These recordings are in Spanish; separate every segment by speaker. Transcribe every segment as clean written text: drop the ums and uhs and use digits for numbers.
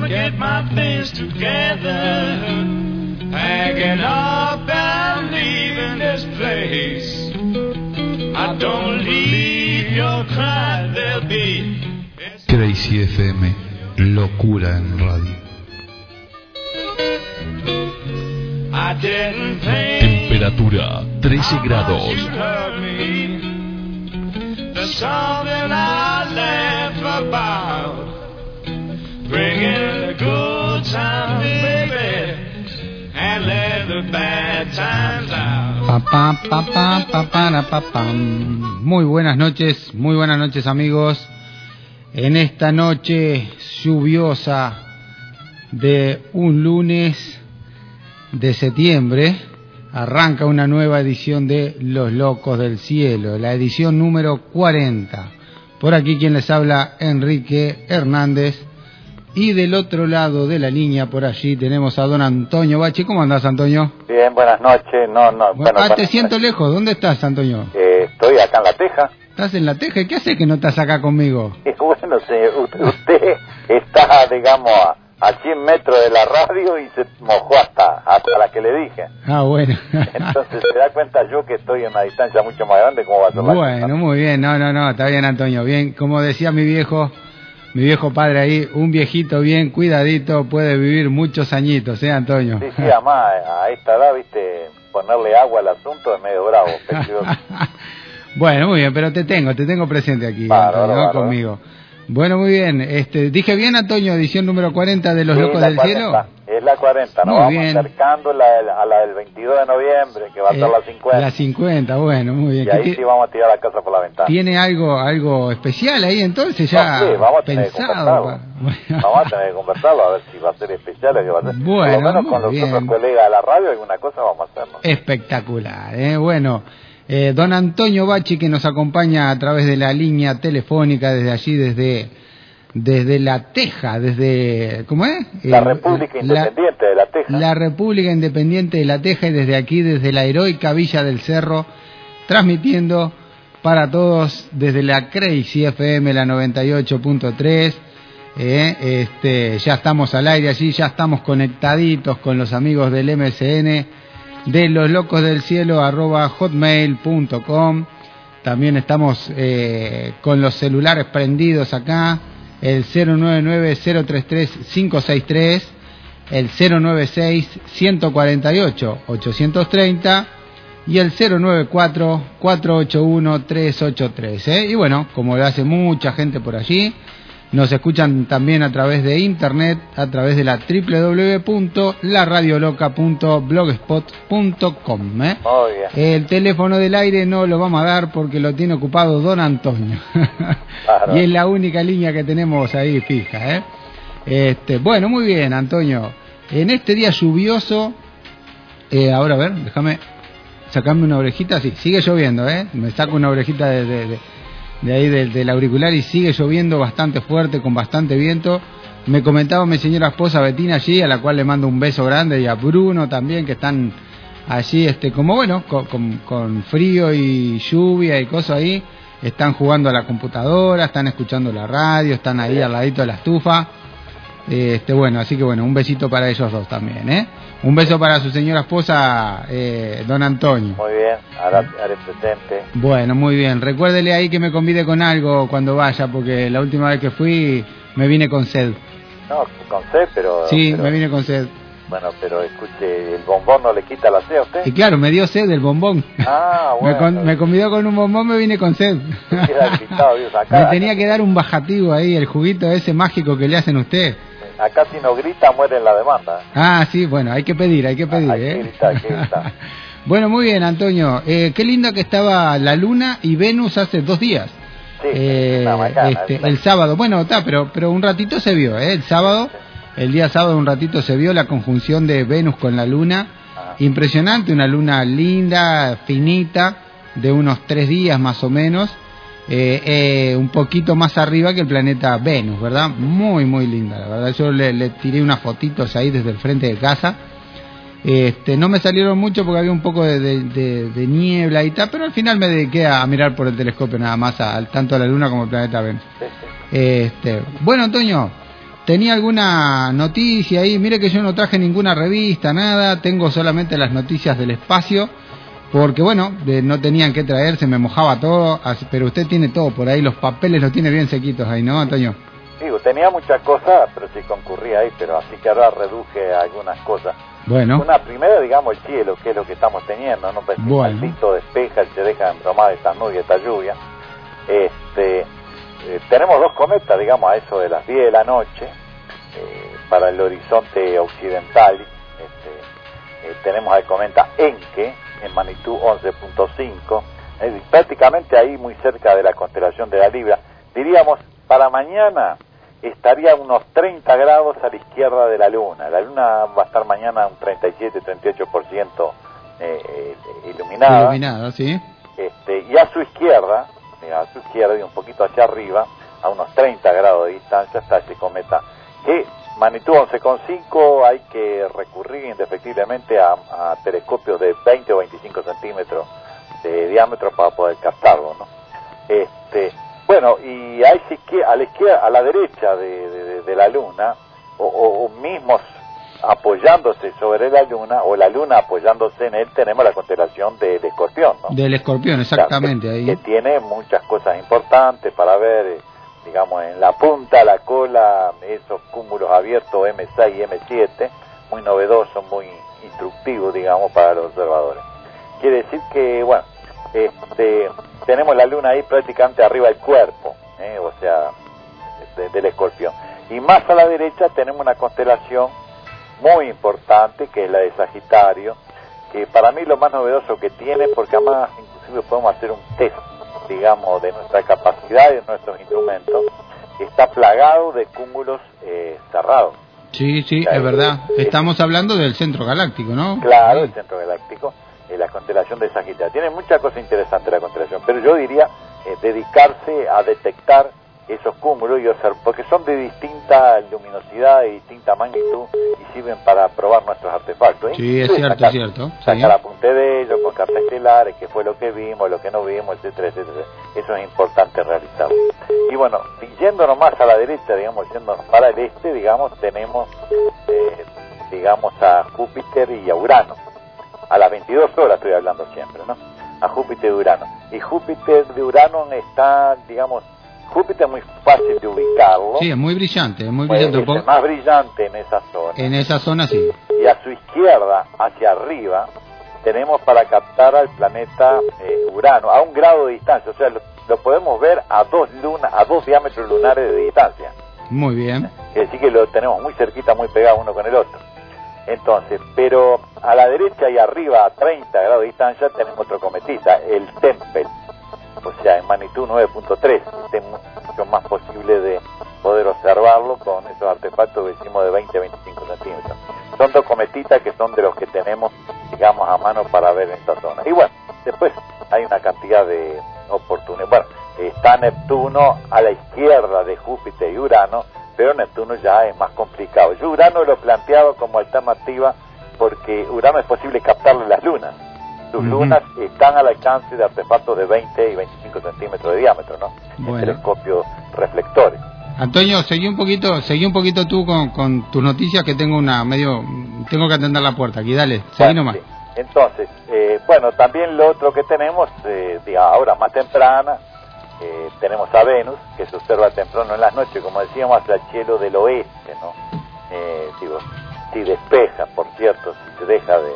Speaker 1: gonna get my things together, packing up and leaving this place. I don't leave your cry, there'll be
Speaker 2: Crazy FM, locura en radio. Temperatura 13 grados.
Speaker 3: Muy buenas noches amigos. En esta noche lluviosa de un lunes de septiembre arranca una nueva edición de Los Locos del Cielo, la edición número 40. Por aquí quien les habla, Enrique Hernández, y del otro lado de la línea, por allí, tenemos a don Antonio Bachi. ¿Cómo andás, Antonio?
Speaker 4: Bien, buenas noches.
Speaker 3: Te siento lejos. ¿Dónde estás, Antonio?
Speaker 4: Estoy acá en La Teja.
Speaker 3: ¿Estás en La Teja? ¿Y qué hace que no estás acá conmigo?
Speaker 4: Bueno, usted está, digamos, a 100 metros de la radio y se mojó hasta la que le dije.
Speaker 3: Ah, bueno.
Speaker 4: Entonces se da cuenta yo que estoy en una distancia mucho más grande, ¿cómo va a ser la cosa?
Speaker 3: Bueno, muy bien. No, está bien, Antonio. Bien, como decía mi viejo padre ahí, un viejito bien cuidadito puede vivir muchos añitos, Antonio?
Speaker 4: Sí, además, a esta edad, viste, ponerle agua al asunto es medio bravo.
Speaker 3: Bueno, muy bien, pero te tengo presente aquí, Antonio, conmigo. Bueno, muy bien. ¿Dije bien, Antonio, edición número 40 de Los Locos del
Speaker 4: 40,
Speaker 3: Cielo?
Speaker 4: Es la 40, nos vamos acercando a la del 22 de noviembre, que va a ser la 50.
Speaker 3: La 50, bueno, muy bien.
Speaker 4: Y ahí sí vamos a tirar la casa por la ventana.
Speaker 3: ¿Tiene algo especial ahí entonces ya
Speaker 4: sí, vamos a tener
Speaker 3: pensado?
Speaker 4: Vamos a tener que conversarlo, a ver si va a ser especial o qué va a ser.
Speaker 3: Bueno,
Speaker 4: por lo menos con los otros colegas de la radio alguna cosa vamos a hacer, ¿no?
Speaker 3: Espectacular, Bueno, don Antonio Bachi, que nos acompaña a través de la línea telefónica desde allí, desde La Teja, ¿cómo es?
Speaker 4: La República Independiente de La Teja.
Speaker 3: La República Independiente de La Teja, y desde aquí, desde la heroica Villa del Cerro, transmitiendo para todos desde la Crazy FM, la 98.3. Ya estamos al aire allí, ya estamos conectaditos con los amigos del MSN, de Los Locos del Cielo, @hotmail.com. También estamos con los celulares prendidos acá, el 099-033-563, el 096-148-830 y el 094-481-383. Y bueno, como lo hace mucha gente por allí, nos escuchan también a través de internet, a través de la www.laradioloca.blogspot.com.
Speaker 4: Muy bien.
Speaker 3: El teléfono del aire no lo vamos a dar porque lo tiene ocupado don Antonio. Claro. Y es la única línea que tenemos ahí fija. Bueno, muy bien, Antonio. En este día lluvioso, ahora a ver, déjame sacarme una orejita. Sí, sigue lloviendo, Me saco una orejita de ahí del auricular y sigue lloviendo bastante fuerte, con bastante viento. Me comentaba mi señora esposa Betina allí, a la cual le mando un beso grande, y a Bruno también, que están allí, como bueno, con frío y lluvia y cosas ahí, están jugando a la computadora, están escuchando la radio, están ahí al ladito de la estufa. Bueno, así que bueno, un besito para ellos dos también, Un beso para su señora esposa, don Antonio.
Speaker 4: Muy bien, haré presente.
Speaker 3: Bueno, muy bien. Recuérdele ahí que me convide con algo cuando vaya, porque la última vez que fui me vine con sed.
Speaker 4: No, con sed, pero...
Speaker 3: Sí, me vine con sed.
Speaker 4: Bueno, pero escuche, ¿el bombón no le quita la sed a usted?
Speaker 3: Y claro, me dio sed el bombón.
Speaker 4: Ah, bueno.
Speaker 3: Me convidó con un bombón, me vine con sed. Me tenía que dar un bajativo ahí, el juguito ese mágico que le hacen a usted.
Speaker 4: Acá si no grita muere en la demanda.
Speaker 3: Ah, sí, bueno, hay que pedir,
Speaker 4: hay que gritar.
Speaker 3: Bueno, muy bien, Antonio. Qué linda que estaba la Luna y Venus hace 2 días.
Speaker 4: Sí,
Speaker 3: el sábado. Bueno, pero un ratito se vio, el sábado. El día sábado un ratito se vio la conjunción de Venus con la Luna. Impresionante, una luna linda, finita, de unos 3 días más o menos. Un poquito más arriba que el planeta Venus, ¿verdad? Muy, muy linda, la verdad. Yo le tiré unas fotitos ahí desde el frente de casa. No me salieron mucho porque había un poco de niebla y tal, pero al final me dediqué a mirar por el telescopio nada más, tanto a la Luna como al planeta Venus. Bueno, Antonio, tenía alguna noticia ahí. Mire que yo no traje ninguna revista, nada, tengo solamente las noticias del espacio, porque bueno, no tenían que traer, se me mojaba todo, pero usted tiene todo por ahí, los papeles los tiene bien sequitos ahí, ¿no, Antonio?
Speaker 4: Digo, tenía muchas cosas, pero sí concurría ahí, pero así que ahora reduje algunas cosas.
Speaker 3: Bueno.
Speaker 4: Una primera, digamos, el cielo, que es lo que estamos teniendo, ¿no? Pues
Speaker 3: bueno.
Speaker 4: El maldito despeja y se deja embromar esta nube, esta lluvia. Tenemos dos cometas, digamos, a eso de las 10 de la noche, para el horizonte occidental. Tenemos al cometa Encke, en magnitud 11.5, prácticamente ahí muy cerca de la constelación de la Libra. Diríamos, para mañana estaría a unos 30 grados a la izquierda de la Luna. La Luna va a estar mañana un 37-38% iluminada.
Speaker 3: Iluminada, sí.
Speaker 4: Y a su izquierda y un poquito hacia arriba, a unos 30 grados de distancia, está ese cometa. Que magnitud 11.5, hay que recurrir indefectiblemente a telescopios de 20 o 25 centímetros de diámetro para poder captarlo, ¿no? Bueno, y hay a la izquierda, a la derecha de la Luna, o mismos apoyándose sobre la Luna, o la Luna apoyándose en él, tenemos la constelación del Escorpión, ¿no?
Speaker 3: Del Escorpión, exactamente.
Speaker 4: Claro,
Speaker 3: ahí.
Speaker 4: Que tiene muchas cosas importantes para ver, digamos, en la punta, la cola, esos cúmulos abiertos M6 y M7, muy novedosos, muy instructivos, digamos, para los observadores. Quiere decir que, bueno, tenemos la Luna ahí prácticamente arriba del cuerpo, o sea, del Escorpión. Y más a la derecha tenemos una constelación muy importante, que es la de Sagitario, que para mí lo más novedoso que tiene, porque además inclusive podemos hacer un test, digamos, de nuestra capacidad y de nuestros instrumentos, está plagado de cúmulos cerrados.
Speaker 3: Sí, es verdad. Estamos hablando del centro galáctico, ¿no?
Speaker 4: Claro, el centro galáctico, la constelación de Sagitario. Tiene muchas cosas interesantes la constelación, pero yo diría dedicarse a detectar esos cúmulos y observar, porque son de distinta luminosidad, de distinta magnitud, y sirven para probar nuestros artefactos.
Speaker 3: Sí, es cierto, es cierto.
Speaker 4: Sacar apunte de ellos, con cartas estelares, qué fue lo que vimos, lo que no vimos, etcétera, etcétera. Eso es importante realizarlo. Y bueno, yéndonos más a la derecha, digamos, yéndonos para el este, digamos, tenemos, digamos, a Júpiter y a Urano. A las 22 horas estoy hablando siempre, ¿no? A Júpiter y Urano. Y Júpiter de Urano está, digamos, Júpiter es muy fácil de ubicarlo.
Speaker 3: Sí, es muy brillante, es muy brillante.
Speaker 4: Es el más brillante en esa zona.
Speaker 3: En esa zona, sí.
Speaker 4: Y a su izquierda, hacia arriba, tenemos para captar al planeta Urano, a 1 grado de distancia. O sea, lo podemos ver a 2 diámetros lunares de distancia.
Speaker 3: Muy bien.
Speaker 4: Quiere decir que lo tenemos muy cerquita, muy pegado uno con el otro. Entonces, pero a la derecha y arriba, a 30 grados de distancia, tenemos otro cometita, el Tempel. O sea, en magnitud 9.3, es mucho más posible de poder observarlo con esos artefactos que decimos de 20 a 25 centímetros. Son 2 cometitas que son de los que tenemos, digamos, a mano para ver en esta zona. Y bueno, después hay una cantidad de oportunidades. Bueno, está Neptuno a la izquierda de Júpiter y Urano, pero Neptuno ya es más complicado. Yo Urano lo he planteado como alternativa porque Urano es posible captarle las lunas. Sus lunas están al alcance de artefactos de 20 y 25 centímetros de diámetro, ¿no?
Speaker 3: Bueno.
Speaker 4: En telescopios reflectores.
Speaker 3: Antonio, seguí un poquito tú con tus noticias, que tengo tengo que atender la puerta aquí, dale, seguí nomás.
Speaker 4: Sí. Entonces, bueno, también lo otro que tenemos, ahora más temprana, tenemos a Venus, que se observa temprano en las noches, como decíamos, hacia el cielo del oeste, ¿no? Si despeja, por cierto, si se deja de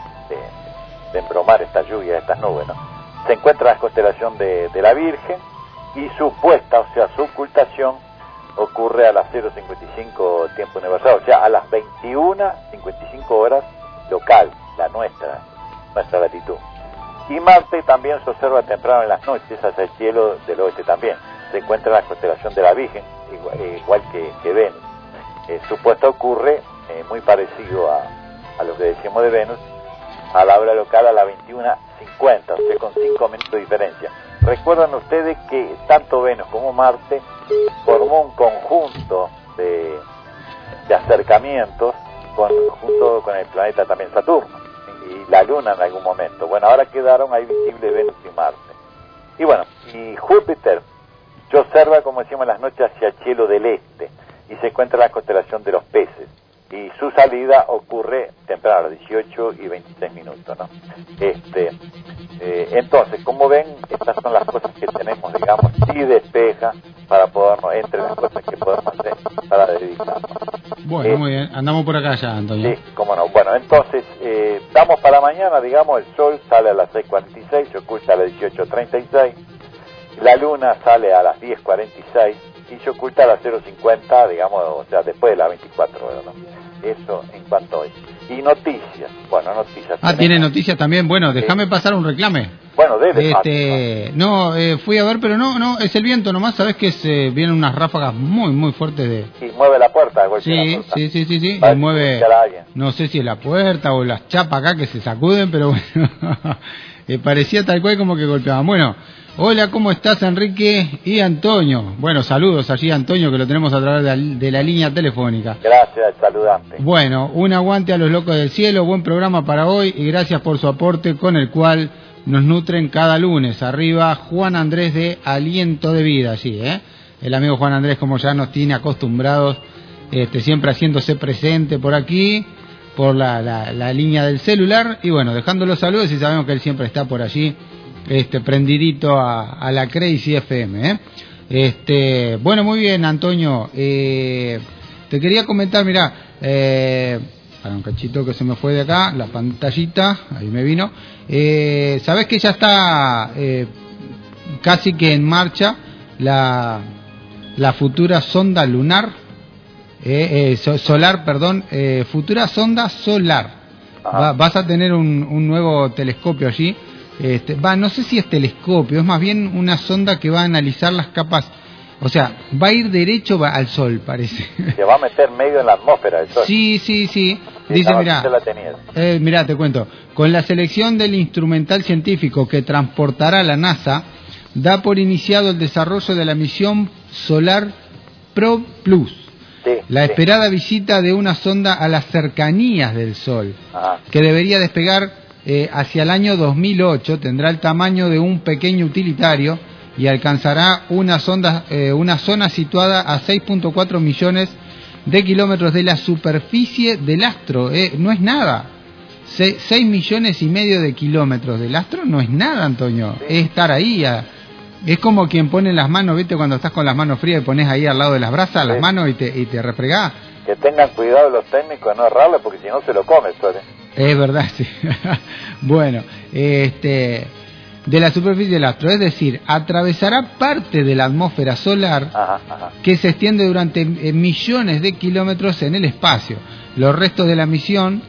Speaker 4: embromar esta lluvia, estas nubes, ¿no? Se encuentra la constelación de la Virgen, y su puesta, o sea, su ocultación, ocurre a las 0:55 tiempo universal, o sea, a las 21:55 horas local, la nuestra latitud. Y Marte también se observa temprano en las noches hacia el cielo del oeste también. Se encuentra la constelación de la Virgen, igual que Venus. Su puesta ocurre muy parecido a lo que decíamos de Venus, a la hora local a las 21:50, o sea, con 5 minutos de diferencia. Recuerdan ustedes que tanto Venus como Marte formó un conjunto de acercamientos junto con el planeta también Saturno y la Luna en algún momento. Bueno, ahora quedaron ahí visibles Venus y Marte. Y bueno, y Júpiter se observa, como decíamos, en las noches hacia el cielo del este. y se encuentra la constelación de los peces. Y su salida ocurre temprano, a las 18 y 26 minutos, ¿no? Entonces, como ven, estas son las cosas que tenemos, digamos, si despeja, para podernos, entre las cosas que podemos hacer para dedicarnos.
Speaker 3: Bueno, muy bien, andamos por acá ya, Antonio.
Speaker 4: Sí, cómo no. Bueno, entonces, damos para mañana, digamos, el sol sale a las 6:46, se oculta a las 18:36, la luna sale a las 10:46 y se oculta a las 0:50, digamos, o sea, después de las 24 horas, ¿no? Eso en cuanto a hoy. Y noticias, bueno, noticias.
Speaker 3: ¿Tiene noticias también? Bueno, déjame pasar un reclame.
Speaker 4: Bueno,
Speaker 3: fui a ver, pero no, es el viento nomás, sabes que vienen unas ráfagas muy fuertes de...
Speaker 4: Y mueve la puerta,
Speaker 3: sí, y mueve, no sé si es la puerta o las chapas acá que se sacuden, pero bueno, parecía tal cual como que golpeaban. Bueno, hola, ¿cómo estás, Enrique y Antonio? Bueno, saludos allí, Antonio, que lo tenemos a través de la línea telefónica.
Speaker 4: Gracias, saludante.
Speaker 3: Bueno, un aguante a los locos del cielo, buen programa para hoy y gracias por su aporte con el cual nos nutren cada lunes. Arriba, Juan Andrés de Aliento de Vida, sí, el amigo Juan Andrés, como ya nos tiene acostumbrados, siempre haciéndose presente por aquí, por la línea del celular, y bueno, dejando los saludos y sabemos que él siempre está por allí, prendidito a la Crazy FM, bueno, muy bien, Antonio, te quería comentar, mirá, para un cachito que se me fue de acá, la pantallita, ahí me vino, sabés que ya está casi que en marcha la futura sonda lunar, futura sonda solar. Vas a tener un nuevo telescopio allí, no sé si es telescopio, es más bien una sonda que va a analizar las capas. O sea, va a ir derecho al sol, parece.
Speaker 4: Se va a meter medio en la atmósfera del sol.
Speaker 3: Sí. Dice, mirá, te cuento. Con la selección del instrumental científico que transportará la NASA, da por iniciado el desarrollo de la misión Solar Probe Plus. La esperada visita de una sonda a las cercanías del Sol, que debería despegar hacia el año 2008, tendrá el tamaño de un pequeño utilitario y alcanzará una zona situada a 6.4 millones de kilómetros de la superficie del astro. No es nada. 6 millones y medio de kilómetros del astro no es nada, Antonio. Sí. Es estar ahí. Es como quien pone las manos, ¿viste? Cuando estás con las manos frías y pones ahí al lado de las brasas las manos y te refregás.
Speaker 4: Que tengan cuidado los técnicos de no errarle, porque si no se lo come,
Speaker 3: Es verdad, sí. Bueno, de la superficie del astro, es decir, atravesará parte de la atmósfera solar que se extiende durante millones de kilómetros en el espacio. Los retos de la misión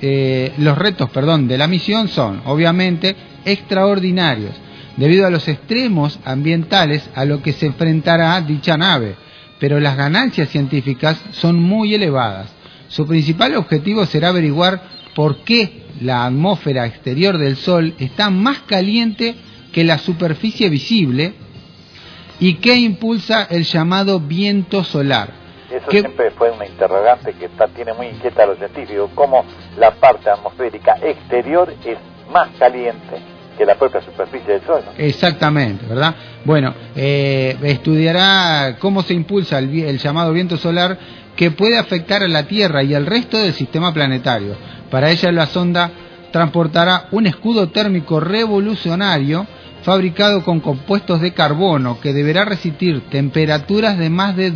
Speaker 3: son, obviamente, extraordinarios, debido a los extremos ambientales a los que se enfrentará dicha nave, pero las ganancias científicas son muy elevadas. Su principal objetivo será averiguar por qué la atmósfera exterior del Sol está más caliente que la superficie visible y qué impulsa el llamado viento solar.
Speaker 4: Eso siempre fue una interrogante que tiene muy inquieta a los científicos, cómo la parte atmosférica exterior es más caliente que la propia superficie del Sol, ¿no?
Speaker 3: Exactamente, ¿verdad? Bueno, estudiará cómo se impulsa el llamado viento solar que puede afectar a la Tierra y al resto del sistema planetario. Para ella la sonda transportará un escudo térmico revolucionario fabricado con compuestos de carbono que deberá resistir temperaturas de más de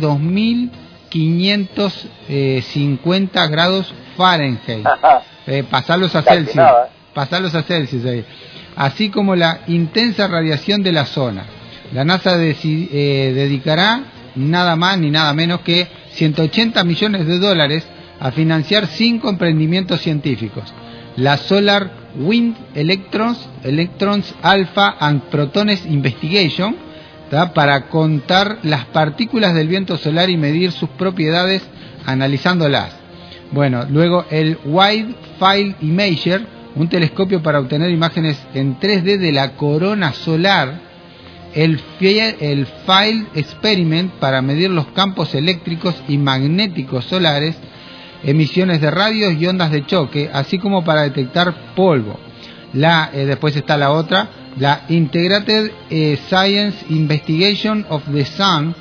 Speaker 3: 2550 grados Fahrenheit. Pasarlos a Celsius ahí. Así como la intensa radiación de la zona. La NASA dedicará nada más ni nada menos que $180 millones a financiar 5 emprendimientos científicos. La Solar Wind Electrons Alpha and Protons Investigation, para contar las partículas del viento solar y medir sus propiedades analizándolas. Bueno, luego el Wide Field Imager, un telescopio para obtener imágenes en 3D de la corona solar. El Field Experiment, para medir los campos eléctricos y magnéticos solares, emisiones de radios y ondas de choque, así como para detectar polvo. Después está la otra, la Integrated Science Investigation of the Sun,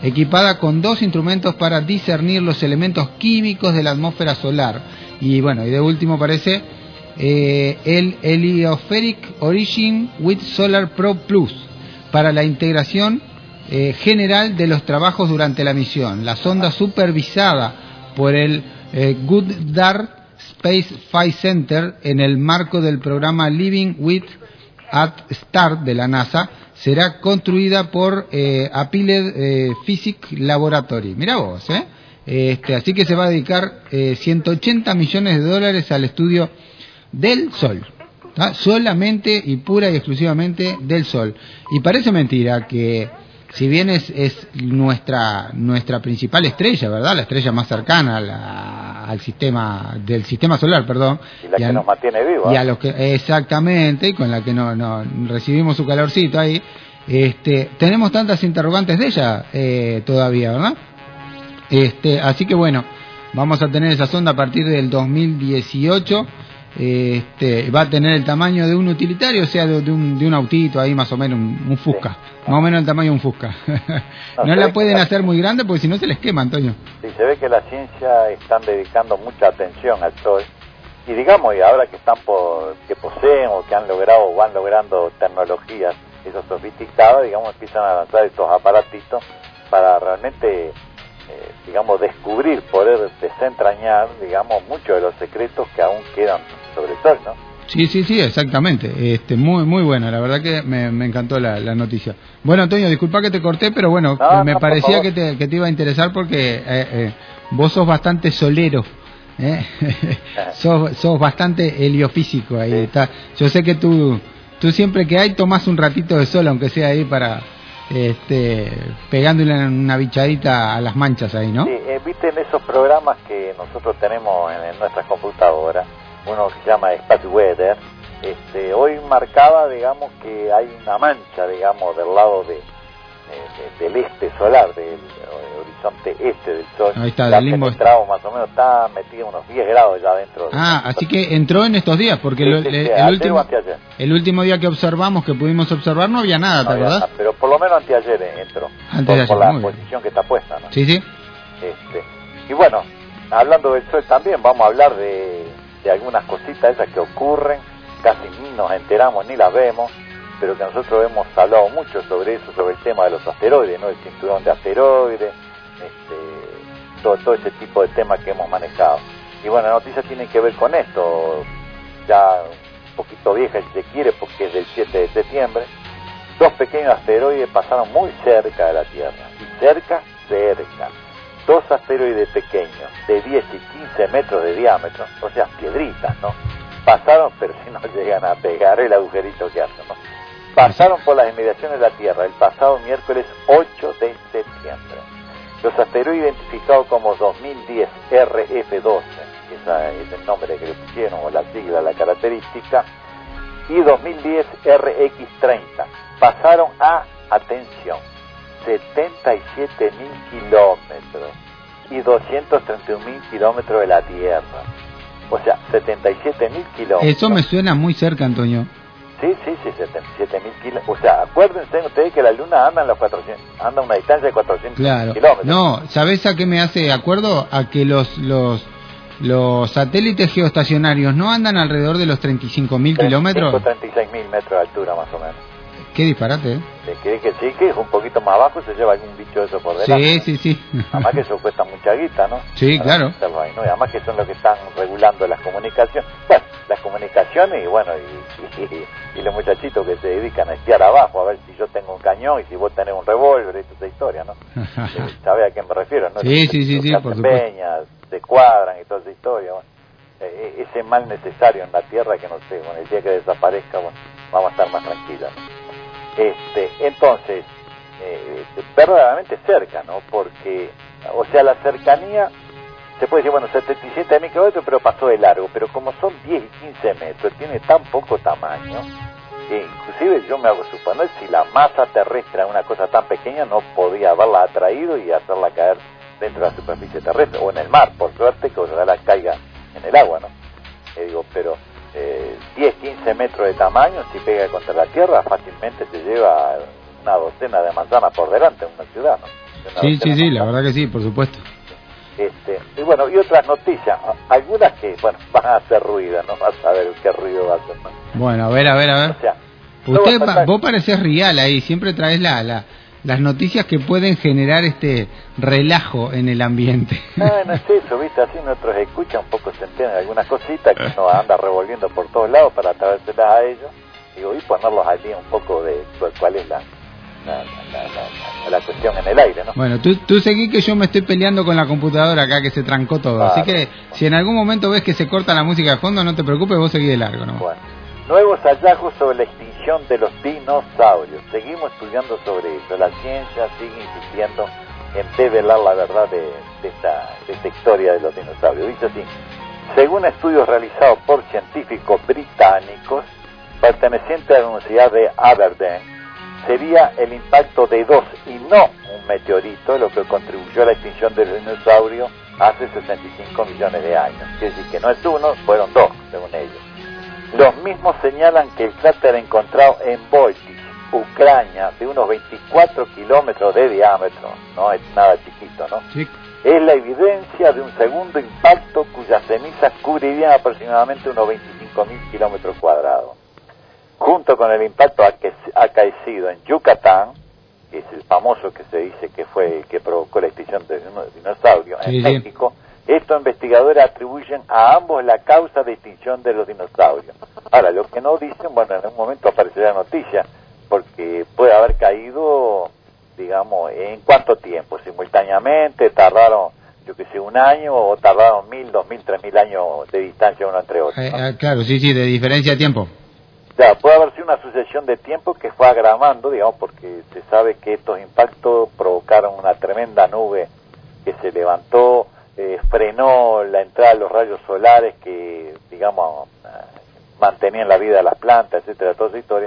Speaker 3: equipada con 2 instrumentos para discernir los elementos químicos de la atmósfera solar. Y bueno, y de último aparece el Heliospheric Origin with Solar Pro Plus para la integración general de los trabajos durante la misión. La sonda supervisada por el Goddard Space Flight Center en el marco del programa Living with at Start de la NASA será construida por Applied Physics Laboratory. Mirá vos, así que se va a dedicar $180 millones al estudio del Sol, solamente y pura y exclusivamente del Sol. Y parece mentira que, si bien es nuestra principal estrella, ¿verdad? La estrella más cercana al sistema solar, perdón.
Speaker 4: Y la que nos mantiene vivos.
Speaker 3: Y a los que, exactamente, y con la que no recibimos su calorcito ahí. Tenemos tantas interrogantes de ella todavía, ¿verdad? Así que bueno, vamos a tener esa sonda a partir del 2018. Va a tener el tamaño de un utilitario, o sea, de un autito ahí, más o menos, un Fusca, más o menos el tamaño de un Fusca. No la pueden hacer muy grande porque si no se les quema, Antonio.
Speaker 4: Sí, se ve que la ciencia están dedicando mucha atención al Sol, y digamos, y ahora que que poseen o que han logrado o van logrando tecnologías esas sofisticadas, digamos, empiezan a lanzar estos aparatitos para realmente digamos, descubrir, poder desentrañar, digamos, muchos de los secretos que aún quedan sobre el Sol, ¿no?
Speaker 3: Sí, exactamente. Muy buena, la verdad que me encantó la noticia. Bueno, Antonio, disculpa que te corté, pero bueno, me parecía que te iba a interesar porque vos sos bastante solero, sos bastante heliofísico ahí, sí. Está. Yo sé que tú siempre que hay tomás un ratito de sol, aunque sea ahí para pegándole una bichadita a las manchas ahí, ¿no?
Speaker 4: Sí, viste en esos programas que nosotros tenemos en nuestras computadoras, uno que se llama Space Weather, hoy marcaba, digamos, que hay una mancha, digamos, del lado del este solar, del horizonte este del Sol. Ahí está, del limbo. Más o menos, está metido unos 10 grados ya dentro.
Speaker 3: Así que entró en estos días, porque el último día que observamos, que pudimos observar, no había nada, ¿te acordás?
Speaker 4: Pero por lo menos anteayer entró, por la posición que está puesta, ¿no?
Speaker 3: Sí.
Speaker 4: Y bueno, hablando del Sol también, vamos a hablar de algunas cositas esas que ocurren, casi ni nos enteramos ni las vemos, pero que nosotros hemos hablado mucho sobre eso, sobre el tema de los asteroides, ¿no? El cinturón de asteroides, todo ese tipo de temas que hemos manejado. Y bueno, la noticia tiene que ver con esto, ya un poquito vieja si se quiere, porque es del 7 de septiembre. 2 pequeños asteroides pasaron muy cerca de la Tierra, y cerca. 2 asteroides pequeños, de 10 y 15 metros de diámetro, o sea, piedritas, ¿no? Pasaron, pero si no llegan a pegar el agujerito que hacen, ¿no? Pasaron por las inmediaciones de la Tierra el pasado miércoles 8 de septiembre. Los asteroides identificados como 2010 RF12, ese es el nombre que le pusieron, o la sigla, la característica, y 2010 RX30, pasaron a, atención, 77.000 kilómetros y 231.000 kilómetros de la Tierra. O sea, 77.000 kilómetros.
Speaker 3: Eso me suena muy cerca, Antonio.
Speaker 4: Sí, 77.000 kilómetros. O sea, acuérdense ustedes que la Luna anda a una distancia de 400 kilómetros.
Speaker 3: No, ¿sabés a qué me hace acuerdo? A que los satélites geoestacionarios no andan alrededor de los 35.000 kilómetros.
Speaker 4: 36.000 metros de altura, más o menos.
Speaker 3: Qué disparate,
Speaker 4: que sí, que es un poquito más abajo, se lleva algún bicho de eso por delante.
Speaker 3: Sí.
Speaker 4: Además que eso cuesta mucha guita, ¿no?
Speaker 3: Sí, claro.
Speaker 4: Ahí, ¿no? Y además que son los que están regulando las comunicaciones. Bueno, las comunicaciones y bueno, y los muchachitos que se dedican a espiar abajo, a ver si yo tengo un cañón y si vos tenés un revólver, y toda esa historia, ¿no? ¿Sabés a qué me refiero? ¿No?
Speaker 3: Sí, por supuesto.
Speaker 4: Se cuadran y toda esa historia, bueno. Ese mal necesario en la Tierra que no sé, bueno, el día que desaparezca, bueno, vamos a estar más tranquilos, ¿no? Entonces, verdaderamente cerca, ¿no? Porque, o sea, la cercanía, se puede decir, bueno, 77.000 kilómetros, pero pasó de largo, pero como son 10 y 15 metros, tiene tan poco tamaño, que inclusive yo me hago suponer si la masa terrestre de una cosa tan pequeña no podía haberla atraído y hacerla caer dentro de la superficie terrestre, o en el mar, por suerte, que ojalá caiga en el agua, ¿no? Pero 10, 15 metros de tamaño, si pega contra la Tierra, fácilmente se lleva una docena de manzanas por delante en una ciudad, ¿no?
Speaker 3: Sí, la verdad que sí, por supuesto.
Speaker 4: Y bueno, y otras noticias, algunas que, bueno, van a hacer ruido, no vas a ver qué ruido va a hacer.
Speaker 3: Bueno, a ver.
Speaker 4: O sea,
Speaker 3: vos parecés real ahí, siempre traes las noticias que pueden generar relajo en el ambiente.
Speaker 4: No es eso, viste, así nosotros escuchan un poco, se entienden algunas cositas que uno anda revolviendo por todos lados para traérselas a ellos, y ponerlos allí un poco de cuál es la cuestión en el aire, ¿no?
Speaker 3: Bueno, tú seguí que yo me estoy peleando con la computadora acá que se trancó todo, así que si en algún momento ves que se corta la música de fondo, no te preocupes, vos seguí de largo, ¿no?
Speaker 4: Bueno, nuevos hallazgos sobre la extinción de los dinosaurios. Seguimos estudiando sobre eso. La ciencia sigue insistiendo en develar la verdad de esta historia de los dinosaurios. Dice así: según estudios realizados por científicos británicos pertenecientes a la Universidad de Aberdeen, sería el impacto de dos y no un meteorito lo que contribuyó a la extinción del dinosaurio hace 65 millones de años. Quiere decir que no es uno, fueron dos, según ellos. Los mismos señalan que el cráter encontrado en Voltis, Ucrania, de unos 24 kilómetros de diámetro, no es nada chiquito, ¿no? Sí. Es la evidencia de un segundo impacto cuyas cenizas cubrirían aproximadamente unos 25.000 kilómetros cuadrados. Junto con el impacto acaecido en Yucatán, que es el famoso que se dice que fue el que provocó la extinción del dinosaurio en México, estos investigadores atribuyen a ambos la causa de extinción de los dinosaurios. Ahora, lo que no dicen, bueno, en un momento aparecerá noticia, porque puede haber caído, digamos, ¿en cuánto tiempo? Simultáneamente, tardaron, yo que sé, un año, o tardaron 1.000, 2.000, 3.000 años de distancia uno entre otros, ¿no?
Speaker 3: Claro, sí, de diferencia de tiempo.
Speaker 4: Ya, puede haber sido una sucesión de tiempo que fue agravando, digamos, porque se sabe que estos impactos provocaron una tremenda nube que se levantó, frenó la entrada de los rayos solares que, digamos, mantenían la vida de las plantas, etcétera, toda esa historia,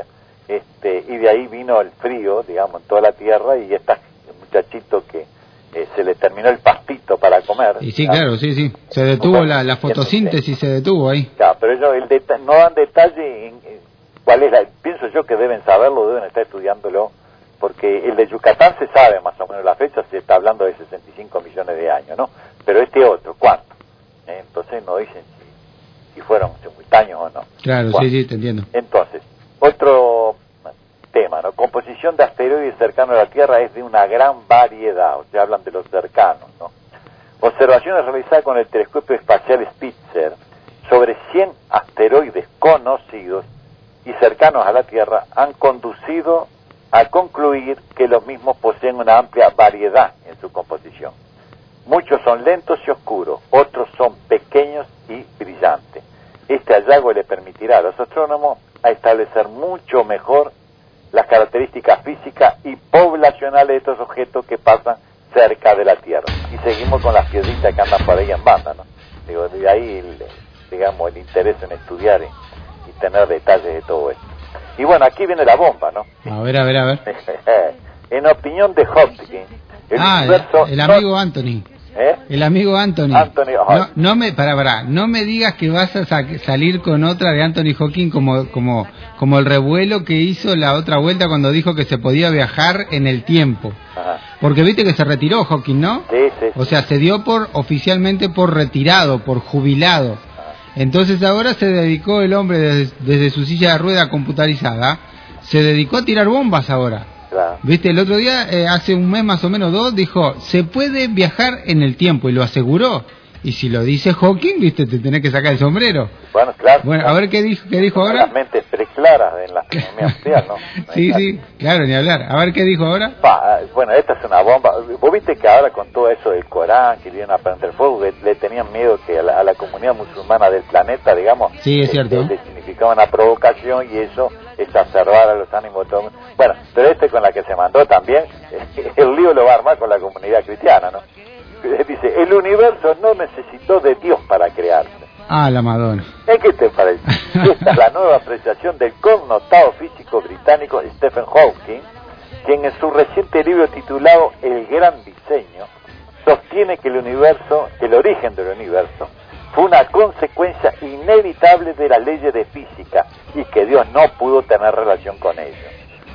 Speaker 4: y de ahí vino el frío, digamos, en toda la Tierra, y estos muchachitos que se les terminó el pastito para comer.
Speaker 3: Y sí, claro, sí, se detuvo la fotosíntesis, se detuvo ahí.
Speaker 4: Claro, pero ellos no dan detalle en cuál es pienso yo que deben saberlo, deben estar estudiándolo, porque el de Yucatán se sabe más o menos la fecha, se está hablando de 65 millones de años, ¿no? Pero otro, ¿cuánto? Entonces no dicen si fueron simultáneos o no.
Speaker 3: Claro, ¿cuánto? Sí, te entiendo.
Speaker 4: Entonces, otro tema, ¿no? Composición de asteroides cercanos a la Tierra es de una gran variedad, o sea, hablan de los cercanos, ¿no? Observaciones realizadas con el telescopio espacial Spitzer sobre 100 asteroides conocidos y cercanos a la Tierra han conducido a concluir que los mismos poseen una amplia variedad en su composición. Muchos son lentos y oscuros, otros son pequeños y brillantes. Este hallazgo le permitirá a los astrónomos a establecer mucho mejor las características físicas y poblacionales de estos objetos que pasan cerca de la Tierra. Y seguimos con las piedritas que andan por ahí en banda, ¿no? Digo, de ahí, digamos, el interés en estudiar y tener detalles de todo esto. Y bueno, aquí viene la bomba, ¿no?
Speaker 3: A ver.
Speaker 4: En opinión de Hopkins,
Speaker 3: el amigo Anthony. El amigo Anthony. No me digas que vas a salir con otra de Anthony Hawking como el revuelo que hizo la otra vuelta cuando dijo que se podía viajar en el tiempo. Ajá. Porque viste que se retiró Hawking, ¿no?
Speaker 4: Sí.
Speaker 3: O sea, se dio oficialmente por retirado, por jubilado. Entonces ahora se dedicó el hombre desde su silla de rueda computarizada, se dedicó a tirar bombas ahora.
Speaker 4: Claro.
Speaker 3: Viste, el otro día, hace un mes más o menos, 2, dijo, se puede viajar en el tiempo, y lo aseguró. Y si lo dice Hawking, viste, te tenés que sacar el sombrero.
Speaker 4: Bueno, claro.
Speaker 3: Bueno, a ver qué dijo ahora.
Speaker 4: Las mentes preclaras en la economía mundial, ¿no?
Speaker 3: Sí, claro, ni hablar. A ver qué dijo ahora.
Speaker 4: Bueno, esta es una bomba. Vos viste que ahora con todo eso del Corán, que vienen a prender fuego, le tenían miedo que a la comunidad musulmana del planeta, digamos,
Speaker 3: sí, es cierto,
Speaker 4: le significaba una provocación, y eso exacerbara los ánimos de todo el mundo. Bueno, pero con la que se mandó también, el lío lo va a armar con la comunidad cristiana, ¿no? Dice, el universo no necesitó de Dios para crearse.
Speaker 3: La Madonna.
Speaker 4: ¿Qué te parece? Esta es la nueva apreciación del connotado físico británico Stephen Hawking, quien en su reciente libro titulado El Gran Diseño sostiene que el origen del universo fue una consecuencia inevitable de las leyes de física y que Dios no pudo tener relación con ello.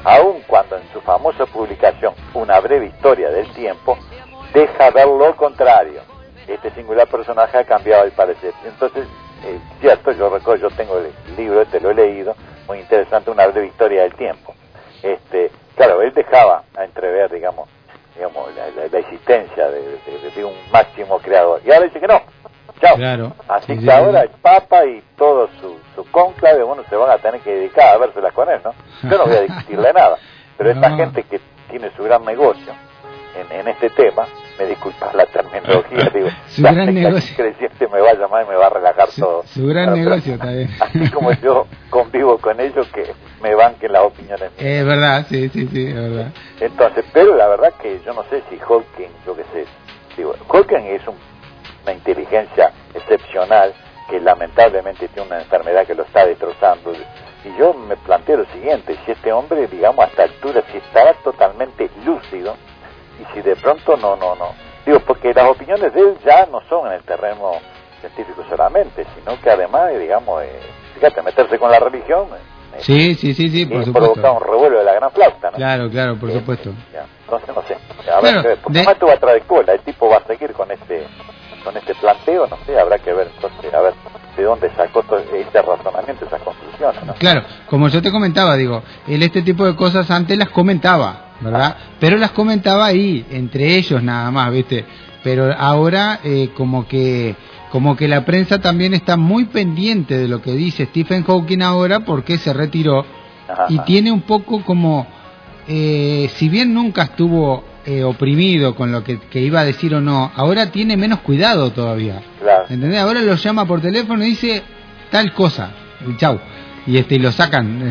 Speaker 4: aun cuando en su famosa publicación Una breve historia del tiempo deja ver lo contrario. Este singular personaje ha cambiado el parecer. Entonces, cierto, yo tengo el libro, lo he leído, muy interesante, Una breve historia del tiempo. Claro, él dejaba a entrever, digamos la existencia de un máximo creador. Y ahora dice que no. Chao.
Speaker 3: Claro.
Speaker 4: Así que ahora el Papa y todo su cónclave, bueno, se van a tener que dedicar a vérselas con él, ¿no? Yo no voy a discutirle nada, pero esta gente que tiene su gran negocio en este tema, me disculpas la terminología, digo,
Speaker 3: su gran negocio
Speaker 4: creciente me va a llamar y me va a relajar todo.
Speaker 3: Su gran negocio también.
Speaker 4: Así como yo convivo con ellos, que me banquen las opiniones mías.
Speaker 3: Es verdad, sí, es verdad.
Speaker 4: Entonces, pero la verdad que yo no sé si Hawking, yo qué sé, digo, Hawking es una inteligencia excepcional que lamentablemente tiene una enfermedad que lo está destrozando. Y yo me planteo lo siguiente: si este hombre, digamos, a esta altura, si estará totalmente lúcido, y si de pronto no, digo, porque las opiniones de él ya no son en el terreno científico solamente, sino que además, digamos, fíjate, meterse con la religión,
Speaker 3: sí, por supuesto,
Speaker 4: provocar un revuelo de la gran flauta, ¿no?
Speaker 3: Claro, por supuesto.
Speaker 4: Ya. Entonces, no sé, a ver, porque esto va a traer cola, el tipo va a seguir con este planteo, no sé, habrá que ver entonces, a ver de dónde sacó todo este razonamiento, esas conclusiones, ¿no?
Speaker 3: Claro, como yo te comentaba, digo, él este tipo de cosas antes las comentaba, ¿verdad? Pero las comentaba ahí, entre ellos nada más, ¿viste? Pero ahora como que la prensa también está muy pendiente de lo que dice Stephen Hawking ahora, porque se retiró. Ajá. Y tiene un poco como, si bien nunca estuvo oprimido con lo que iba a decir o no, ahora tiene menos cuidado todavía.
Speaker 4: Claro.
Speaker 3: ¿Entendés? Ahora lo llama por teléfono y dice tal cosa, y chau. Y lo sacan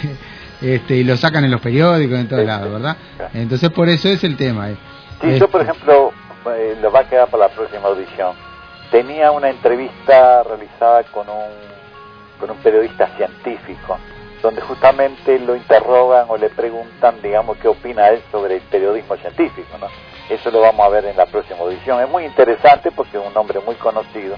Speaker 3: y lo sacan en los periódicos, en todos lados, ¿verdad? Claro. Entonces por eso es el tema.
Speaker 4: Sí, yo por ejemplo, lo va a quedar para la próxima audición. Tenía una entrevista realizada con un periodista científico, donde justamente lo interrogan o le preguntan, digamos, qué opina él sobre el periodismo científico, ¿no? Eso lo vamos a ver en la próxima audición. Es muy interesante porque es un hombre muy conocido,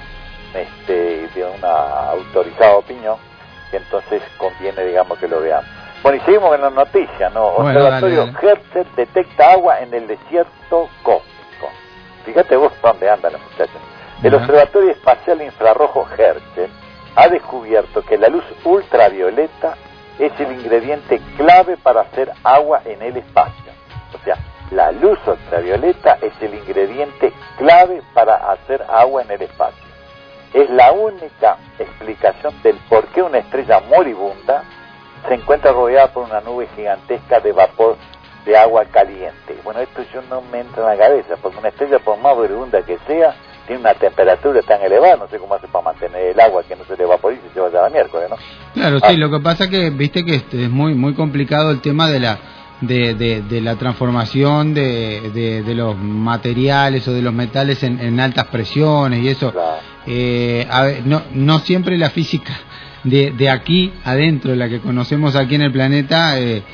Speaker 4: de una autorizada opinión, y entonces conviene, digamos, que lo veamos. Bueno, y seguimos en la noticia, ¿no?
Speaker 3: Bueno,
Speaker 4: Observatorio Herschel detecta agua en el desierto cósmico. Fíjate vos dónde andan los muchachos. El Observatorio Espacial Infrarrojo Herschel ha descubierto que la luz ultravioleta es el ingrediente clave para hacer agua en el espacio. O sea, la luz ultravioleta es el ingrediente clave para hacer agua en el espacio. Es la única explicación del por qué una estrella moribunda se encuentra rodeada por una nube gigantesca de vapor de agua caliente. Bueno, esto yo no me entra en la cabeza, porque una estrella, por más moribunda que sea, tiene una temperatura tan elevada, no sé cómo hace para mantener el agua que no se le vaporice y se vaya a la miércoles, ¿no?
Speaker 3: Claro, sí, lo que pasa que, viste que es muy complicado el tema de la transformación de los materiales o de los metales en altas presiones y eso. Claro. A ver, no siempre la física de aquí adentro, la que conocemos aquí en el planeta,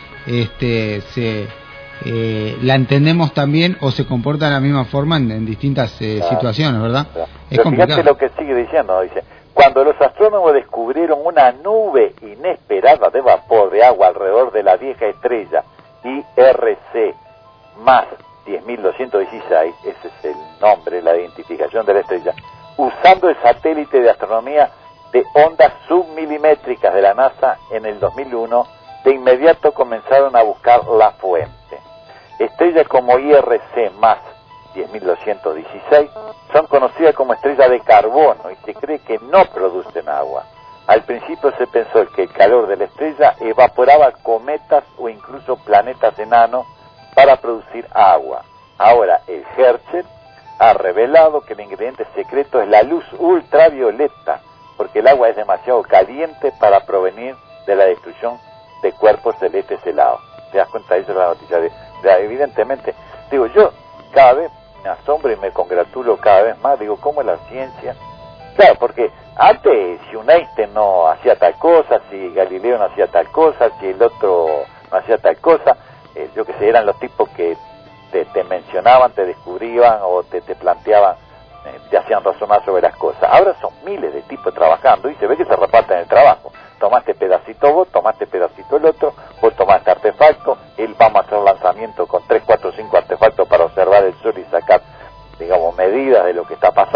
Speaker 3: la entendemos también o se comporta de la misma forma en distintas situaciones, ¿verdad?
Speaker 4: Claro. Es complicado. Fíjate lo que sigue diciendo, dice: cuando los astrónomos descubrieron una nube inesperada de vapor de agua alrededor de la vieja estrella IRC más 10.216, ese es el nombre, la identificación de la estrella, usando el satélite de astronomía de ondas submilimétricas de la NASA en el 2001, de inmediato comenzaron a buscar la fuente. Estrellas como IRC más 10.216 son conocidas como estrellas de carbono y se cree que no producen agua. Al principio se pensó que el calor de la estrella evaporaba cometas o incluso planetas enanos para producir agua. Ahora el Herschel ha revelado que el ingrediente secreto es la luz ultravioleta, porque el agua es demasiado caliente para provenir de la destrucción de cuerpos celestes helados. ¿Te das cuenta? Eso es la noticia evidentemente. Digo, yo cada vez me asombro y me congratulo cada vez más. Digo, ¿cómo es la ciencia? Claro, porque antes, si un Einstein no hacía tal cosa, si Galileo no hacía tal cosa, si el otro no hacía tal cosa, yo que sé, eran los tipos que te mencionaban, te descubrían o te planteaban, te hacían razonar sobre las cosas. Ahora son miles de tipos trabajando y se ve que se reparten el trabajo. Tomaste pedacito vos, tomaste pedacito el otro, vos tomaste artefacto,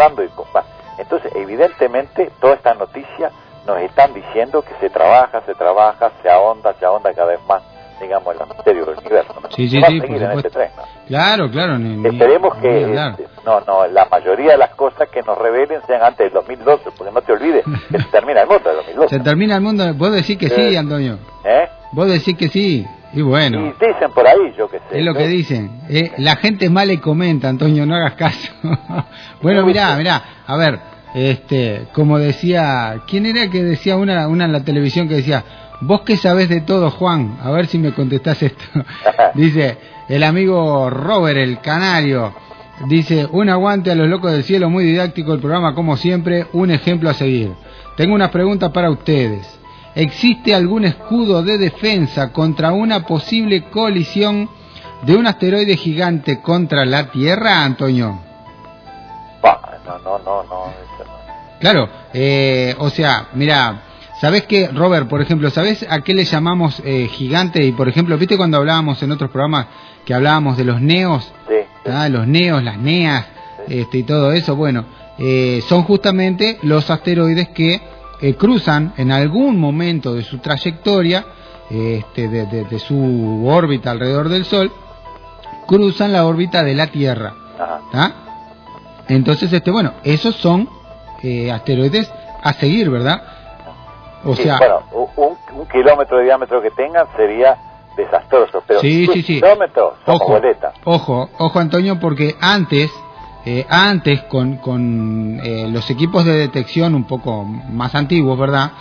Speaker 4: pasando. Entonces, evidentemente, todas estas noticias nos están diciendo que se trabaja, se ahonda cada vez más, digamos, en los misterios del universo, ¿no?
Speaker 3: Sí,
Speaker 4: va a
Speaker 3: por
Speaker 4: seguir en
Speaker 3: supuesto.
Speaker 4: este tren, ¿no?
Speaker 3: Claro,
Speaker 4: Esperemos que la mayoría de las cosas que nos revelen sean antes del 2012, porque no te olvides que se termina el mundo del 2012.
Speaker 3: Se termina el mundo, vos decís que sí, Antonio. Vos decís que sí, y bueno.
Speaker 4: Y dicen por ahí, yo qué sé.
Speaker 3: Es lo que dicen. La gente mal le comenta, Antonio, no hagas caso. Bueno, mirá, a ver, como decía, ¿quién era que decía una en la televisión que decía, vos qué sabés de todo, Juan? A ver si me contestás esto. Dice, el amigo Robert, el canario, dice, un aguante a los locos del cielo, muy didáctico el programa, como siempre, un ejemplo a seguir. Tengo unas preguntas para ustedes. ¿Existe algún escudo de defensa contra una posible colisión de un asteroide gigante contra la Tierra, Antonio?
Speaker 4: No.
Speaker 3: Claro, o sea, mira, ¿sabés qué, Robert, por ejemplo, sabés a qué le llamamos gigante? Y por ejemplo, ¿viste cuando hablábamos en otros programas que hablábamos de los neos?
Speaker 4: Sí.
Speaker 3: Los neos, las neas, y todo eso. Bueno, son justamente los asteroides que cruzan en algún momento de su trayectoria, de su órbita alrededor del Sol, cruzan la órbita de la Tierra. ¿Tá? Entonces, bueno, esos son asteroides a seguir, ¿verdad? O sea,
Speaker 4: bueno, un kilómetro de diámetro que tengan sería desastroso, pero
Speaker 3: sí.
Speaker 4: kilómetros son boletas.
Speaker 3: Ojo, Antonio, porque antes con los equipos de detección un poco más antiguos, ¿verdad?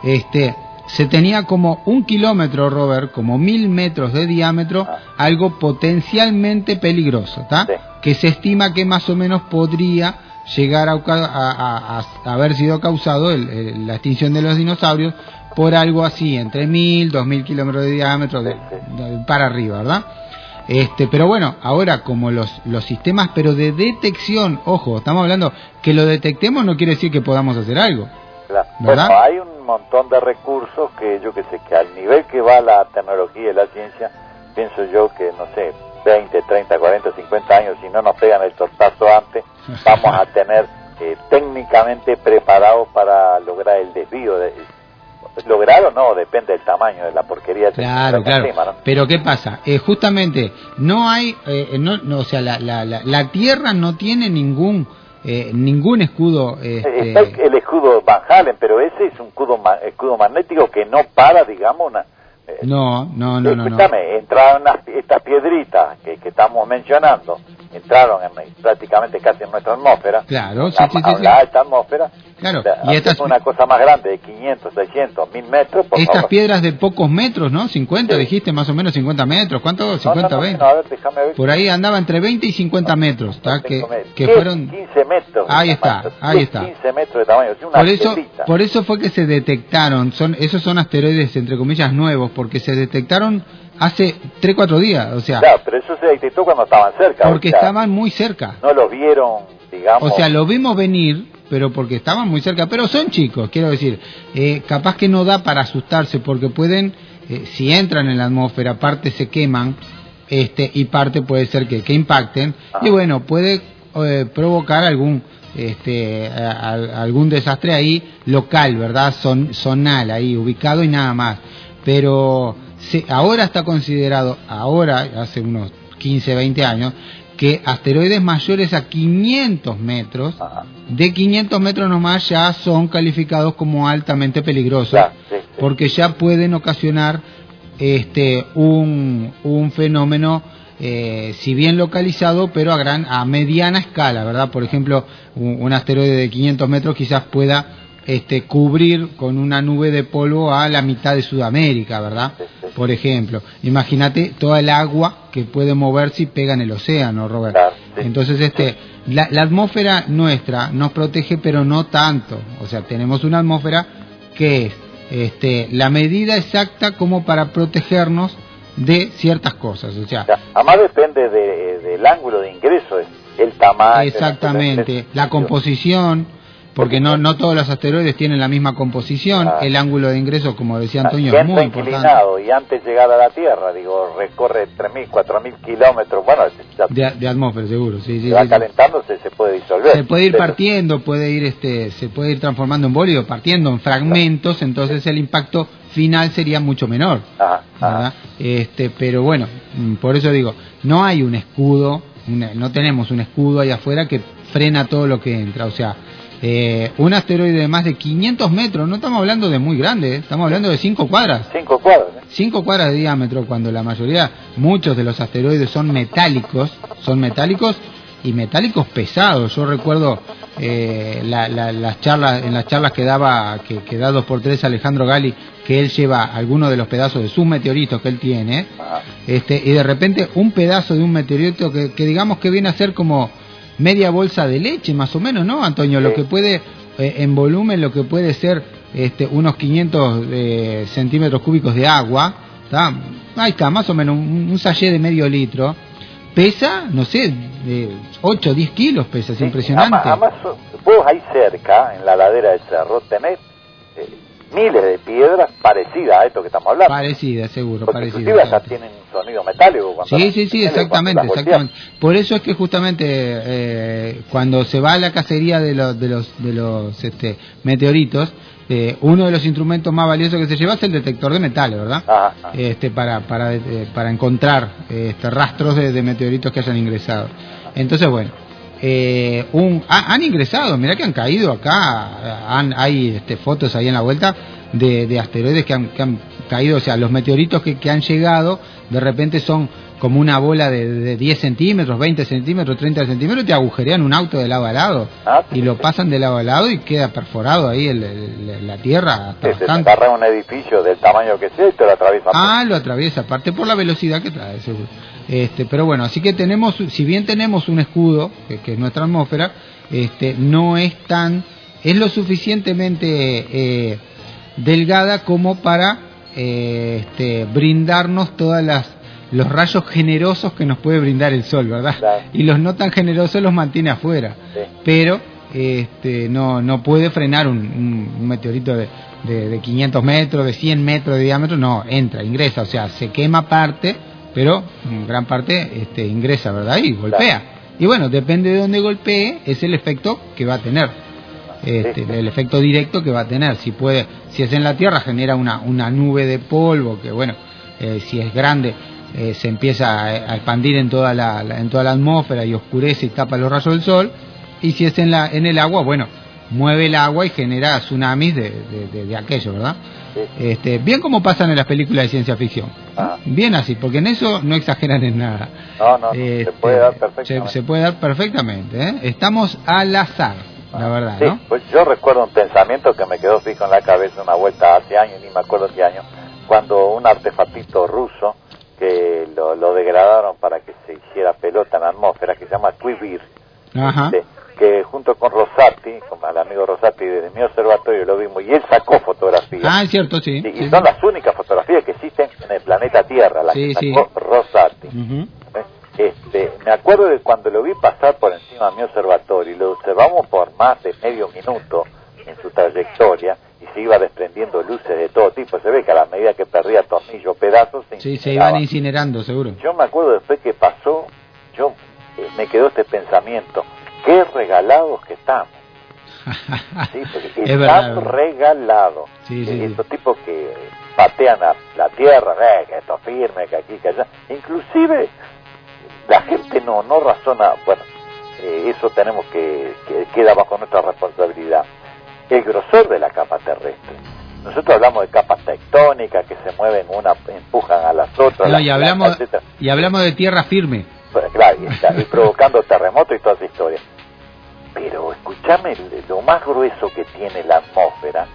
Speaker 3: Se tenía como 1 kilómetro, Robert, como 1000 metros de diámetro, algo potencialmente peligroso, ¿tá?
Speaker 4: Sí.
Speaker 3: Que se estima que más o menos podría llegar a haber sido causado la extinción de los dinosaurios por algo así, entre 1000, 2000 kilómetros de diámetro, para arriba, ¿verdad? Pero bueno, ahora como los sistemas, pero de detección, ojo, estamos hablando, que lo detectemos no quiere decir que podamos hacer algo.
Speaker 4: Claro.
Speaker 3: ¿Verdad?
Speaker 4: Bueno, hay un montón de recursos que yo que sé, que al nivel que va la tecnología y la ciencia, pienso yo que, no sé, 20, 30, 40, 50 años, si no nos pegan el tortazo antes, vamos a tener técnicamente preparados para lograr el desvío. ¿Lograr o no? Depende del tamaño de la porquería.
Speaker 3: Claro.
Speaker 4: Encima, ¿no?
Speaker 3: Pero ¿qué pasa? Justamente, no hay, o sea, la Tierra no tiene ningún escudo.
Speaker 4: Está el escudo Van Halen, pero ese es un escudo magnético que no para, digamos,
Speaker 3: No.
Speaker 4: Escúchame, entraron estas piedritas que estamos mencionando, entraron prácticamente casi en nuestra atmósfera.
Speaker 3: Claro,
Speaker 4: la alta atmósfera.
Speaker 3: Claro,
Speaker 4: O sea,
Speaker 3: y esta es
Speaker 4: una cosa más grande de 500, 600, 1000 metros.
Speaker 3: Estas
Speaker 4: favor.
Speaker 3: piedras de pocos metros, ¿no? 50, dijiste, más o menos 50 metros. ¿Cuánto? 50, 20.
Speaker 4: A ver, déjame ver.
Speaker 3: Por ahí andaba entre 20 y 50 metros, ¿tá? Que
Speaker 4: fueron 15 metros.
Speaker 3: Ahí está.
Speaker 4: 15 metros de tamaño.
Speaker 3: Por eso fue que se detectaron, esos son asteroides entre comillas nuevos, porque se detectaron hace 3-4 días, o sea.
Speaker 4: Claro, pero eso se detectó cuando estaban cerca.
Speaker 3: Porque estaban muy cerca.
Speaker 4: No los vieron, digamos.
Speaker 3: O sea, lo vimos venir, pero porque estaban muy cerca. Pero son chicos, quiero decir, capaz que no da para asustarse, porque pueden, si entran en la atmósfera, parte se queman, y parte puede ser que impacten, y bueno, puede provocar algún desastre ahí local, ¿verdad? Zonal ahí, ubicado y nada más. Pero ahora está considerado, hace unos 15, 20 años, que asteroides mayores a 500 metros, de 500 metros nomás ya son calificados como altamente peligrosos, porque ya pueden ocasionar un fenómeno, si bien localizado, pero a mediana escala, ¿verdad? Por ejemplo, un asteroide de 500 metros quizás pueda cubrir con una nube de polvo a la mitad de Sudamérica, ¿verdad? Por ejemplo, imagínate toda el agua que puede moverse y pega en el océano, Robert. Entonces, la atmósfera nuestra nos protege, pero no tanto. O sea, tenemos una atmósfera que es la medida exacta como para protegernos de ciertas cosas. O sea,
Speaker 4: además depende del ángulo de ingreso, el tamaño.
Speaker 3: Exactamente, la composición. porque no todos los asteroides tienen la misma composición, el ángulo de ingreso, como decía Antonio, es muy importante.
Speaker 4: Inclinado, y antes de llegar a la Tierra, recorre 3.000, 4.000 kilómetros, bueno,
Speaker 3: de atmósfera, seguro, sí.
Speaker 4: Va calentándose, se puede disolver.
Speaker 3: Se puede ir partiendo, se puede ir transformando en bólido, partiendo en fragmentos, entonces el impacto final sería mucho menor. ¿Verdad? Pero bueno, por eso digo, no hay un escudo, no tenemos un escudo ahí afuera que frena todo lo que entra, o sea, un asteroide de más de 500 metros, no estamos hablando de muy grande, estamos hablando de 5 cuadras.
Speaker 4: 5 cuadras.
Speaker 3: 5 cuadras de diámetro, cuando la mayoría, muchos de los asteroides son metálicos y metálicos pesados. Yo recuerdo las charlas que da 2x3 Alejandro Gali, que él lleva algunos de los pedazos de sus meteoritos que él tiene, y de repente un pedazo de un meteorito que digamos que viene a ser como media bolsa de leche, más o menos, ¿no, Antonio? Sí. Lo que puede, en volumen, lo que puede ser unos 500 centímetros cúbicos de agua, ¿tá? Ahí está, más o menos, un sachet de medio litro. Pesa, no sé, 8 o 10 kilos pesa, es impresionante.
Speaker 4: Además, vos ahí cerca, en la ladera del cerro, tenés miles de piedras parecidas a esto que estamos hablando.
Speaker 3: Parecidas, seguro.
Speaker 4: Porque inclusive hasta tienen sonido metálico.
Speaker 3: Sí, exactamente. Por eso es que justamente cuando se va a la cacería de los meteoritos, uno de los instrumentos más valiosos que se lleva es el detector de metales, ¿verdad? Para encontrar rastros de meteoritos que hayan ingresado. Entonces, bueno, han ingresado, mirá que han caído acá, hay fotos ahí en la vuelta de asteroides que han caído, o sea, los meteoritos que han llegado, de repente son como una bola de 10 centímetros, 20 centímetros, 30 centímetros, y te agujerean un auto de lado a lado, y lo pasan de lado a lado y queda perforado ahí la tierra.
Speaker 4: Se agarra un edificio del tamaño que sea y te lo atraviesa.
Speaker 3: Lo atraviesa, aparte por la velocidad que trae, seguro. Pero bueno, así que tenemos, si bien tenemos un escudo, que es nuestra atmósfera, no es es lo suficientemente delgada como para brindarnos los rayos generosos que nos puede brindar el sol, ¿verdad? Claro. Y los no tan generosos los mantiene afuera. Sí. Pero no puede frenar un meteorito de 500 metros, de 100 metros de diámetro, no, ingresa, o sea, se quema parte, pero gran parte ingresa, ¿verdad? Y golpea. Claro. Y bueno, depende de dónde golpee, es el efecto que va a tener. El efecto directo que va a tener. Si es en la Tierra, genera una nube de polvo que, bueno, si es grande, se empieza a expandir en toda la atmósfera y oscurece y tapa los rayos del sol. Y si es en el agua, bueno, mueve el agua y genera tsunamis de aquello, ¿verdad? Sí. Bien como pasan en las películas de ciencia ficción. Bien así, porque en eso no exageran en nada.
Speaker 4: No, se puede dar perfectamente.
Speaker 3: Se puede dar perfectamente, Estamos al azar, la verdad,
Speaker 4: sí,
Speaker 3: ¿no?
Speaker 4: Pues yo recuerdo un pensamiento que me quedó fijo en la cabeza una vuelta hace años, ni me acuerdo qué año, cuando un artefactito ruso que lo degradaron para que se hiciera pelota en la atmósfera, que se llama Quivir, que junto con Rosati, con el amigo Rosati desde mi observatorio lo vimos, y él sacó fotografías.
Speaker 3: Es cierto, sí.
Speaker 4: Y son las únicas fotografías que existen en el planeta Tierra, las que sacó Rosati. Me acuerdo de cuando lo vi pasar por encima de mi observatorio, y lo observamos por más de medio minuto en su trayectoria, y se iba desprendiendo luces de todo tipo. Se ve que a la medida que perdía tornillos, pedazos,
Speaker 3: se iban incinerando, seguro.
Speaker 4: Yo me acuerdo después que pasó, me quedó este pensamiento: qué regalados que estamos. Sí, porque están regalados. Estos tipos que patean a la tierra, que esto firme, que aquí, que allá. Inclusive la gente no razona. Bueno, eso tenemos que queda bajo nuestra responsabilidad. El grosor de la capa terrestre. Nosotros hablamos de capas tectónicas que se mueven, empujan a las otras.
Speaker 3: Y hablamos de tierra firme.
Speaker 4: Pues, claro, y provocando terremotos y toda esa historia. Pero escúchame, lo más grueso que tiene la atmósfera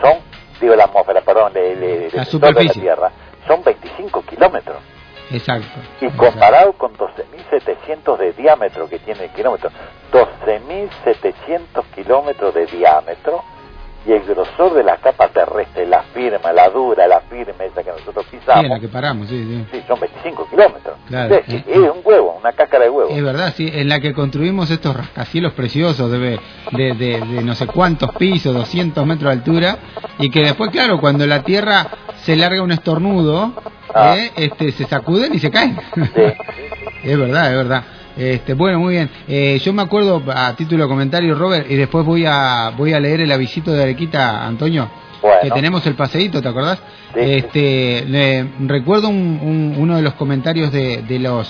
Speaker 3: la superficie
Speaker 4: de la Tierra, son 25 kilómetros.
Speaker 3: Exacto.
Speaker 4: Y comparado con 12.700 de diámetro que tiene el kilómetro, 12.700 kilómetros de diámetro, y el grosor de la capa terrestre, la firme, la dura, la firme, esa que nosotros pisamos.
Speaker 3: Sí, en la que paramos, sí.
Speaker 4: Sí, son 25 kilómetros.
Speaker 3: Claro.
Speaker 4: Es un huevo, una cáscara de huevo.
Speaker 3: Es verdad, sí, en la que construimos estos rascacielos preciosos de no sé cuántos pisos, 200 metros de altura, y que después, claro, cuando la Tierra se larga un estornudo, se sacuden y se caen.
Speaker 4: Sí.
Speaker 3: Es verdad. Bueno, muy bien. Yo me acuerdo, a título de comentario, Robert, y después voy a leer el avisito de Arequita, Antonio,
Speaker 4: bueno,
Speaker 3: que tenemos el paseíto, ¿te acordás?
Speaker 4: Sí.
Speaker 3: Recuerdo uno de los comentarios de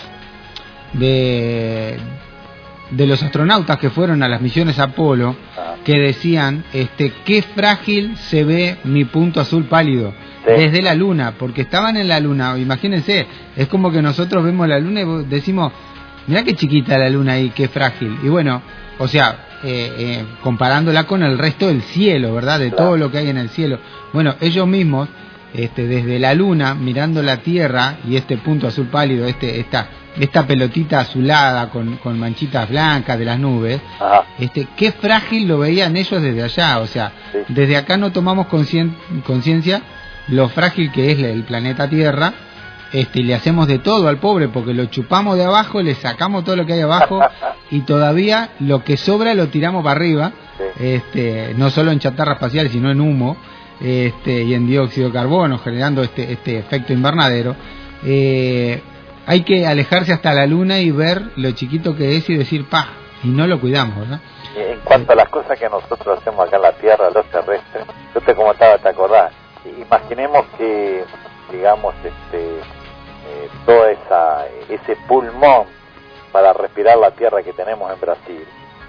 Speaker 3: los astronautas que fueron a las misiones Apolo, que decían, qué frágil se ve mi punto azul pálido. Sí. Desde la luna, porque estaban en la luna, imagínense, es como que nosotros vemos la luna y decimos, mirá qué chiquita la luna ahí, qué frágil. Y bueno, o sea, comparándola con el resto del cielo, ¿verdad? De todo lo que hay en el cielo. Bueno, ellos mismos, desde la luna, mirando la Tierra y este punto azul pálido, esta pelotita azulada con manchitas blancas de las nubes, qué frágil lo veían ellos desde allá. O sea, desde acá no tomamos conciencia lo frágil que es el planeta Tierra, y le hacemos de todo al pobre, porque lo chupamos de abajo, le sacamos todo lo que hay abajo, y todavía lo que sobra lo tiramos para arriba, no solo en chatarra espacial, sino en humo, y en dióxido de carbono, generando este efecto invernadero. Hay que alejarse hasta la luna y ver lo chiquito que es y decir, y no lo cuidamos, ¿verdad?
Speaker 4: En cuanto a las cosas que nosotros hacemos acá en la Tierra, los terrestres, yo te comentaba, ¿te acordás? Imaginemos que, digamos, todo ese pulmón para respirar la tierra que tenemos en Brasil,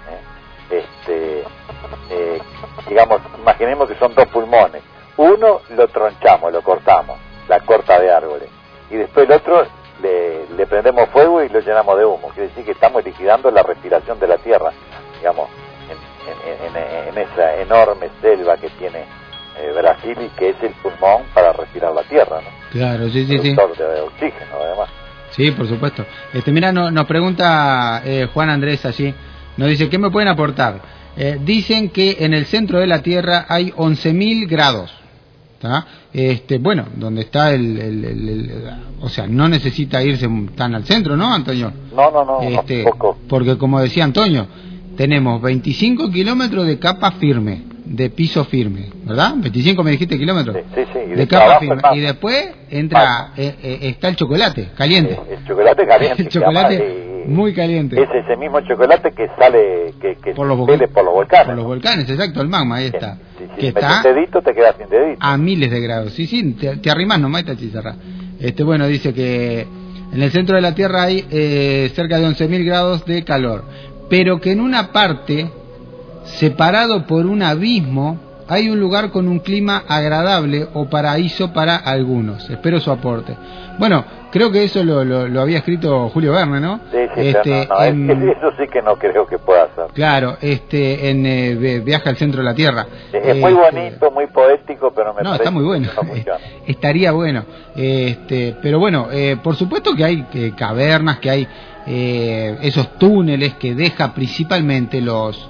Speaker 4: digamos, imaginemos que son dos pulmones. Uno lo tronchamos, lo cortamos, la corta de árboles, y después el otro le prendemos fuego y lo llenamos de humo. Quiere decir que estamos liquidando la respiración de la tierra, digamos, en esa enorme selva que tiene Brasil, y que es el pulmón para respirar la tierra, ¿no?
Speaker 3: Claro, sí.
Speaker 4: De oxígeno, además.
Speaker 3: Sí, por supuesto. Mira, nos pregunta Juan Andrés allí, nos dice, ¿qué me pueden aportar? Dicen que en el centro de la Tierra hay 11.000 grados, ¿tá? Bueno, donde está o sea, no necesita irse tan al centro, ¿no, Antonio?
Speaker 4: No, poco.
Speaker 3: Porque como decía Antonio, tenemos 25 kilómetros de capa firme, de piso firme, ¿verdad? 25 me dijiste kilómetros.
Speaker 4: Sí.
Speaker 3: De capa firme. Y después está el chocolate caliente.
Speaker 4: Sí, el chocolate caliente.
Speaker 3: El chocolate muy caliente.
Speaker 4: Es ese mismo chocolate que sale, que
Speaker 3: por los
Speaker 4: volcanes.
Speaker 3: Por los volcanes, exacto, el magma, ahí está.
Speaker 4: Sí,
Speaker 3: que
Speaker 4: está un dedito, te quedas sin dedito.
Speaker 3: A miles de grados. Sí, te arrimás nomás esta chizarra. Bueno, dice que en el centro de la Tierra hay cerca de 11.000 grados de calor, pero que en una parte, separado por un abismo, hay un lugar con un clima agradable o paraíso para algunos. Espero su aporte. Bueno, creo que eso lo había escrito Julio Verne, ¿no?
Speaker 4: Sí, eso sí que no creo que pueda ser.
Speaker 3: Claro, en Viaje al centro de la Tierra.
Speaker 4: Es muy bonito, muy poético, pero me parece
Speaker 3: está muy bueno.
Speaker 4: Que no funciona.
Speaker 3: Estaría bueno. Pero bueno, por supuesto que hay cavernas, que hay esos túneles que deja principalmente los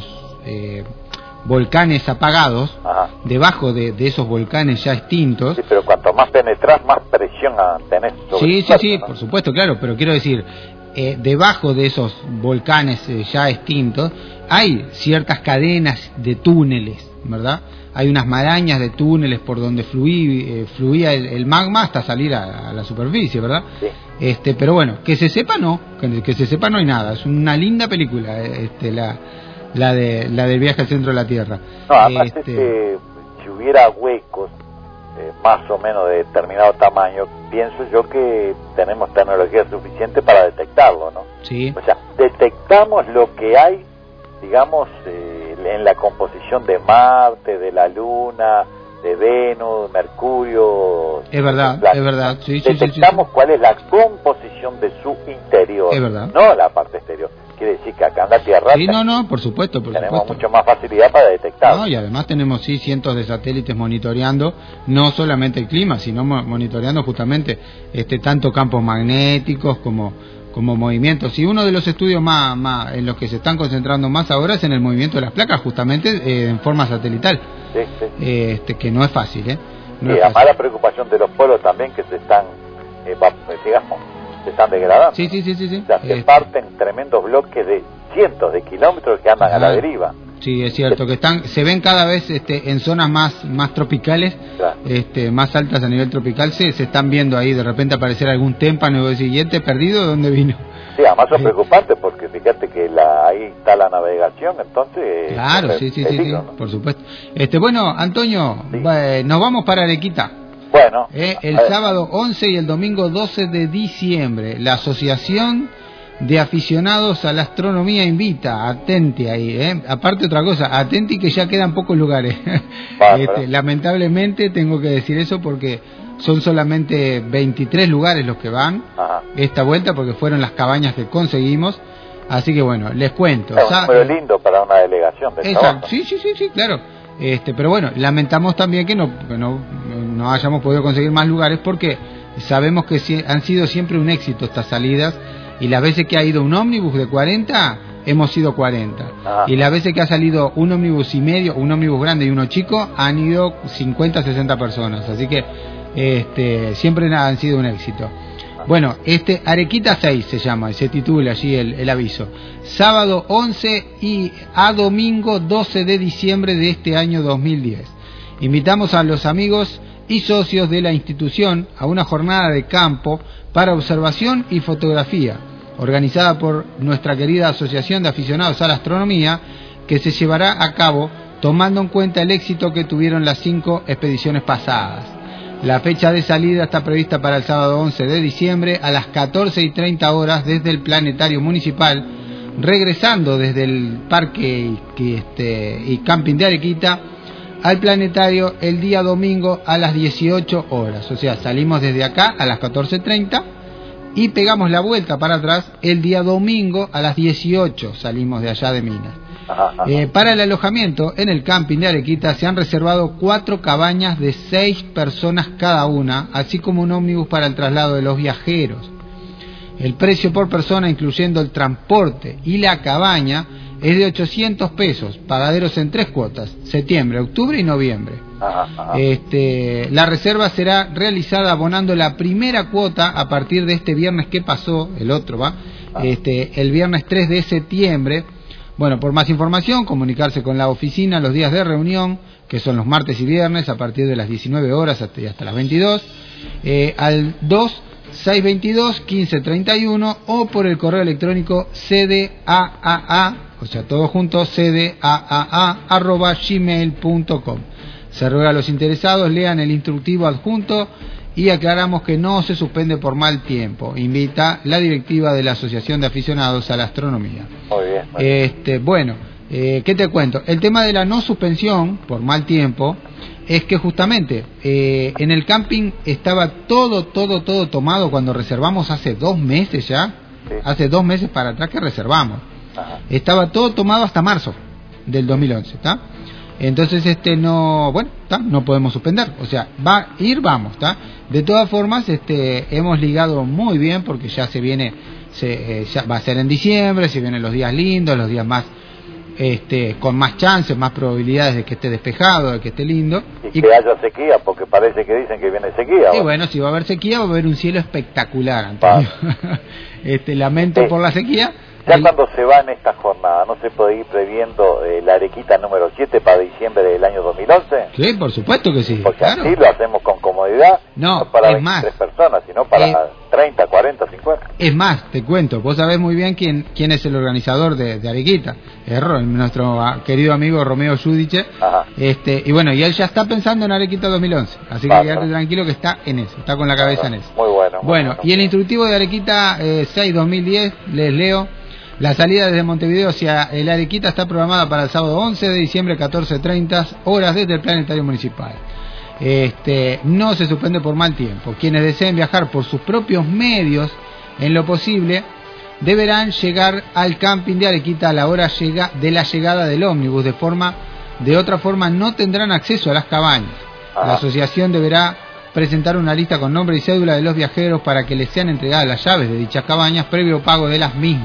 Speaker 3: volcanes apagados. Ajá. Debajo de esos volcanes ya extintos.
Speaker 4: Sí, pero cuanto más penetras, más presión tenés sobre el cuerpo, ¿no?
Speaker 3: Por supuesto, claro, pero quiero decir, debajo de esos volcanes ya extintos hay ciertas cadenas de túneles, ¿verdad? Hay unas marañas de túneles por donde fluía el magma hasta salir a la superficie, ¿verdad? Sí. Pero bueno, que se sepa no hay nada. Es una linda película, la del Viaje al centro de la Tierra.
Speaker 4: No, además si hubiera huecos más o menos de determinado tamaño, pienso yo que tenemos tecnología suficiente para detectarlo, ¿no?
Speaker 3: Sí.
Speaker 4: O sea, detectamos lo que hay, digamos, en la composición de Marte, de la Luna, de Venus, Mercurio.
Speaker 3: Es verdad. Sí,
Speaker 4: detectamos cuál es la composición de su interior,
Speaker 3: es verdad.
Speaker 4: No la parte exterior. Quiere decir que acá en la Tierra
Speaker 3: por supuesto,
Speaker 4: tenemos mucho más facilidad para detectar.
Speaker 3: Y además tenemos cientos de satélites monitoreando no solamente el clima, sino monitoreando justamente tanto campos magnéticos como movimientos. Y uno de los estudios más en los que se están concentrando más ahora es en el movimiento de las placas, justamente en forma satelital.
Speaker 4: sí.
Speaker 3: Que no es fácil,
Speaker 4: No es fácil. Además la preocupación de los pueblos también que se están, digamos, se están degradando.
Speaker 3: Sí.
Speaker 4: O sea, se parten tremendos bloques de cientos de kilómetros que andan a la deriva.
Speaker 3: Sí, es cierto, que se ven cada vez en zonas más tropicales, claro. Más altas a nivel tropical, se están viendo ahí de repente aparecer algún témpano y vos decís, ¿y este perdido de dónde vino?
Speaker 4: Sí, además son preocupantes porque fíjate que ahí está la navegación, entonces...
Speaker 3: Claro, sí, ¿no? Por supuesto. Bueno, Antonio, nos vamos para Arequita.
Speaker 4: Bueno.
Speaker 3: El sábado 11 y el domingo 12 de diciembre, la Asociación de Aficionados a la Astronomía invita, atenti ahí, aparte otra cosa, atenti que ya quedan pocos lugares. Lamentablemente tengo que decir eso porque son solamente 23 lugares los que van esta vuelta porque fueron las cabañas que conseguimos, así que bueno, les cuento.
Speaker 4: Es un número lindo para una delegación de
Speaker 3: exacto, sí, claro. Pero bueno, lamentamos también que no hayamos podido conseguir más lugares porque sabemos que han sido siempre un éxito estas salidas. Y las veces que ha ido un ómnibus de 40, hemos ido 40. Y las veces que ha salido un ómnibus y medio, un ómnibus grande y uno chico, han ido 50, 60 personas. Así que siempre han sido un éxito. Bueno, Arequita 6 se llama, y se titula allí el aviso. Sábado 11 y a domingo 12 de diciembre de este año 2010. Invitamos a los amigos y socios de la institución a una jornada de campo para observación y fotografía, organizada por nuestra querida Asociación de Aficionados a la Astronomía, que se llevará a cabo tomando en cuenta el éxito que tuvieron las 5 expediciones pasadas. La fecha de salida está prevista para el sábado 11 de diciembre a las 14:30 horas desde el Planetario Municipal, regresando desde el Parque y Camping de Arequita al planetario el día domingo a las 18 horas. O sea, salimos desde acá a las 14:30 y pegamos la vuelta para atrás el día domingo a las 18. Salimos de allá de Minas. Para el alojamiento en el camping de Arequita se han reservado 4 cabañas de 6 personas cada una, así como un ómnibus para el traslado de los viajeros. El precio por persona, incluyendo el transporte y la cabaña, es de 800 pesos, pagaderos en 3 cuotas, septiembre, octubre y noviembre. La reserva será realizada abonando la primera cuota a partir de este viernes que pasó, el otro el viernes 3 de septiembre. Bueno, por más información, comunicarse con la oficina los días de reunión, que son los martes y viernes, a partir de las 19 horas hasta las 22, al 2-622-1531 o por el correo electrónico cdaa, o sea, todo junto, cdaa@gmail.com. Se ruega a los interesados lean el instructivo adjunto y aclaramos que no se suspende por mal tiempo. Invita la directiva de la Asociación de Aficionados a la Astronomía.
Speaker 4: Muy bien.
Speaker 3: Bueno, ¿qué te cuento? El tema de la no suspensión por mal tiempo es que justamente en el camping estaba todo tomado cuando reservamos hace 2 meses ya. Sí. Hace 2 meses para atrás que reservamos. Estaba todo tomado hasta marzo del 2011, ¿está? Entonces no podemos suspender, o sea, vamos, ¿está? De todas formas, hemos ligado muy bien porque ya ya va a ser en diciembre, se vienen los días lindos, los días más con más chances, más probabilidades de que esté despejado, de que esté lindo.
Speaker 4: Y que haya sequía, porque parece que dicen que viene sequía.
Speaker 3: Y bueno, si va a haber sequía, va a haber un cielo espectacular, Antonio. Lamento por la sequía.
Speaker 4: Ya cuando se va en esta jornada, ¿no se puede ir previendo la Arequita número 7 para diciembre del año 2011?
Speaker 3: Sí, por supueto que sí.
Speaker 4: Porque
Speaker 3: claro.
Speaker 4: así lo hacemos con comodidad, no para 23 personas, sino para 30, 40, 50.
Speaker 3: Es más, te cuento, vos sabés muy bien quién es el organizador de Arequita, nuestro querido amigo Romeo Judice. Y bueno, y él ya está pensando en Arequita 2011, así que quédate tranquilo que está en eso, está con la cabeza en eso.
Speaker 4: Muy bueno.
Speaker 3: Bueno, y el instructivo de Arequita 6-2010, les leo. La salida desde Montevideo hacia el Arequita está programada para el sábado 11 de diciembre, 14:30 horas desde el Planetario Municipal. No se suspende por mal tiempo. Quienes deseen viajar por sus propios medios, en lo posible, deberán llegar al camping de Arequita a la hora de la llegada del ómnibus. De otra forma, no tendrán acceso a las cabañas. La asociación deberá presentar una lista con nombre y cédula de los viajeros para que les sean entregadas las llaves de dichas cabañas previo pago de las mismas.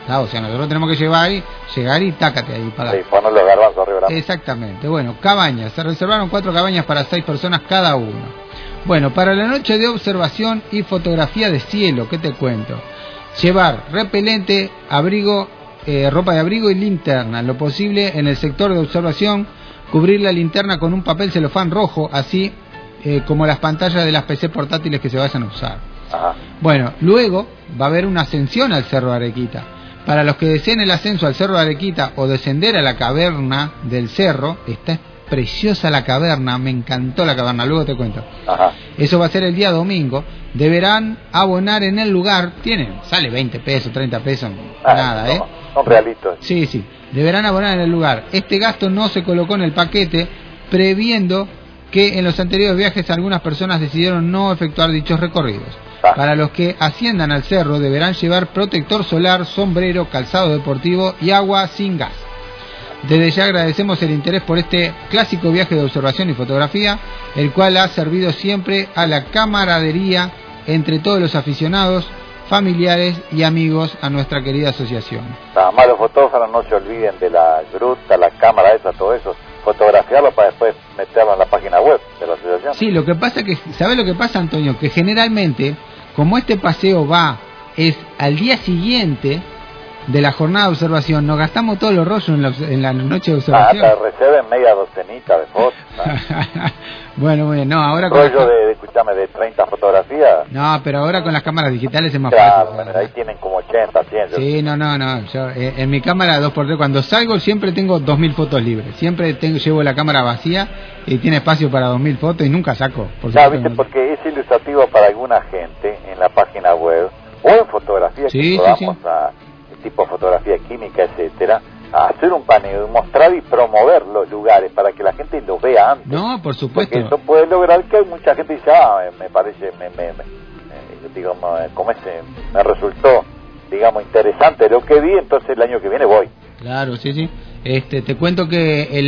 Speaker 3: Claro, o sea, nosotros tenemos que llegar y tácate ahí para...
Speaker 4: Sí, poner los garbanzos arriba.
Speaker 3: Exactamente. Bueno, cabañas. Se reservaron 4 cabañas para 6 personas cada uno. Bueno, para la noche de observación y fotografía de cielo, ¿qué te cuento? Llevar repelente, abrigo, ropa de abrigo y linterna. Lo posible en el sector de observación, cubrir la linterna con un papel celofán rojo, así como las pantallas de las PC portátiles que se vayan a usar.
Speaker 4: Ajá.
Speaker 3: Bueno, luego va a haber una ascensión al Cerro de Arequita. Para los que deseen el ascenso al Cerro de Arequita o descender a la caverna del cerro, está preciosa la caverna, me encantó la caverna, luego te cuento.
Speaker 4: Ajá.
Speaker 3: Eso va a ser el día domingo. Deberán abonar en el lugar, sale 20 pesos, 30 pesos, nada,
Speaker 4: no, son realitos.
Speaker 3: Sí, deberán abonar en el lugar. Este gasto no se colocó en el paquete, previendo que en los anteriores viajes algunas personas decidieron no efectuar dichos recorridos. Para los que asciendan al cerro deberán llevar protector solar, sombrero, calzado deportivo y agua sin gas. Desde ya agradecemos el interés por este clásico viaje de observación y fotografía, el cual ha servido siempre a la camaradería entre todos los aficionados, familiares y amigos a nuestra querida asociación.
Speaker 4: Nada más los fotógrafos no se olviden de la gruta, la cámara esa, todo eso, fotografiarlo para después meterlo en la página web de la asociación.
Speaker 3: Sí, lo que pasa que, ¿sabes lo que pasa, Antonio? Que generalmente, como este paseo es al día siguiente de la jornada de observación, nos gastamos todos los rollos en la noche de observación.
Speaker 4: Te reserven media docenita de fotos.
Speaker 3: Bueno, no, ahora con
Speaker 4: rollo de 30 fotografías.
Speaker 3: No, pero ahora con las cámaras digitales es más
Speaker 4: fácil.
Speaker 3: Bueno,
Speaker 4: ahí tienen como 80, 100.
Speaker 3: Sí, no, yo en mi cámara 2x3, cuando salgo siempre tengo 2000 fotos libres. Siempre llevo la cámara vacía y tiene espacio para 2000 fotos y nunca saco.
Speaker 4: ¿Viste? Porque es ilustrativo para alguna gente en la página web o en fotografía que podamos a tipo fotografía química, etcétera, a hacer un paneo, mostrar y promover los lugares para que la gente los vea antes.
Speaker 3: No, por supuesto.
Speaker 4: Porque eso puede lograr que mucha gente dice, me parece, me resultó, digamos, interesante lo que vi, entonces el año que viene voy.
Speaker 3: Claro, sí. Te cuento que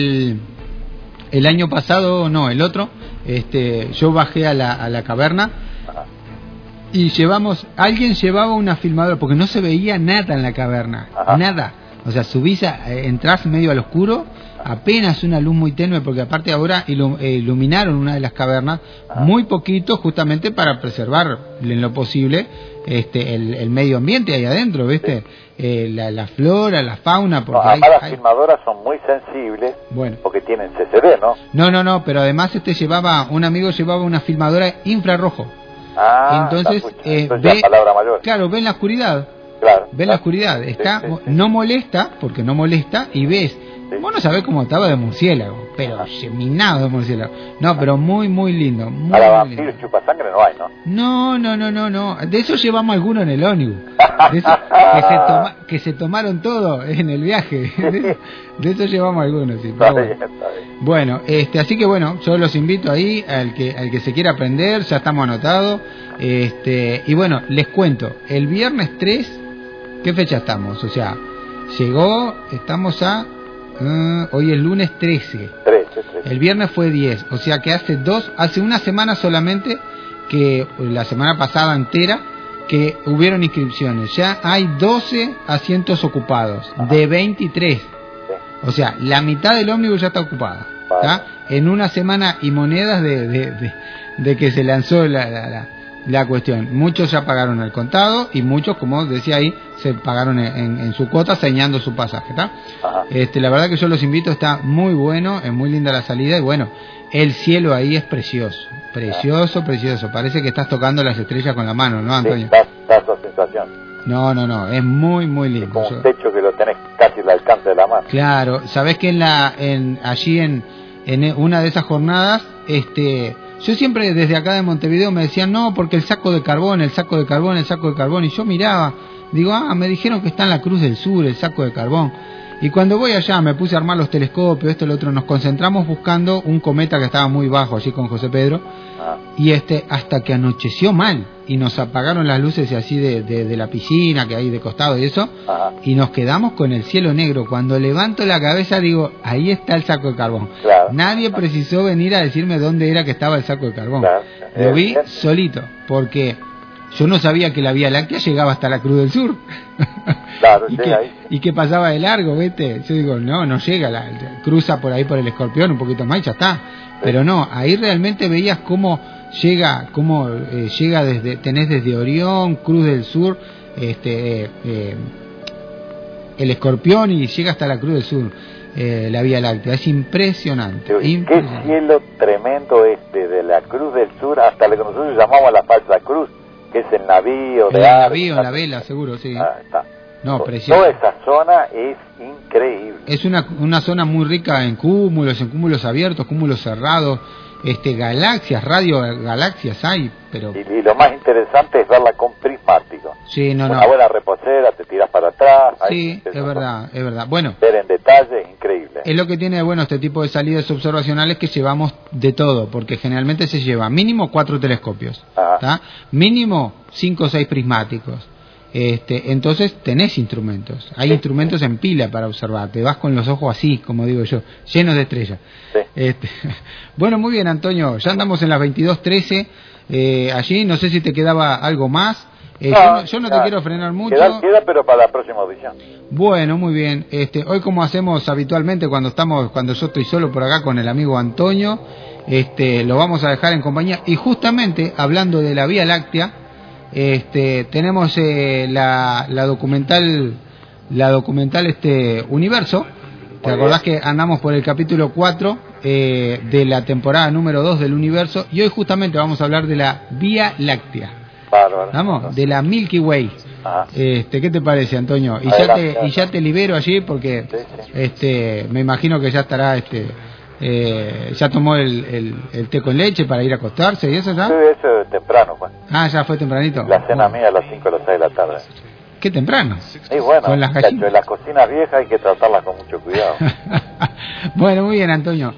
Speaker 3: el año pasado, el otro, yo bajé a la caverna. Ajá. Y alguien llevaba una filmadora, porque no se veía nada en la caverna. Ajá. Nada. O sea, entrás medio al oscuro, apenas una luz muy tenue, porque aparte ahora iluminaron una de las cavernas, muy poquito, justamente para preservar en lo posible el medio ambiente ahí adentro, ¿viste? La flora, la fauna. Porque
Speaker 4: además las filmadoras son muy sensibles, porque tienen CCD, ¿no?
Speaker 3: No, pero además un amigo llevaba una filmadora infrarrojo. Entonces
Speaker 4: palabra mayor.
Speaker 3: Claro, ve en la oscuridad.
Speaker 4: Claro.
Speaker 3: Ve en la oscuridad. No molesta, porque no molesta, y ves. Sí. Vos no sabés cómo estaba de murciélago, pero minado de murciélago. No, pero muy, muy lindo. Muy,
Speaker 4: para vampiros chupasangre no hay, ¿no?
Speaker 3: No. De eso llevamos algunos en el ómnibus. De eso, que se tomaron todo en el viaje. De eso llevamos algunos, sí. Está bien. Bueno, así que yo los invito ahí al que se quiera aprender, ya estamos anotados. Y bueno, les cuento, el viernes 3, ¿qué fecha estamos? O sea, estamos hoy es lunes 13. El viernes fue 10, o sea que hace una semana solamente, que la semana pasada entera, que hubieron inscripciones. Ya hay 12 asientos ocupados, de 23. O sea, la mitad del ómnibus ya está ocupada. ¿Tá? En una semana y monedas de que se lanzó la cuestión. Muchos ya pagaron el contado y muchos, como decía ahí, se pagaron en su cuota señando su pasaje. ¿Tá? La verdad que yo los invito, está muy bueno, es muy linda la salida y el cielo ahí es precioso. Precioso. Parece que estás tocando las estrellas con la mano, ¿no, Antonio?
Speaker 4: Sí, da esa sensación.
Speaker 3: No, es muy, muy lindo.
Speaker 4: Es como un techo que lo tenés casi al alcance de la mano.
Speaker 3: Claro, sabés que allí en una de esas jornadas, yo siempre desde acá de Montevideo me decían, no, porque el saco de carbón, y yo miraba, digo, me dijeron que está en la Cruz del Sur, el saco de carbón. Y cuando voy allá me puse a armar los telescopios, esto y lo otro, nos concentramos buscando un cometa que estaba muy bajo allí con José Pedro, y hasta que anocheció mal, y nos apagaron las luces así de la piscina que hay de costado y eso, y nos quedamos con el cielo negro. Cuando levanto la cabeza digo, ahí está el saco de carbón. Claro. Nadie precisó venir a decirme dónde era que estaba el saco de carbón. Claro. Lo vi solito, porque yo no sabía que la Vía Láctea llegaba hasta la Cruz del Sur.
Speaker 4: Claro,
Speaker 3: y que pasaba de largo, ¿viste? Yo digo, no llega, cruza por ahí por el Escorpión un poquito más y ya está. Pero no, ahí realmente veías cómo llega desde, tenés desde Orión, Cruz del Sur, el Escorpión y llega hasta la Cruz del Sur, la Vía Láctea. Es impresionante.
Speaker 4: Qué cielo tremendo desde la Cruz del Sur hasta lo que nosotros llamamos la falsa cruz, que es el navío de
Speaker 3: el navío, en la vela, seguro, sí.
Speaker 4: Está.
Speaker 3: No, precioso.
Speaker 4: Toda esa zona es increíble.
Speaker 3: Es una zona muy rica en cúmulos abiertos, cúmulos cerrados, galaxias, radiogalaxias hay, pero...
Speaker 4: Y lo más interesante es verla con prismático.
Speaker 3: Sí,
Speaker 4: Una buena reposera, te tiras para atrás.
Speaker 3: Sí, es verdad. Bueno,
Speaker 4: ver en detalle es increíble.
Speaker 3: Es lo que tiene bueno este tipo de salidas observacionales, que llevamos de todo, porque generalmente se lleva mínimo 4 telescopios, mínimo 5 o 6 prismáticos. Entonces tenés instrumentos, hay instrumentos en pila para observar, te vas con los ojos así, como digo yo, llenos de estrellas. Bueno, muy bien, Antonio, ya andamos en las 22:13 allí, no sé si te quedaba algo más. Yo no te quiero frenar mucho.
Speaker 4: Queda, pero para la próxima audición.
Speaker 3: Bueno, muy bien. Hoy, como hacemos habitualmente cuando yo estoy solo por acá con el amigo Antonio, lo vamos a dejar en compañía. Y justamente hablando de la Vía Láctea, tenemos la documental Universo. ¿Te acordás que andamos por el capítulo 4 de la temporada número 2 del Universo? Y hoy justamente vamos a hablar de la Vía Láctea. Vamos, de la Milky Way. ¿Qué te parece, Antonio? Y ya te libero allí porque me imagino que ya estará ya tomó el té con leche para ir a acostarse y eso ya.
Speaker 4: Sí, eso temprano, pues.
Speaker 3: Ya fue tempranito.
Speaker 4: La cena mía a las 5 o las 6 de la tarde.
Speaker 3: Qué temprano.
Speaker 4: Sí, bueno,
Speaker 3: con las gallinas.
Speaker 4: Las cocinas viejas hay que tratarlas con mucho cuidado.
Speaker 3: Bueno, muy bien, Antonio.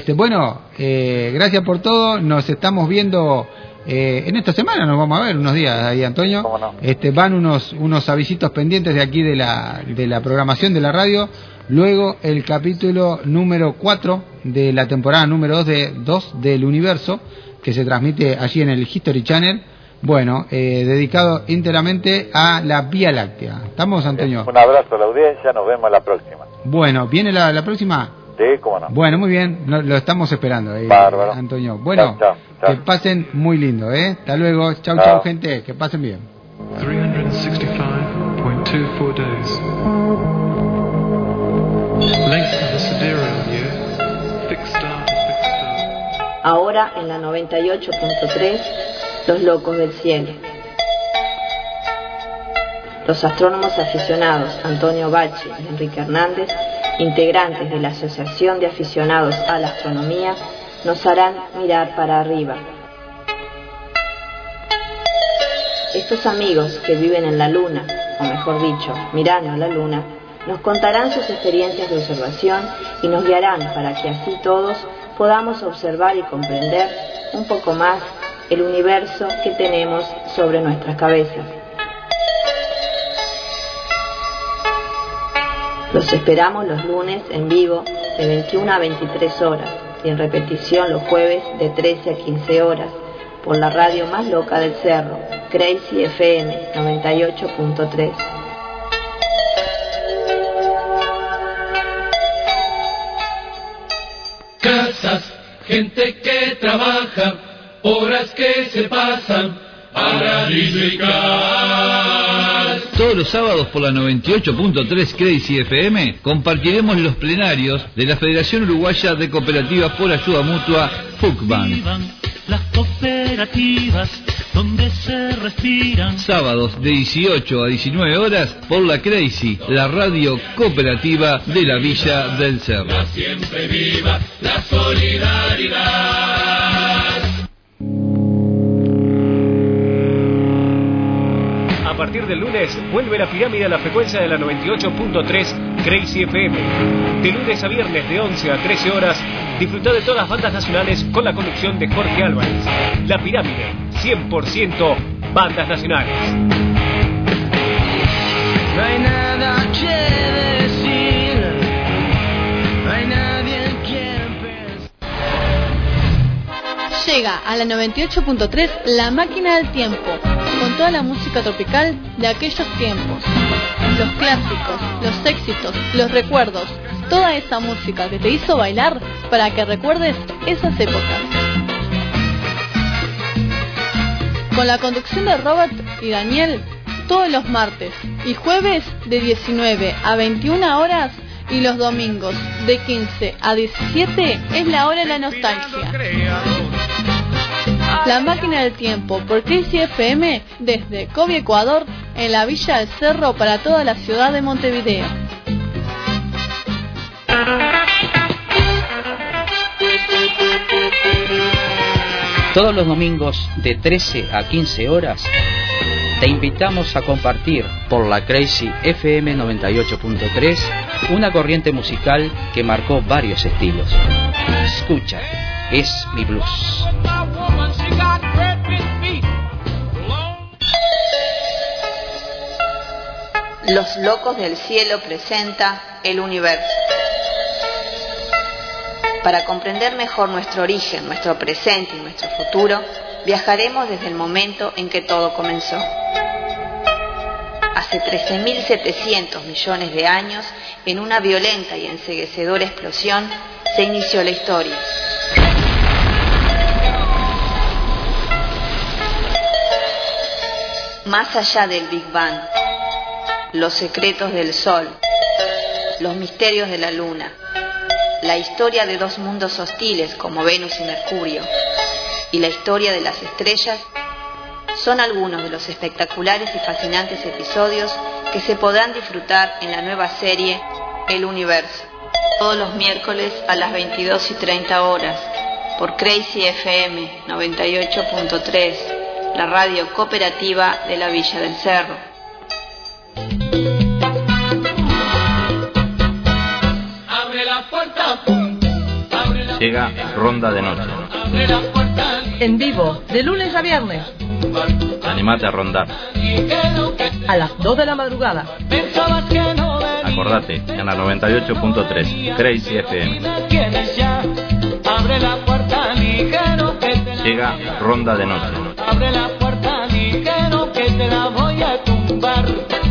Speaker 3: Gracias por todo. Nos estamos viendo en esta semana, nos vamos a ver unos días ahí, Antonio.
Speaker 4: ¿Cómo no?
Speaker 3: Van unos avisitos pendientes de aquí de la programación de la radio. Luego el capítulo número 4 de la temporada número 2 del Universo, que se transmite allí en el History Channel. Bueno, dedicado íntegramente a la Vía Láctea. ¿Estamos, Antonio?
Speaker 4: Un abrazo a la audiencia, nos vemos la próxima.
Speaker 3: Bueno, ¿viene la próxima?
Speaker 4: Sí, cómo no.
Speaker 3: Bueno, muy bien, lo estamos esperando,
Speaker 4: Bárbaro.
Speaker 3: Antonio. Bueno,
Speaker 4: chao.
Speaker 3: Que pasen muy lindo, Hasta luego. Chau, gente, que pasen bien.
Speaker 5: 365.24 days. Length of the sidereal year. Fixed star.
Speaker 6: Ahora en la 98.3, Los Locos del Cielo. Los astrónomos aficionados Antonio Bachi y Enrique Hernández, integrantes de la Asociación de Aficionados a la Astronomía, nos harán mirar para arriba. Estos amigos que viven en la Luna, o mejor dicho, mirando a la Luna, nos contarán sus experiencias de observación y nos guiarán para que así todos podamos observar y comprender un poco más el universo que tenemos sobre nuestras cabezas. Los esperamos los lunes en vivo de 21 a 23 horas y en repetición los jueves de 13 a 15 horas por la radio más loca del cerro, Crazy FM 98.3.
Speaker 1: Casas, gente que trabaja, horas que se pasan paradisíacas.
Speaker 7: Todos los sábados por la 98.3 Crazy FM compartiremos los plenarios de la Federación Uruguaya de Cooperativas por Ayuda Mutua, FUCBAN.
Speaker 8: Las cooperativas donde se respiran.
Speaker 7: Sábados de 18 a 19 horas por la Crazy, la radio cooperativa de la Villa del Cerro.
Speaker 1: Siempre viva la solidaridad.
Speaker 9: A partir del lunes vuelve la pirámide a la frecuencia de la 98.3 Crazy FM. De lunes a viernes de 11 a 13 horas, disfruta de todas las bandas nacionales con la conducción de Jorge Álvarez. La pirámide, 100% bandas nacionales.
Speaker 8: No hay nada que decir, no hay nadie en quien pensar.
Speaker 10: Llega a la 98.3 La Máquina del Tiempo, con toda la música tropical de aquellos tiempos. Los clásicos, los éxitos, los recuerdos, toda esa música que te hizo bailar para que recuerdes esas épocas. Con la conducción de Robert y Daniel, todos los martes y jueves de 19 a 21 horas y los domingos de 15 a 17 es la hora de la nostalgia. La máquina del tiempo por Crazy FM desde Kobe, Ecuador, en la Villa del Cerro para toda la ciudad de Montevideo.
Speaker 11: Todos los domingos de 13 a 15 horas te invitamos a compartir por la Crazy FM 98.3 una corriente musical que marcó varios estilos. Escucha, es mi blues.
Speaker 6: Los Locos del Cielo presenta El Universo. Para comprender mejor nuestro origen, nuestro presente y nuestro futuro, viajaremos desde el momento en que todo comenzó. Hace 13.700 millones de años, en una violenta y enceguecedora explosión, se inició la historia. Más allá del Big Bang, los secretos del Sol, los misterios de la Luna, la historia de dos mundos hostiles como Venus y Mercurio, y la historia de las estrellas, son algunos de los espectaculares y fascinantes episodios que se podrán disfrutar en la nueva serie El Universo, todos los miércoles a las 22:30 horas, por Crazy FM 98.3, la radio cooperativa de la Villa del Cerro.
Speaker 12: Llega Ronda de Noche.
Speaker 13: En vivo, de lunes a viernes.
Speaker 12: Animate a rondar.
Speaker 13: A las 2 de la madrugada.
Speaker 12: Acordate, en la 98.3, Crazy FM. Llega Ronda de Noche.
Speaker 8: Abre la puerta ligero que te la voy a tumbar.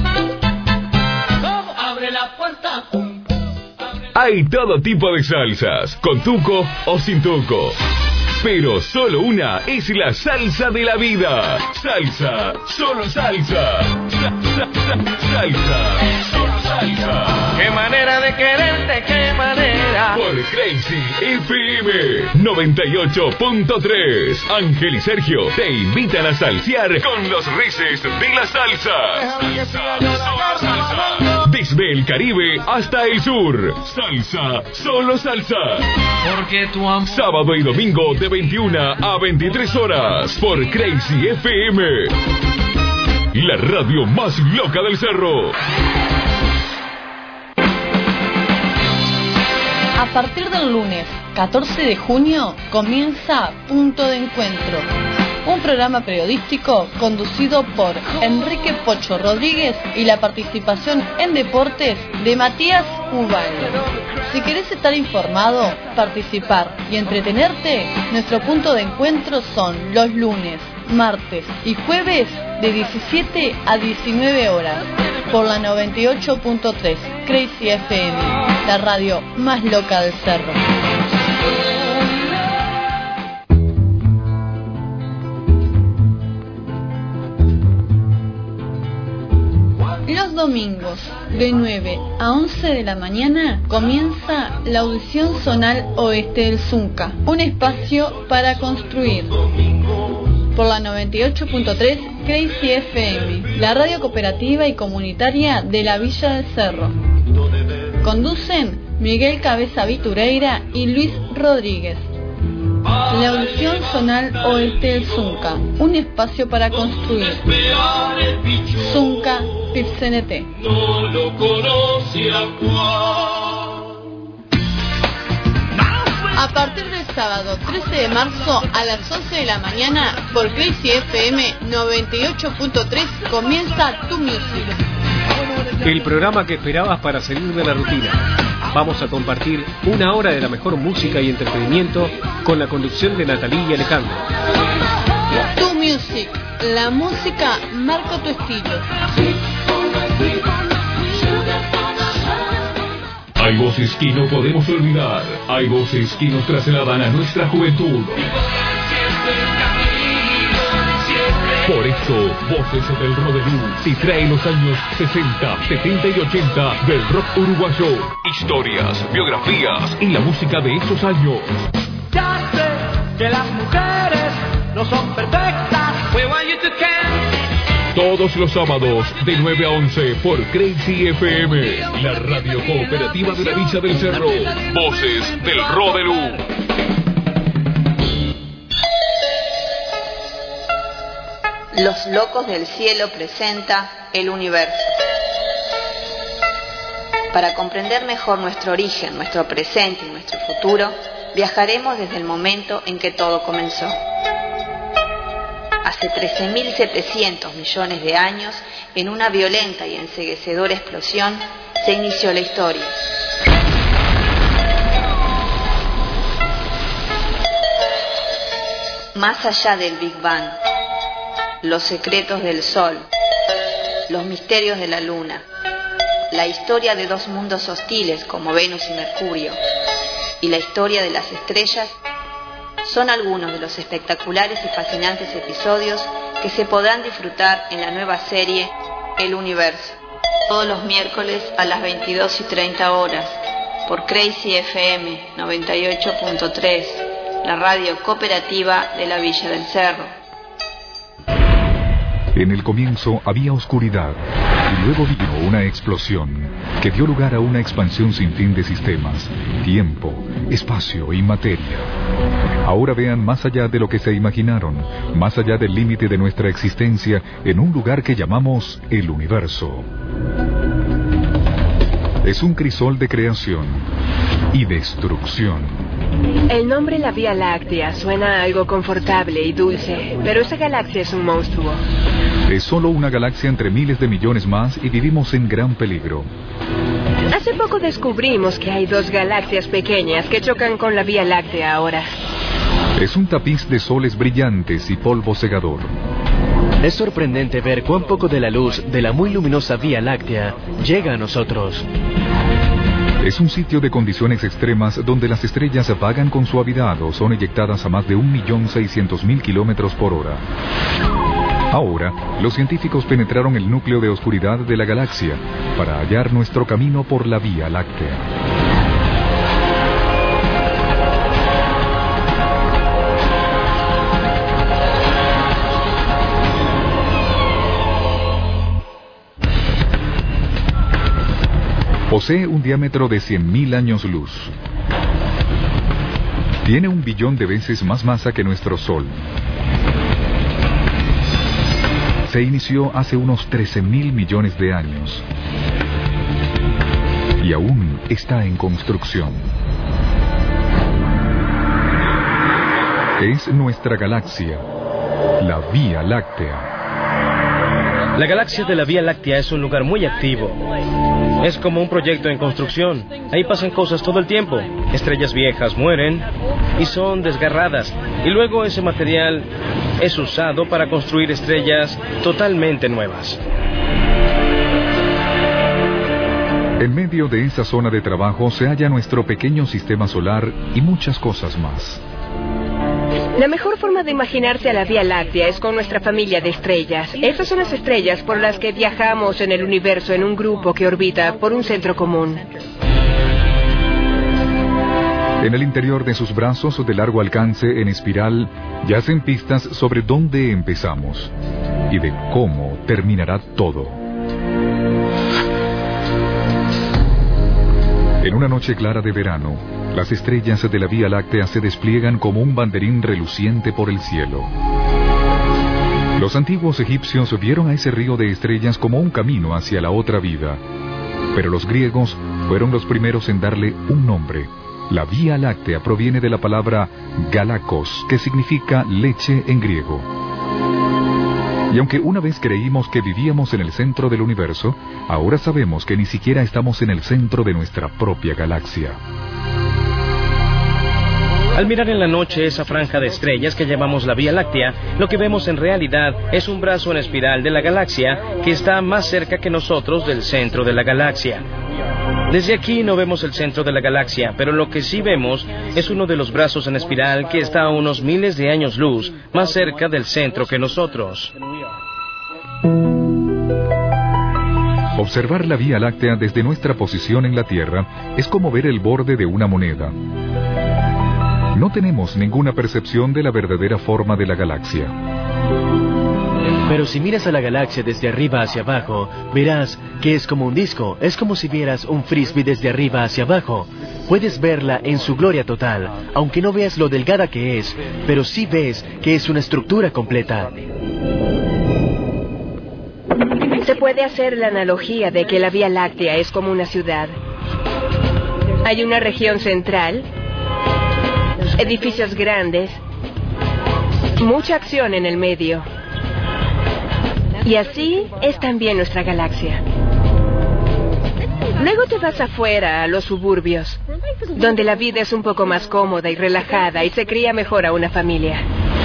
Speaker 8: Abre la puerta.
Speaker 14: Hay todo tipo de salsas, con tuco o sin tuco. Pero solo una es la salsa de la vida. Salsa, solo salsa. Salsa, solo salsa.
Speaker 8: Qué manera de quererte, qué manera.
Speaker 14: Por Crazy FM 98.3. Ángel y Sergio te invitan a salsear con los Reyes de la salsa. Salsa, solo salsa. Desde el Caribe hasta el sur. Salsa, solo salsa.
Speaker 8: Porque tu amor.
Speaker 14: Sábado y domingo de 21 a 23 horas por Crazy FM. La radio más loca del cerro.
Speaker 10: A partir del lunes 14 de junio comienza Punto de Encuentro, un programa periodístico conducido por Enrique Pocho Rodríguez y la participación en deportes de Matías Urbano. Si querés estar informado, participar y entretenerte, nuestro punto de encuentro son los lunes, martes y jueves de 17 a 19 horas por la 98.3 Crazy FM, la radio más loca del cerro. Los domingos, de 9 a 11 de la mañana, comienza la audición zonal oeste del Zunca, un espacio para construir. Por la 98.3 Crazy FM, la radio cooperativa y comunitaria de la Villa del Cerro. Conducen Miguel Cabeza Vitureira y Luis Rodríguez. La audición zonal oeste del Zunca, un espacio para construir. Zunca PIB-CNT.
Speaker 8: No lo conoce a
Speaker 10: A partir del sábado 13 de marzo a las 11 de la mañana por Crazy FM 98.3 comienza Tu Music.
Speaker 9: El programa que esperabas para salir de la rutina. Vamos a compartir una hora de la mejor música y entretenimiento con la conducción de Natalie y Alejandro.
Speaker 10: Tu Music, La música marca tu estilo.
Speaker 14: Hay voces que no podemos olvidar. Hay voces que nos trasladan a nuestra juventud. Por eso, Voces del Rodelú te trae los años 60, 70 y 80 del rock uruguayo. Historias, biografías y la música de esos años.
Speaker 8: Ya sé que las mujeres no son perfectas. We want you to can.
Speaker 14: Todos los sábados de 9 a 11 por Crazy FM, la radio cooperativa de la Villa del Cerro. Voces del Rodelú.
Speaker 6: Los Locos del Cielo presenta El Universo. Para comprender mejor nuestro origen, nuestro presente y nuestro futuro, viajaremos desde el momento en que todo comenzó. Hace 13.700 millones de años, en una violenta y enceguecedora explosión, se inició la historia. Más allá del Big Bang, los secretos del Sol, los misterios de la Luna, la historia de dos mundos hostiles como Venus y Mercurio, y la historia de las estrellas, son algunos de los espectaculares y fascinantes episodios que se podrán disfrutar en la nueva serie El Universo, todos los miércoles a las 22:30 horas, por Crazy FM 98.3, la radio cooperativa de la Villa del Cerro.
Speaker 15: En el comienzo había oscuridad, y luego vino una explosión que dio lugar a una expansión sin fin de sistemas, tiempo, espacio y materia. Ahora vean más allá de lo que se imaginaron, más allá del límite de nuestra existencia, en un lugar que llamamos el universo. Es un crisol de creación y destrucción.
Speaker 16: El nombre La Vía Láctea suena algo confortable y dulce, pero esa galaxia es un monstruo.
Speaker 15: Es solo una galaxia entre miles de millones más y vivimos en gran peligro.
Speaker 16: Hace poco descubrimos que hay dos galaxias pequeñas que chocan con la Vía Láctea ahora.
Speaker 15: Es un tapiz de soles brillantes y polvo cegador.
Speaker 17: Es sorprendente ver cuán poco de la luz de la muy luminosa Vía Láctea llega a nosotros.
Speaker 15: Es un sitio de condiciones extremas donde las estrellas vagan con suavidad o son eyectadas a más de 1.600.000 kilómetros por hora. Ahora, los científicos penetraron el núcleo de oscuridad de la galaxia para hallar nuestro camino por la Vía Láctea. Posee un diámetro de 100.000 años luz. Tiene 1 billón de veces más masa que nuestro Sol. Se inició hace unos 13.000 millones de años. Y aún está en construcción. Es nuestra galaxia, la Vía Láctea.
Speaker 17: La galaxia de la Vía Láctea es un lugar muy activo. Es como un proyecto en construcción. Ahí pasan cosas todo el tiempo. Estrellas viejas mueren y son desgarradas. Y luego ese material es usado para construir estrellas totalmente nuevas.
Speaker 15: En medio de esa zona de trabajo se halla nuestro pequeño sistema solar y muchas cosas más.
Speaker 16: La mejor forma de imaginarse a la Vía Láctea es con nuestra familia de estrellas. Esas son las estrellas por las que viajamos en el universo en un grupo que orbita por un centro común.
Speaker 15: En el interior de sus brazos de largo alcance en espiral yacen pistas sobre dónde empezamos y de cómo terminará todo. En una noche clara de verano, las estrellas de la Vía Láctea se despliegan como un banderín reluciente por el cielo. Los antiguos egipcios vieron a ese río de estrellas como un camino hacia la otra vida, pero los griegos fueron los primeros en darle un nombre. La Vía Láctea proviene de la palabra galakos, que significa leche en griego. Y aunque una vez creímos que vivíamos en el centro del universo, ahora sabemos que ni siquiera estamos en el centro de nuestra propia galaxia.
Speaker 17: Al mirar en la noche esa franja de estrellas que llamamos la Vía Láctea, lo que vemos en realidad es un brazo en espiral de la galaxia que está más cerca que nosotros del centro de la galaxia. Desde aquí no vemos el centro de la galaxia, pero lo que sí vemos es uno de los brazos en espiral que está a unos miles de años luz más cerca del centro que nosotros.
Speaker 15: Observar la Vía Láctea desde nuestra posición en la Tierra es como ver el borde de una moneda. No tenemos ninguna percepción de la verdadera forma de la galaxia.
Speaker 18: Pero si miras a la galaxia desde arriba hacia abajo, verás que es como un disco. Es como si vieras un frisbee desde arriba hacia abajo. Puedes verla en su gloria total, aunque no veas lo delgada que es, pero sí ves que es una estructura completa.
Speaker 16: Se puede hacer la analogía de que la Vía Láctea es como una ciudad. Hay una región central, edificios grandes, mucha acción en el medio. Y así es también nuestra galaxia. Luego te vas afuera, a los suburbios, donde la vida es un poco más cómoda y relajada y se cría mejor a una familia.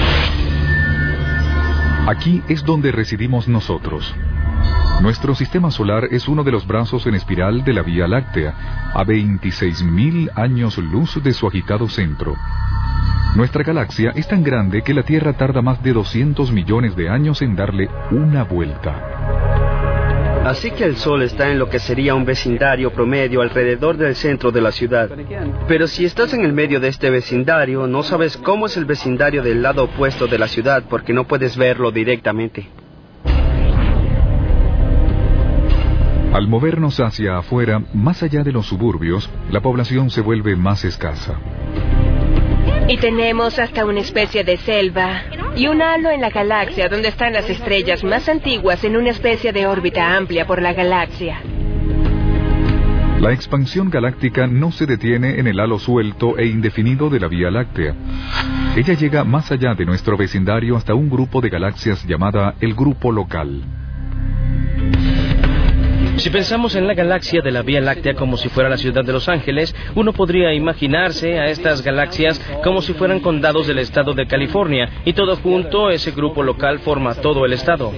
Speaker 15: Aquí es donde residimos nosotros. Nuestro sistema solar es uno de los brazos en espiral de la Vía Láctea, a 26.000 años luz de su agitado centro. Nuestra galaxia es tan grande que la Tierra tarda más de 200 millones de años en darle una vuelta.
Speaker 19: Así que el Sol está en lo que sería un vecindario promedio alrededor del centro de la ciudad. Pero si estás en el medio de este vecindario, no sabes cómo es el vecindario del lado opuesto de la ciudad porque no puedes verlo directamente.
Speaker 15: Al movernos hacia afuera, más allá de los suburbios, la población se vuelve más escasa.
Speaker 16: Y tenemos hasta una especie de selva y un halo en la galaxia donde están las estrellas más antiguas en una especie de órbita amplia por la galaxia.
Speaker 15: La expansión galáctica no se detiene en el halo suelto e indefinido de la Vía Láctea. Ella llega más allá de nuestro vecindario hasta un grupo de galaxias llamada el Grupo Local.
Speaker 17: Si pensamos en la galaxia de la Vía Láctea como si fuera la ciudad de Los Ángeles, uno podría imaginarse a estas galaxias como si fueran condados del estado de California, y todo junto, ese grupo local forma todo el estado.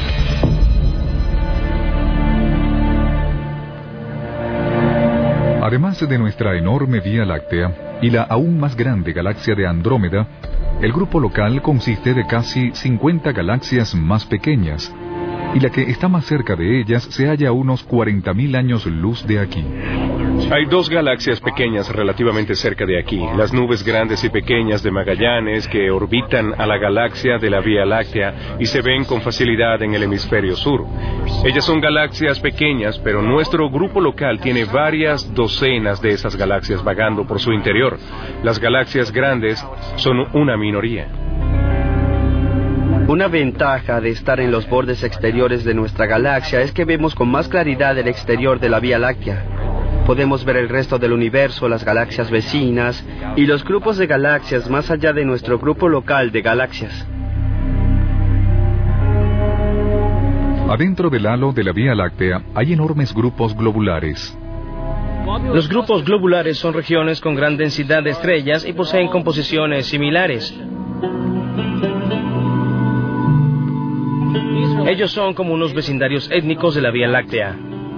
Speaker 15: Además de nuestra enorme Vía Láctea y la aún más grande galaxia de Andrómeda, el grupo local consiste de casi 50 galaxias más pequeñas, y la que está más cerca de ellas se halla a unos 40.000 años luz de aquí.
Speaker 9: Hay dos galaxias pequeñas relativamente cerca de aquí, las nubes grandes y pequeñas de Magallanes que orbitan a la galaxia de la Vía Láctea y se ven con facilidad en el hemisferio sur. Ellas son galaxias pequeñas, pero nuestro grupo local tiene varias docenas de esas galaxias vagando por su interior. Las galaxias grandes son una minoría.
Speaker 19: Una ventaja de estar en los bordes exteriores de nuestra galaxia es que vemos con más claridad el exterior de la Vía Láctea. Podemos ver el resto del universo, las galaxias vecinas y los grupos de galaxias más allá de nuestro grupo local de galaxias.
Speaker 15: Adentro del halo de la Vía Láctea hay enormes grupos globulares.
Speaker 17: Los grupos globulares son regiones con gran densidad de estrellas y poseen composiciones similares. Ellos son como unos vecindarios étnicos de la Vía Láctea.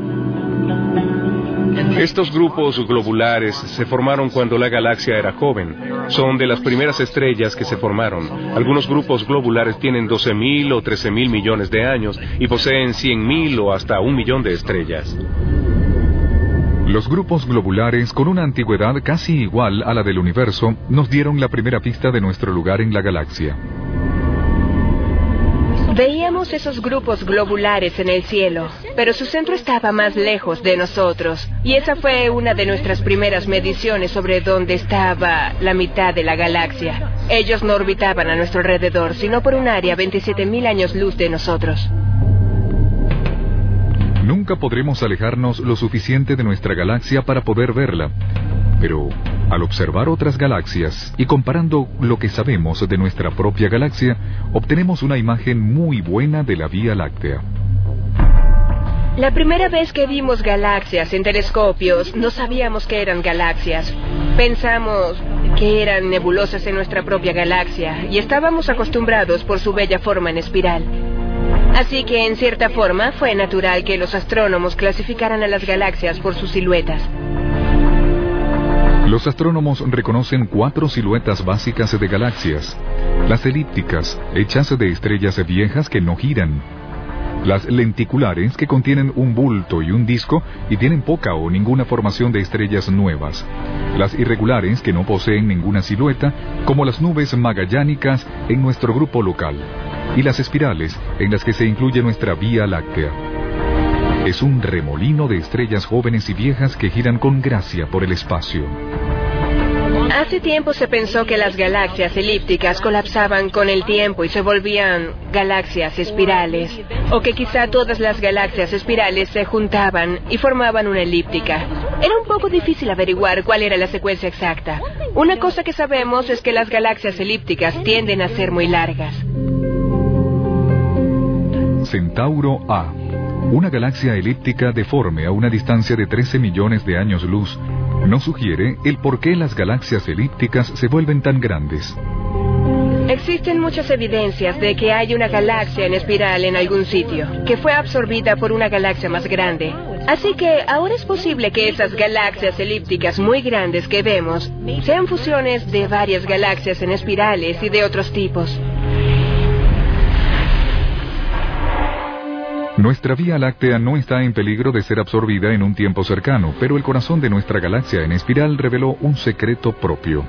Speaker 9: Estos grupos globulares se formaron cuando la galaxia era joven. Son de las primeras estrellas que se formaron. Algunos grupos globulares tienen 12.000 o 13.000 millones de años y poseen 100.000 o hasta 1 millón de estrellas.
Speaker 15: Los grupos globulares, con una antigüedad casi igual a la del universo, nos dieron la primera pista de nuestro lugar en la galaxia.
Speaker 16: Veíamos esos grupos globulares en el cielo, pero su centro estaba más lejos de nosotros. Y esa fue una de nuestras primeras mediciones sobre dónde estaba la mitad de la galaxia. Ellos no orbitaban a nuestro alrededor, sino por un área 27.000 años luz de nosotros.
Speaker 15: Nunca podremos alejarnos lo suficiente de nuestra galaxia para poder verla. Pero al observar otras galaxias y comparando lo que sabemos de nuestra propia galaxia, obtenemos una imagen muy buena de la Vía Láctea.
Speaker 16: La primera vez que vimos galaxias en telescopios, no sabíamos que eran galaxias. Pensamos, que eran nebulosas en nuestra propia galaxia, y estábamos acostumbrados por su bella forma en espiral. Así que, en cierta forma, fue natural que los astrónomos clasificaran a las galaxias por sus siluetas.
Speaker 15: Los astrónomos reconocen 4 siluetas básicas de galaxias: las elípticas, hechas de estrellas viejas que no giran; las lenticulares, que contienen un bulto y un disco y tienen poca o ninguna formación de estrellas nuevas; las irregulares, que no poseen ninguna silueta, como las nubes magallánicas en nuestro grupo local; y las espirales, en las que se incluye nuestra Vía Láctea. Es un remolino de estrellas jóvenes y viejas que giran con gracia por el espacio.
Speaker 16: Hace tiempo se pensó que las galaxias elípticas colapsaban con el tiempo y se volvían galaxias espirales, o que quizá todas las galaxias espirales se juntaban y formaban una elíptica. Era un poco difícil averiguar cuál era la secuencia exacta. Una cosa que sabemos es que las galaxias elípticas tienden a ser muy largas.
Speaker 15: Centauro A, una galaxia elíptica deforme a una distancia de 13 millones de años luz, nos sugiere el por qué las galaxias elípticas se vuelven tan grandes.
Speaker 16: Existen muchas evidencias de que hay una galaxia en espiral en algún sitio, que fue absorbida por una galaxia más grande. Así que ahora es posible que esas galaxias elípticas muy grandes que vemos sean fusiones de varias galaxias en espirales y de otros tipos.
Speaker 15: Nuestra Vía Láctea no está en peligro de ser absorbida en un tiempo cercano, pero el corazón de nuestra galaxia en espiral reveló un secreto propio.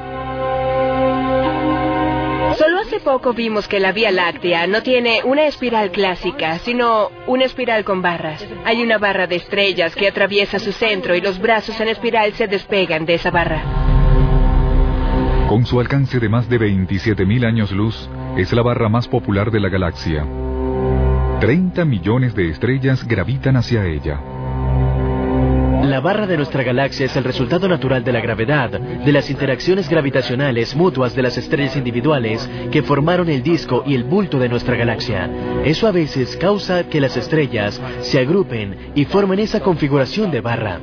Speaker 16: Solo hace poco vimos que la Vía Láctea no tiene una espiral clásica, sino una espiral con barras. Hay una barra de estrellas que atraviesa su centro y los brazos en espiral se despegan de esa barra.
Speaker 15: Con su alcance de más de 27.000 años luz, es la barra más popular de la galaxia. 30 millones de estrellas gravitan hacia ella.
Speaker 18: La barra de nuestra galaxia es el resultado natural de la gravedad, de las interacciones gravitacionales mutuas de las estrellas individuales que formaron el disco y el bulto de nuestra galaxia. Eso a veces causa que las estrellas se agrupen y formen esa configuración de barra.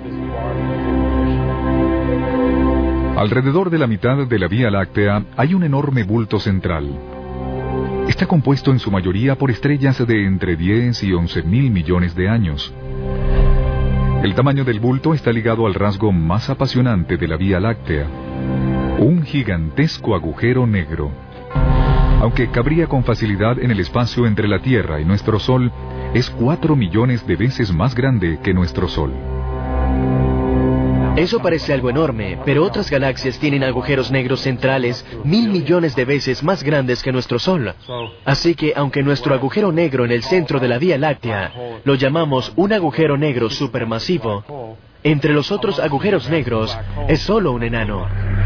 Speaker 15: Alrededor de la mitad de la Vía Láctea hay un enorme bulto central. Está compuesto en su mayoría por estrellas de entre 10 y 11.000 millones de años. El tamaño del bulto está ligado al rasgo más apasionante de la Vía Láctea: un gigantesco agujero negro. Aunque cabría con facilidad en el espacio entre la Tierra y nuestro Sol, es 4 millones de veces más grande que nuestro Sol.
Speaker 18: Eso parece algo enorme, pero otras galaxias tienen agujeros negros centrales 1.000 millones de veces más grandes que nuestro Sol. Así que, aunque nuestro agujero negro en el centro de la Vía Láctea lo llamamos un agujero negro supermasivo, entre los otros agujeros negros es solo un enano.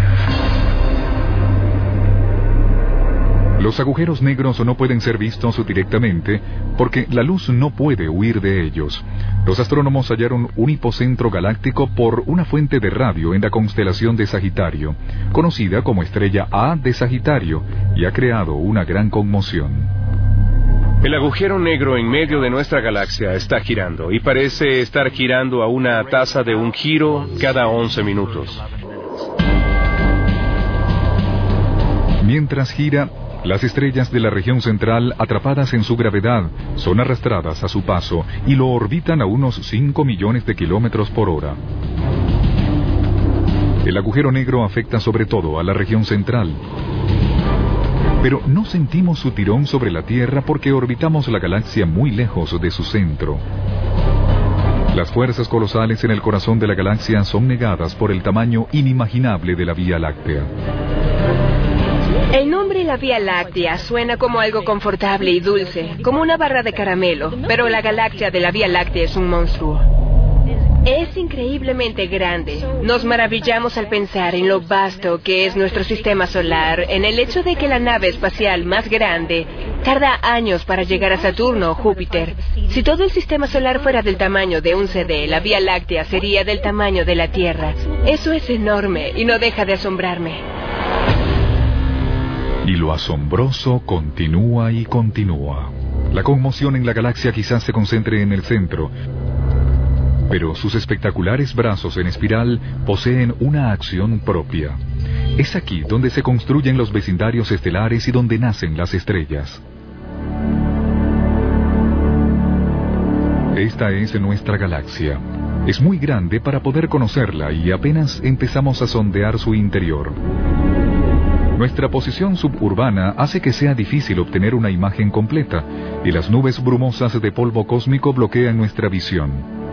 Speaker 15: Los agujeros negros no pueden ser vistos directamente porque la luz no puede huir de ellos. Los astrónomos hallaron un hipocentro galáctico por una fuente de radio en la constelación de Sagitario, conocida como estrella A de Sagitario, y ha creado una gran conmoción.
Speaker 9: El agujero negro en medio de nuestra galaxia está girando y parece estar girando a una tasa de un giro cada 11 minutos.
Speaker 15: Mientras gira, las estrellas de la región central, atrapadas en su gravedad, son arrastradas a su paso y lo orbitan a unos 5 millones de kilómetros por hora. El agujero negro afecta sobre todo a la región central. Pero no sentimos su tirón sobre la Tierra porque orbitamos la galaxia muy lejos de su centro. Las fuerzas colosales en el corazón de la galaxia son negadas por el tamaño inimaginable de la Vía Láctea.
Speaker 16: El nombre La Vía Láctea suena como algo confortable y dulce, como una barra de caramelo, pero la galaxia de la Vía Láctea es un monstruo. Es increíblemente grande. Nos maravillamos al pensar en lo vasto que es nuestro sistema solar, en el hecho de que la nave espacial más grande tarda años para llegar a Saturno o Júpiter. Si todo el sistema solar fuera del tamaño de un CD, la Vía Láctea sería del tamaño de la Tierra. Eso es enorme y no deja de asombrarme.
Speaker 15: Y lo asombroso continúa y continúa. La conmoción en la galaxia quizás se concentre en el centro, pero sus espectaculares brazos en espiral poseen una acción propia. Es aquí donde se construyen los vecindarios estelares y donde nacen las estrellas. Esta es nuestra galaxia. Es muy grande para poder conocerla y apenas empezamos a sondear su interior. Nuestra posición suburbana hace que sea difícil obtener una imagen completa, y las nubes brumosas de polvo cósmico bloquean nuestra visión.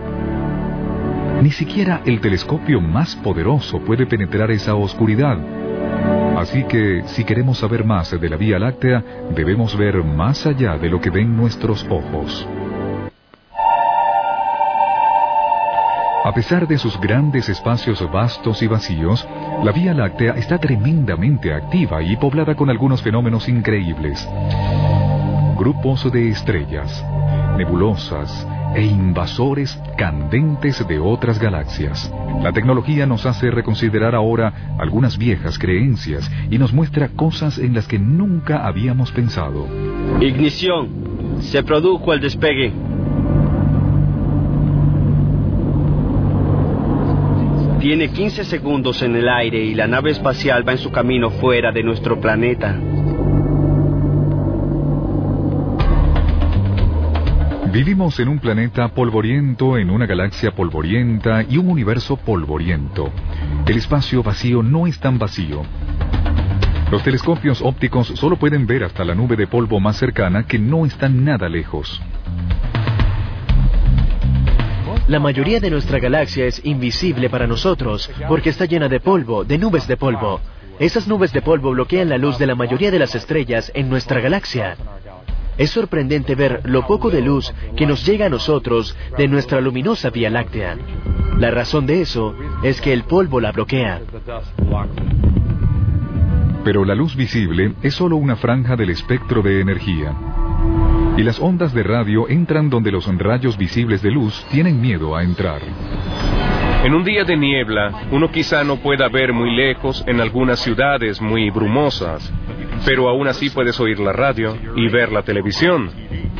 Speaker 15: Ni siquiera el telescopio más poderoso puede penetrar esa oscuridad. Así que, si queremos saber más de la Vía Láctea, debemos ver más allá de lo que ven nuestros ojos. A pesar de sus grandes espacios vastos y vacíos, la Vía Láctea está tremendamente activa y poblada con algunos fenómenos increíbles. Grupos de estrellas, nebulosas e invasores candentes de otras galaxias. La tecnología nos hace reconsiderar ahora algunas viejas creencias y nos muestra cosas en las que nunca habíamos pensado.
Speaker 19: Ignición. Se produjo el despegue. Tiene 15 segundos en el aire y la nave espacial va en su camino fuera de nuestro planeta.
Speaker 15: Vivimos en un planeta polvoriento, en una galaxia polvorienta y un universo polvoriento. El espacio vacío no es tan vacío. Los telescopios ópticos solo pueden ver hasta la nube de polvo más cercana, que no está nada lejos.
Speaker 18: La mayoría de nuestra galaxia es invisible para nosotros porque está llena de polvo, de nubes de polvo. Esas nubes de polvo bloquean la luz de la mayoría de las estrellas en nuestra galaxia. Es sorprendente ver lo poco de luz que nos llega a nosotros de nuestra luminosa Vía Láctea. La razón de eso es que el polvo la bloquea.
Speaker 15: Pero la luz visible es solo una franja del espectro de energía. Y las ondas de radio entran donde los rayos visibles de luz tienen miedo a entrar.
Speaker 9: En un día de niebla, uno quizá no pueda ver muy lejos en algunas ciudades muy brumosas, pero aún así puedes oír la radio y ver la televisión.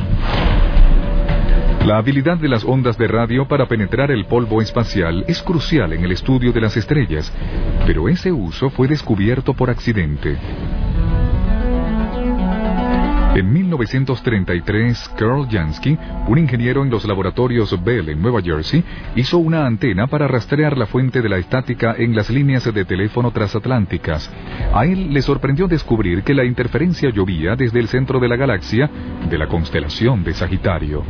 Speaker 15: La habilidad de las ondas de radio para penetrar el polvo espacial es crucial en el estudio de las estrellas, pero ese uso fue descubierto por accidente. En 1933, Carl Jansky, un ingeniero en los laboratorios Bell en Nueva Jersey, hizo una antena para rastrear la fuente de la estática en las líneas de teléfono transatlánticas. A él le sorprendió descubrir que la interferencia llovía desde el centro de la galaxia, de la constelación de Sagitario.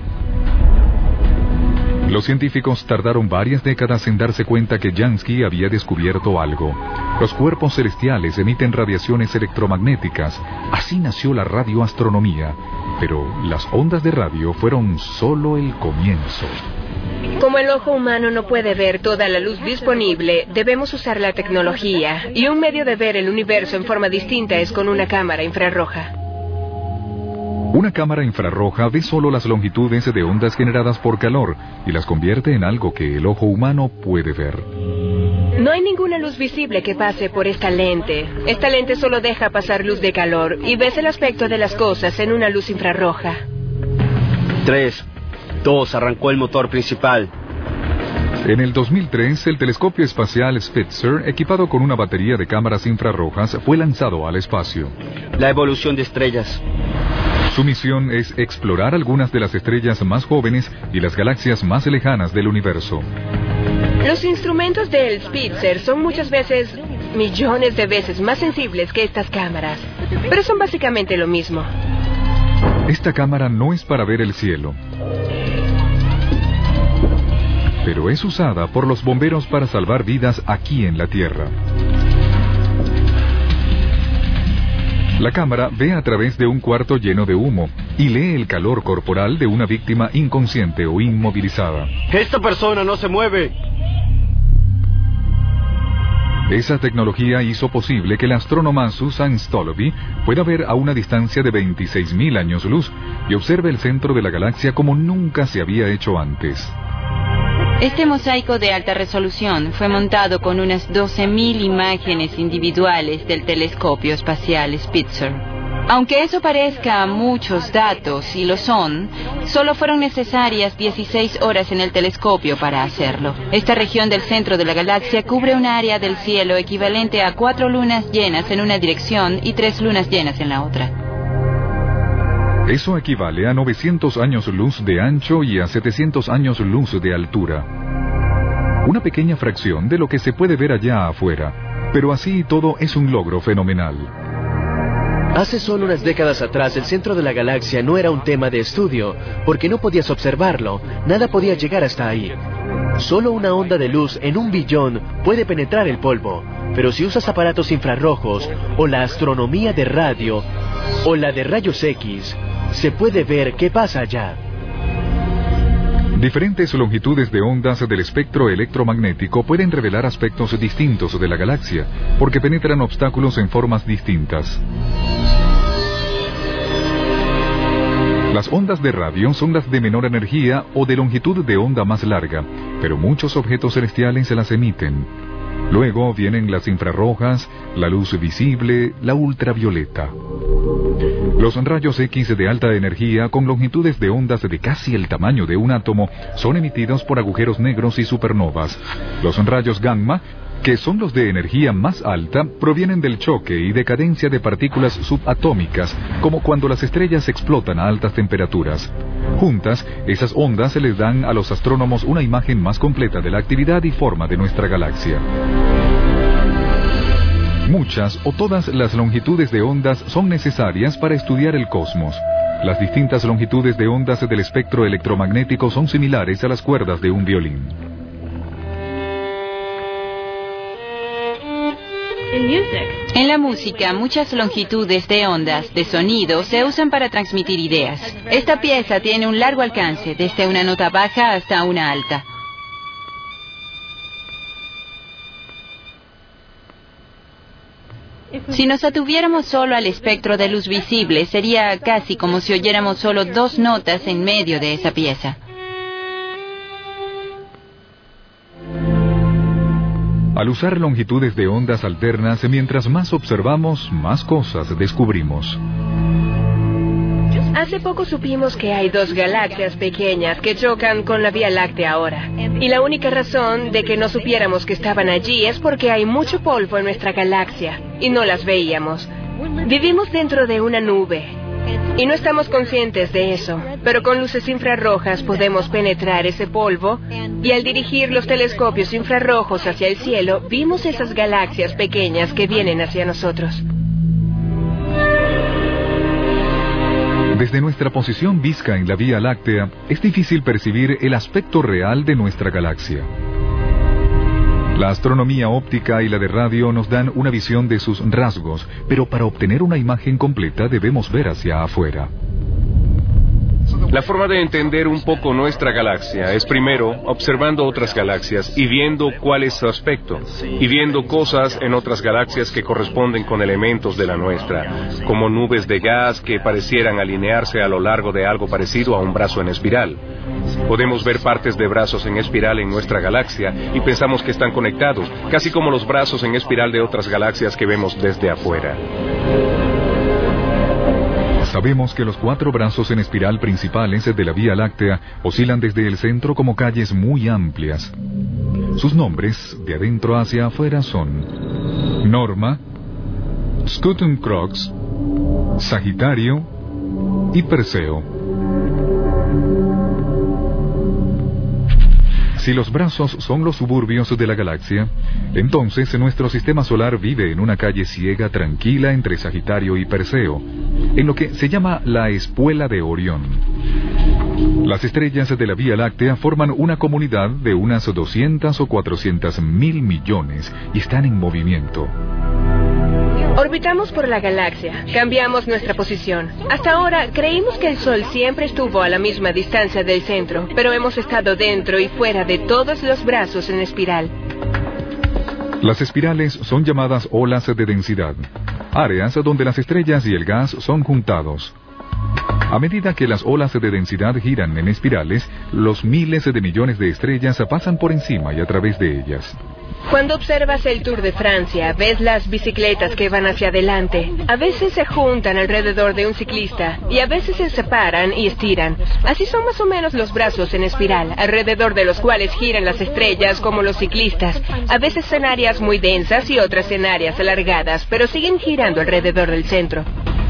Speaker 15: Los científicos tardaron varias décadas en darse cuenta que Jansky había descubierto algo. Los cuerpos celestiales emiten radiaciones electromagnéticas. Así nació la radioastronomía. Pero las ondas de radio fueron solo el comienzo.
Speaker 16: Como el ojo humano no puede ver toda la luz disponible, debemos usar la tecnología. Y un medio de ver el universo en forma distinta es con una cámara infrarroja.
Speaker 15: Una cámara infrarroja ve solo las longitudes de ondas generadas por calor y las convierte en algo que el ojo humano puede ver.
Speaker 16: No hay ninguna luz visible que pase por esta lente. Esta lente solo deja pasar luz de calor y ves el aspecto de las cosas en una luz infrarroja.
Speaker 19: 3, 2, arrancó el motor principal.
Speaker 15: En el 2003, el telescopio espacial Spitzer, equipado con una batería de cámaras infrarrojas, fue lanzado al espacio.
Speaker 19: La evolución de estrellas.
Speaker 15: Su misión es explorar algunas de las estrellas más jóvenes y las galaxias más lejanas del universo.
Speaker 16: Los instrumentos del Spitzer son muchas veces, millones de veces más sensibles que estas cámaras, pero son básicamente lo mismo.
Speaker 15: Esta cámara no es para ver el cielo, pero es usada por los bomberos para salvar vidas aquí en la Tierra. La cámara ve a través de un cuarto lleno de humo y lee el calor corporal de una víctima inconsciente o inmovilizada.
Speaker 19: ¡Esta persona no se mueve!
Speaker 15: Esa tecnología hizo posible que la astrónoma Susan Stolowey pueda ver a una distancia de 26.000 años luz y observe el centro de la galaxia como nunca se había hecho antes.
Speaker 20: Este mosaico de alta resolución fue montado con unas 12.000 imágenes individuales del telescopio espacial Spitzer. Aunque eso parezca muchos datos, y lo son, solo fueron necesarias 16 horas en el telescopio para hacerlo. Esta región del centro de la galaxia cubre un área del cielo equivalente a 4 lunas llenas en una dirección y 3 lunas llenas en la otra.
Speaker 15: Eso equivale a 900 años luz de ancho y a 700 años luz de altura. Una pequeña fracción de lo que se puede ver allá afuera, pero así y todo es un logro fenomenal.
Speaker 18: Hace solo unas décadas atrás el centro de la galaxia no era un tema de estudio, porque no podías observarlo, nada podía llegar hasta ahí. Solo una onda de luz en 1 billón puede penetrar el polvo, pero si usas aparatos infrarrojos, o la astronomía de radio, o la de rayos X, se puede ver qué pasa allá.
Speaker 15: Diferentes longitudes de ondas del espectro electromagnético pueden revelar aspectos distintos de la galaxia, porque penetran obstáculos en formas distintas. Las ondas de radio son las de menor energía o de longitud de onda más larga, pero muchos objetos celestiales se las emiten. Luego vienen las infrarrojas, la luz visible, la ultravioleta. Los rayos X de alta energía, con longitudes de ondas de casi el tamaño de un átomo, son emitidos por agujeros negros y supernovas. Los rayos gamma, que son los de energía más alta, provienen del choque y decadencia de partículas subatómicas, como cuando las estrellas explotan a altas temperaturas. Juntas, esas ondas les dan a los astrónomos una imagen más completa de la actividad y forma de nuestra galaxia. Muchas o todas las longitudes de ondas son necesarias para estudiar el cosmos. Las distintas longitudes de ondas del espectro electromagnético son similares a las cuerdas de un violín.
Speaker 20: En la música, muchas longitudes de ondas de sonido se usan para transmitir ideas. Esta pieza tiene un largo alcance, desde una nota baja hasta una alta. Si nos atuviéramos solo al espectro de luz visible, sería casi como si oyéramos solo 2 notas en medio de esa pieza.
Speaker 15: Al usar longitudes de ondas alternas, mientras más observamos, más cosas descubrimos.
Speaker 16: Hace poco supimos que hay 2 galaxias pequeñas que chocan con la Vía Láctea ahora. Y la única razón de que no supiéramos que estaban allí es porque hay mucho polvo en nuestra galaxia y no las veíamos. Vivimos dentro de una nube y no estamos conscientes de eso, pero con luces infrarrojas podemos penetrar ese polvo y al dirigir los telescopios infrarrojos hacia el cielo, vimos esas galaxias pequeñas que vienen hacia nosotros.
Speaker 15: Desde nuestra posición visca en la Vía Láctea, es difícil percibir el aspecto real de nuestra galaxia. La astronomía óptica y la de radio nos dan una visión de sus rasgos, pero para obtener una imagen completa debemos ver hacia afuera.
Speaker 9: La forma de entender un poco nuestra galaxia es primero observando otras galaxias y viendo cuál es su aspecto, y viendo cosas en otras galaxias que corresponden con elementos de la nuestra, como nubes de gas que parecieran alinearse a lo largo de algo parecido a un brazo en espiral. Podemos ver partes de brazos en espiral en nuestra galaxia y pensamos que están conectados, casi como los brazos en espiral de otras galaxias que vemos desde afuera.
Speaker 15: Sabemos que los 4 brazos en espiral principales de la Vía Láctea oscilan desde el centro como calles muy amplias. Sus nombres, de adentro hacia afuera, son Norma, Scutum-Crux, Sagitario y Perseo. Si los brazos son los suburbios de la galaxia, entonces nuestro sistema solar vive en una calle ciega tranquila entre Sagitario y Perseo, en lo que se llama la espuela de Orión. Las estrellas de la Vía Láctea forman una comunidad de unas 200 o 400 mil millones y están en movimiento.
Speaker 16: Orbitamos por la galaxia, cambiamos nuestra posición. Hasta ahora creímos que el Sol siempre estuvo a la misma distancia del centro, pero hemos estado dentro y fuera de todos los brazos en espiral.
Speaker 15: Las espirales son llamadas olas de densidad, áreas donde las estrellas y el gas son juntados. A medida que las olas de densidad giran en espirales, los miles de millones de estrellas pasan por encima y a través de ellas.
Speaker 16: Cuando observas el Tour de Francia, ves las bicicletas que van hacia adelante. A veces se juntan alrededor de un ciclista y a veces se separan y estiran. Así son más o menos los brazos en espiral, alrededor de los cuales giran las estrellas como los ciclistas. A veces en áreas muy densas y otras en áreas alargadas, pero siguen girando alrededor del centro.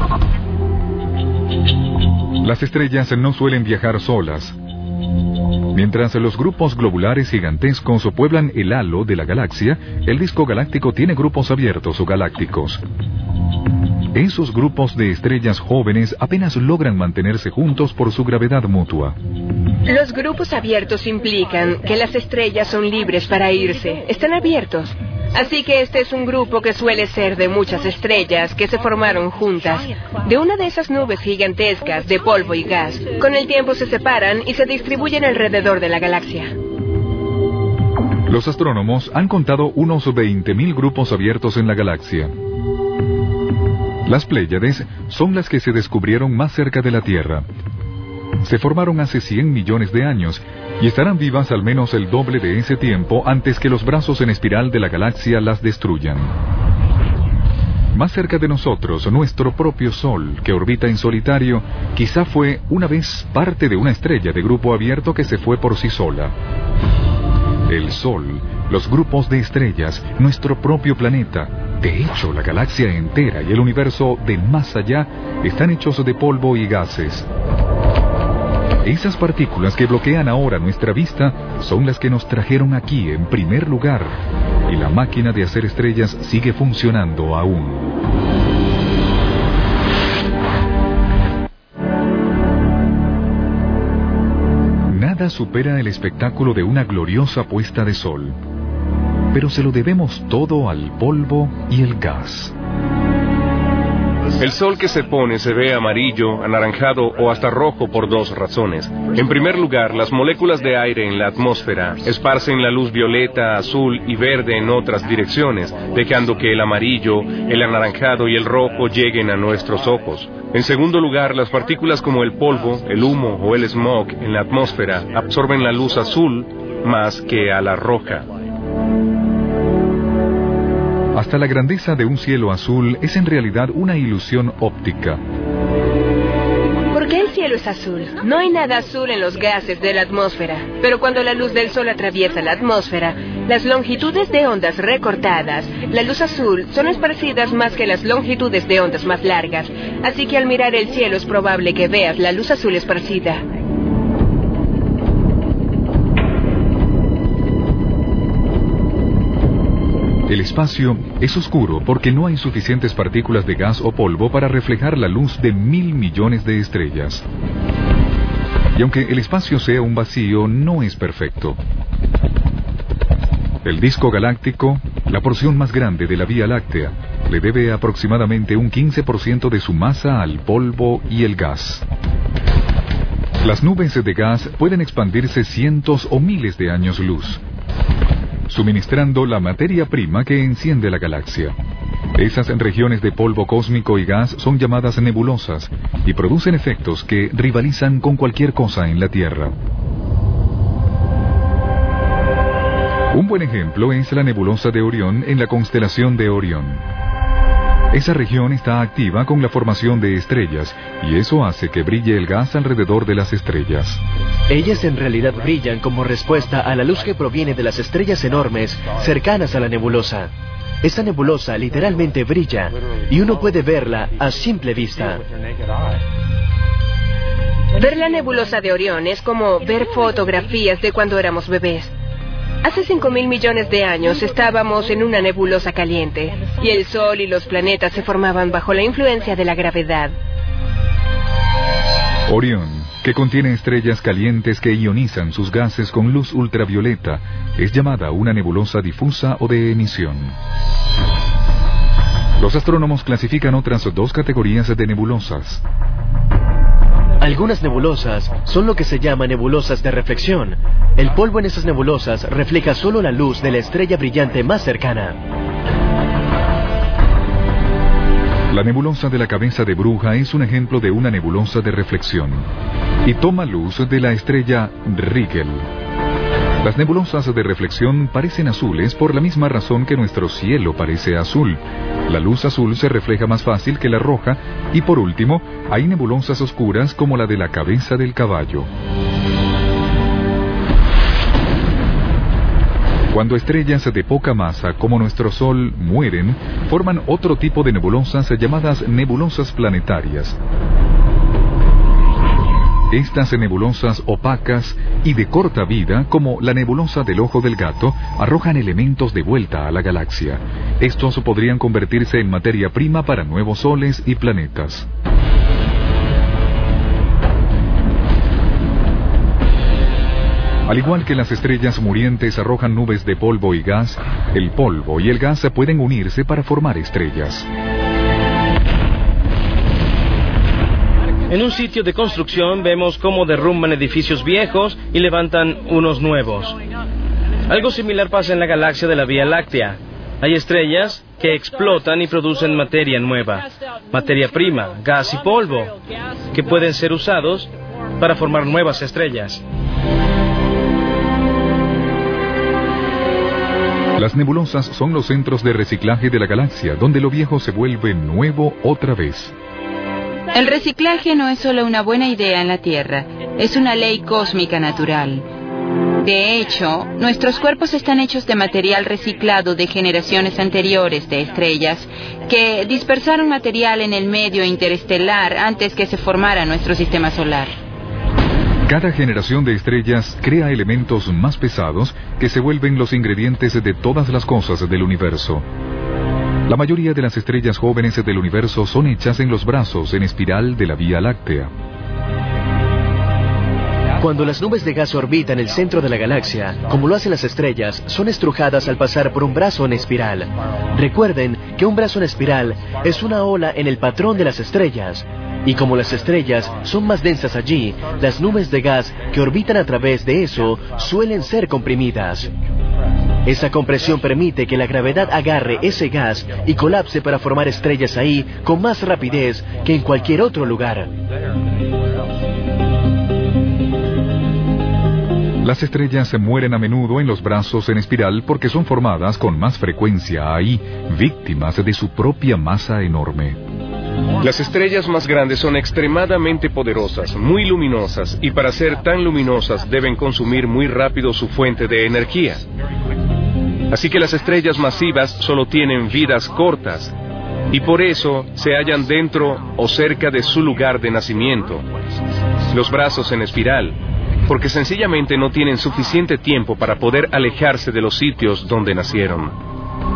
Speaker 15: Las estrellas no suelen viajar solas. Mientras los grupos globulares gigantescos pueblan el halo de la galaxia, el disco galáctico tiene grupos abiertos o galácticos. Esos grupos de estrellas jóvenes apenas logran mantenerse juntos por su gravedad mutua.
Speaker 16: Los grupos abiertos implican que las estrellas son libres para irse, están abiertos. Así que este es un grupo que suele ser de muchas estrellas que se formaron juntas, de una de esas nubes gigantescas de polvo y gas. Con el tiempo se separan y se distribuyen alrededor de la galaxia.
Speaker 15: Los astrónomos han contado unos 20.000 grupos abiertos en la galaxia. Las Pléyades son las que se descubrieron más cerca de la Tierra. Se formaron hace 100 millones de años y estarán vivas al menos el doble de ese tiempo antes que los brazos en espiral de la galaxia las destruyan. Más cerca de nosotros, nuestro propio Sol, que orbita en solitario, quizá fue una vez parte de una estrella de grupo abierto que se fue por sí sola. El Sol, los grupos de estrellas, nuestro propio planeta, de hecho la galaxia entera y el universo de más allá, están hechos de polvo y gases. Esas partículas que bloquean ahora nuestra vista son las que nos trajeron aquí en primer lugar, y la máquina de hacer estrellas sigue funcionando aún. Nada supera el espectáculo de una gloriosa puesta de sol, pero se lo debemos todo al polvo y el gas.
Speaker 9: El sol que se pone se ve amarillo, anaranjado o hasta rojo por dos razones. En primer lugar, las moléculas de aire en la atmósfera esparcen la luz violeta, azul y verde en otras direcciones, dejando que el amarillo, el anaranjado y el rojo lleguen a nuestros ojos. En segundo lugar, las partículas como el polvo, el humo o el smog en la atmósfera absorben la luz azul más que a la roja.
Speaker 15: Hasta la grandeza de un cielo azul es en realidad una ilusión óptica.
Speaker 16: ¿Por qué el cielo es azul? No hay nada azul en los gases de la atmósfera, pero cuando la luz del sol atraviesa la atmósfera, las longitudes de ondas recortadas, la luz azul, son esparcidas más que las longitudes de ondas más largas, así que al mirar el cielo es probable que veas la luz azul esparcida.
Speaker 15: El espacio es oscuro porque no hay suficientes partículas de gas o polvo para reflejar la luz de 1.000 millones de estrellas. Y aunque el espacio sea un vacío, no es perfecto. El disco galáctico, la porción más grande de la Vía Láctea, le debe aproximadamente un 15% de su masa al polvo y el gas. Las nubes de gas pueden expandirse cientos o miles de años luz, suministrando la materia prima que enciende la galaxia. Esas regiones de polvo cósmico y gas son llamadas nebulosas y producen efectos que rivalizan con cualquier cosa en la Tierra. Un buen ejemplo es la nebulosa de Orión en la constelación de Orión. Esa región está activa con la formación de estrellas, y eso hace que brille el gas alrededor de las estrellas.
Speaker 18: Ellas en realidad brillan como respuesta a la luz que proviene de las estrellas enormes cercanas a la nebulosa. Esa nebulosa literalmente brilla, y uno puede verla a simple vista.
Speaker 16: Ver la nebulosa de Orión es como ver fotografías de cuando éramos bebés. Hace 5.000 millones de años estábamos en una nebulosa caliente, y el Sol y los planetas se formaban bajo la influencia de la gravedad.
Speaker 15: Orión, que contiene estrellas calientes que ionizan sus gases con luz ultravioleta, es llamada una nebulosa difusa o de emisión. Los astrónomos clasifican otras dos categorías de nebulosas.
Speaker 18: Algunas nebulosas son lo que se llama nebulosas de reflexión. El polvo en esas nebulosas refleja solo la luz de la estrella brillante más cercana.
Speaker 15: La nebulosa de la cabeza de bruja es un ejemplo de una nebulosa de reflexión y toma luz de la estrella Rigel. Las nebulosas de reflexión parecen azules por la misma razón que nuestro cielo parece azul. La luz azul se refleja más fácil que la roja y por último, hay nebulosas oscuras como la de la cabeza del caballo. Cuando estrellas de poca masa como nuestro Sol mueren, forman otro tipo de nebulosas llamadas nebulosas planetarias. Estas nebulosas opacas y de corta vida, como la nebulosa del Ojo del Gato, arrojan elementos de vuelta a la galaxia. Estos podrían convertirse en materia prima para nuevos soles y planetas. Al igual que las estrellas murientes arrojan nubes de polvo y gas, el polvo y el gas pueden unirse para formar estrellas.
Speaker 17: En un sitio de construcción vemos cómo derrumban edificios viejos y levantan unos nuevos. Algo similar pasa en la galaxia de la Vía Láctea. Hay estrellas que explotan y producen materia nueva, materia prima, gas y polvo, que pueden ser usados para formar nuevas estrellas.
Speaker 15: Las nebulosas son los centros de reciclaje de la galaxia, donde lo viejo se vuelve nuevo otra vez.
Speaker 20: El reciclaje no es solo una buena idea en la Tierra, es una ley cósmica natural. De hecho, nuestros cuerpos están hechos de material reciclado de generaciones anteriores de estrellas que dispersaron material en el medio interestelar antes que se formara nuestro sistema solar.
Speaker 15: Cada generación de estrellas crea elementos más pesados que se vuelven los ingredientes de todas las cosas del universo. La mayoría de las estrellas jóvenes del universo son hechas en los brazos en espiral de la Vía Láctea.
Speaker 18: Cuando las nubes de gas orbitan el centro de la galaxia, como lo hacen las estrellas, son estrujadas al pasar por un brazo en espiral. Recuerden que un brazo en espiral es una ola en el patrón de las estrellas. Y como las estrellas son más densas allí, las nubes de gas que orbitan a través de eso suelen ser comprimidas. Esa compresión permite que la gravedad agarre ese gas y colapse para formar estrellas ahí con más rapidez que en cualquier otro lugar.
Speaker 15: Las estrellas se mueren a menudo en los brazos en espiral porque son formadas con más frecuencia ahí, víctimas de su propia masa enorme.
Speaker 9: Las estrellas más grandes son extremadamente poderosas, muy luminosas, y para ser tan luminosas deben consumir muy rápido su fuente de energía. Así que las estrellas masivas solo tienen vidas cortas, y por eso se hallan dentro o cerca de su lugar de nacimiento, los brazos en espiral, porque sencillamente no tienen suficiente tiempo para poder alejarse de los sitios donde nacieron.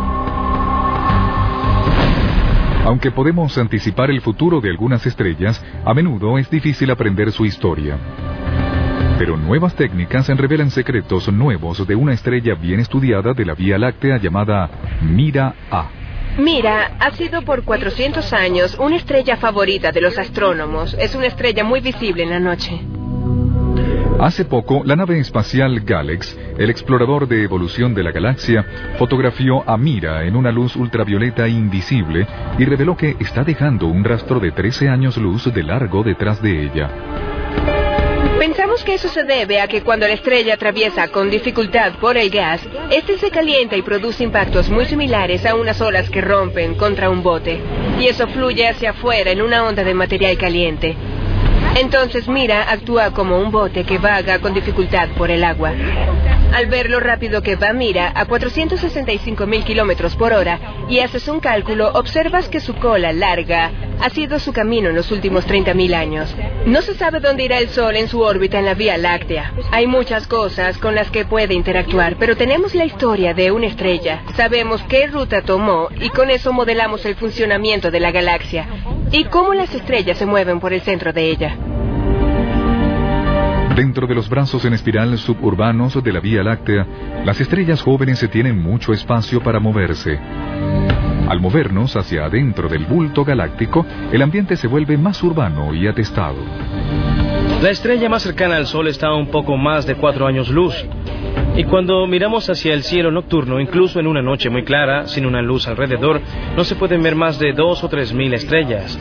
Speaker 15: Aunque podemos anticipar el futuro de algunas estrellas, a menudo es difícil aprender su historia. Pero nuevas técnicas revelan secretos nuevos de una estrella bien estudiada de la Vía Láctea llamada Mira A.
Speaker 16: Mira ha sido por 400 años una estrella favorita de los astrónomos. Es una estrella muy visible en la noche.
Speaker 15: Hace poco, la nave espacial Galex, el explorador de evolución de la galaxia, fotografió a Mira en una luz ultravioleta invisible y reveló que está dejando un rastro de 13 años luz de largo detrás de ella.
Speaker 16: Pensamos que eso se debe a que cuando la estrella atraviesa con dificultad por el gas, este se calienta y produce impactos muy similares a unas olas que rompen contra un bote, y eso fluye hacia afuera en una onda de material caliente. Entonces Mira actúa como un bote que vaga con dificultad por el agua. Al ver lo rápido que va Mira a 465.000 kilómetros por hora y haces un cálculo, observas que su cola larga ha sido su camino en los últimos 30.000 años. No se sabe dónde irá el Sol en su órbita en la Vía Láctea. Hay muchas cosas con las que puede interactuar, pero tenemos la historia de una estrella. Sabemos qué ruta tomó y con eso modelamos el funcionamiento de la galaxia y cómo las estrellas se mueven por el centro de ella.
Speaker 15: Dentro de los brazos en espiral suburbanos de la Vía Láctea, las estrellas jóvenes tienen mucho espacio para moverse. Al movernos hacia adentro del bulto galáctico, el ambiente se vuelve más urbano y atestado.
Speaker 17: La estrella más cercana al Sol está a un poco más de 4 años luz. Y cuando miramos hacia el cielo nocturno, incluso en una noche muy clara, sin una luz alrededor, no se pueden ver más de 2 o 3 mil estrellas.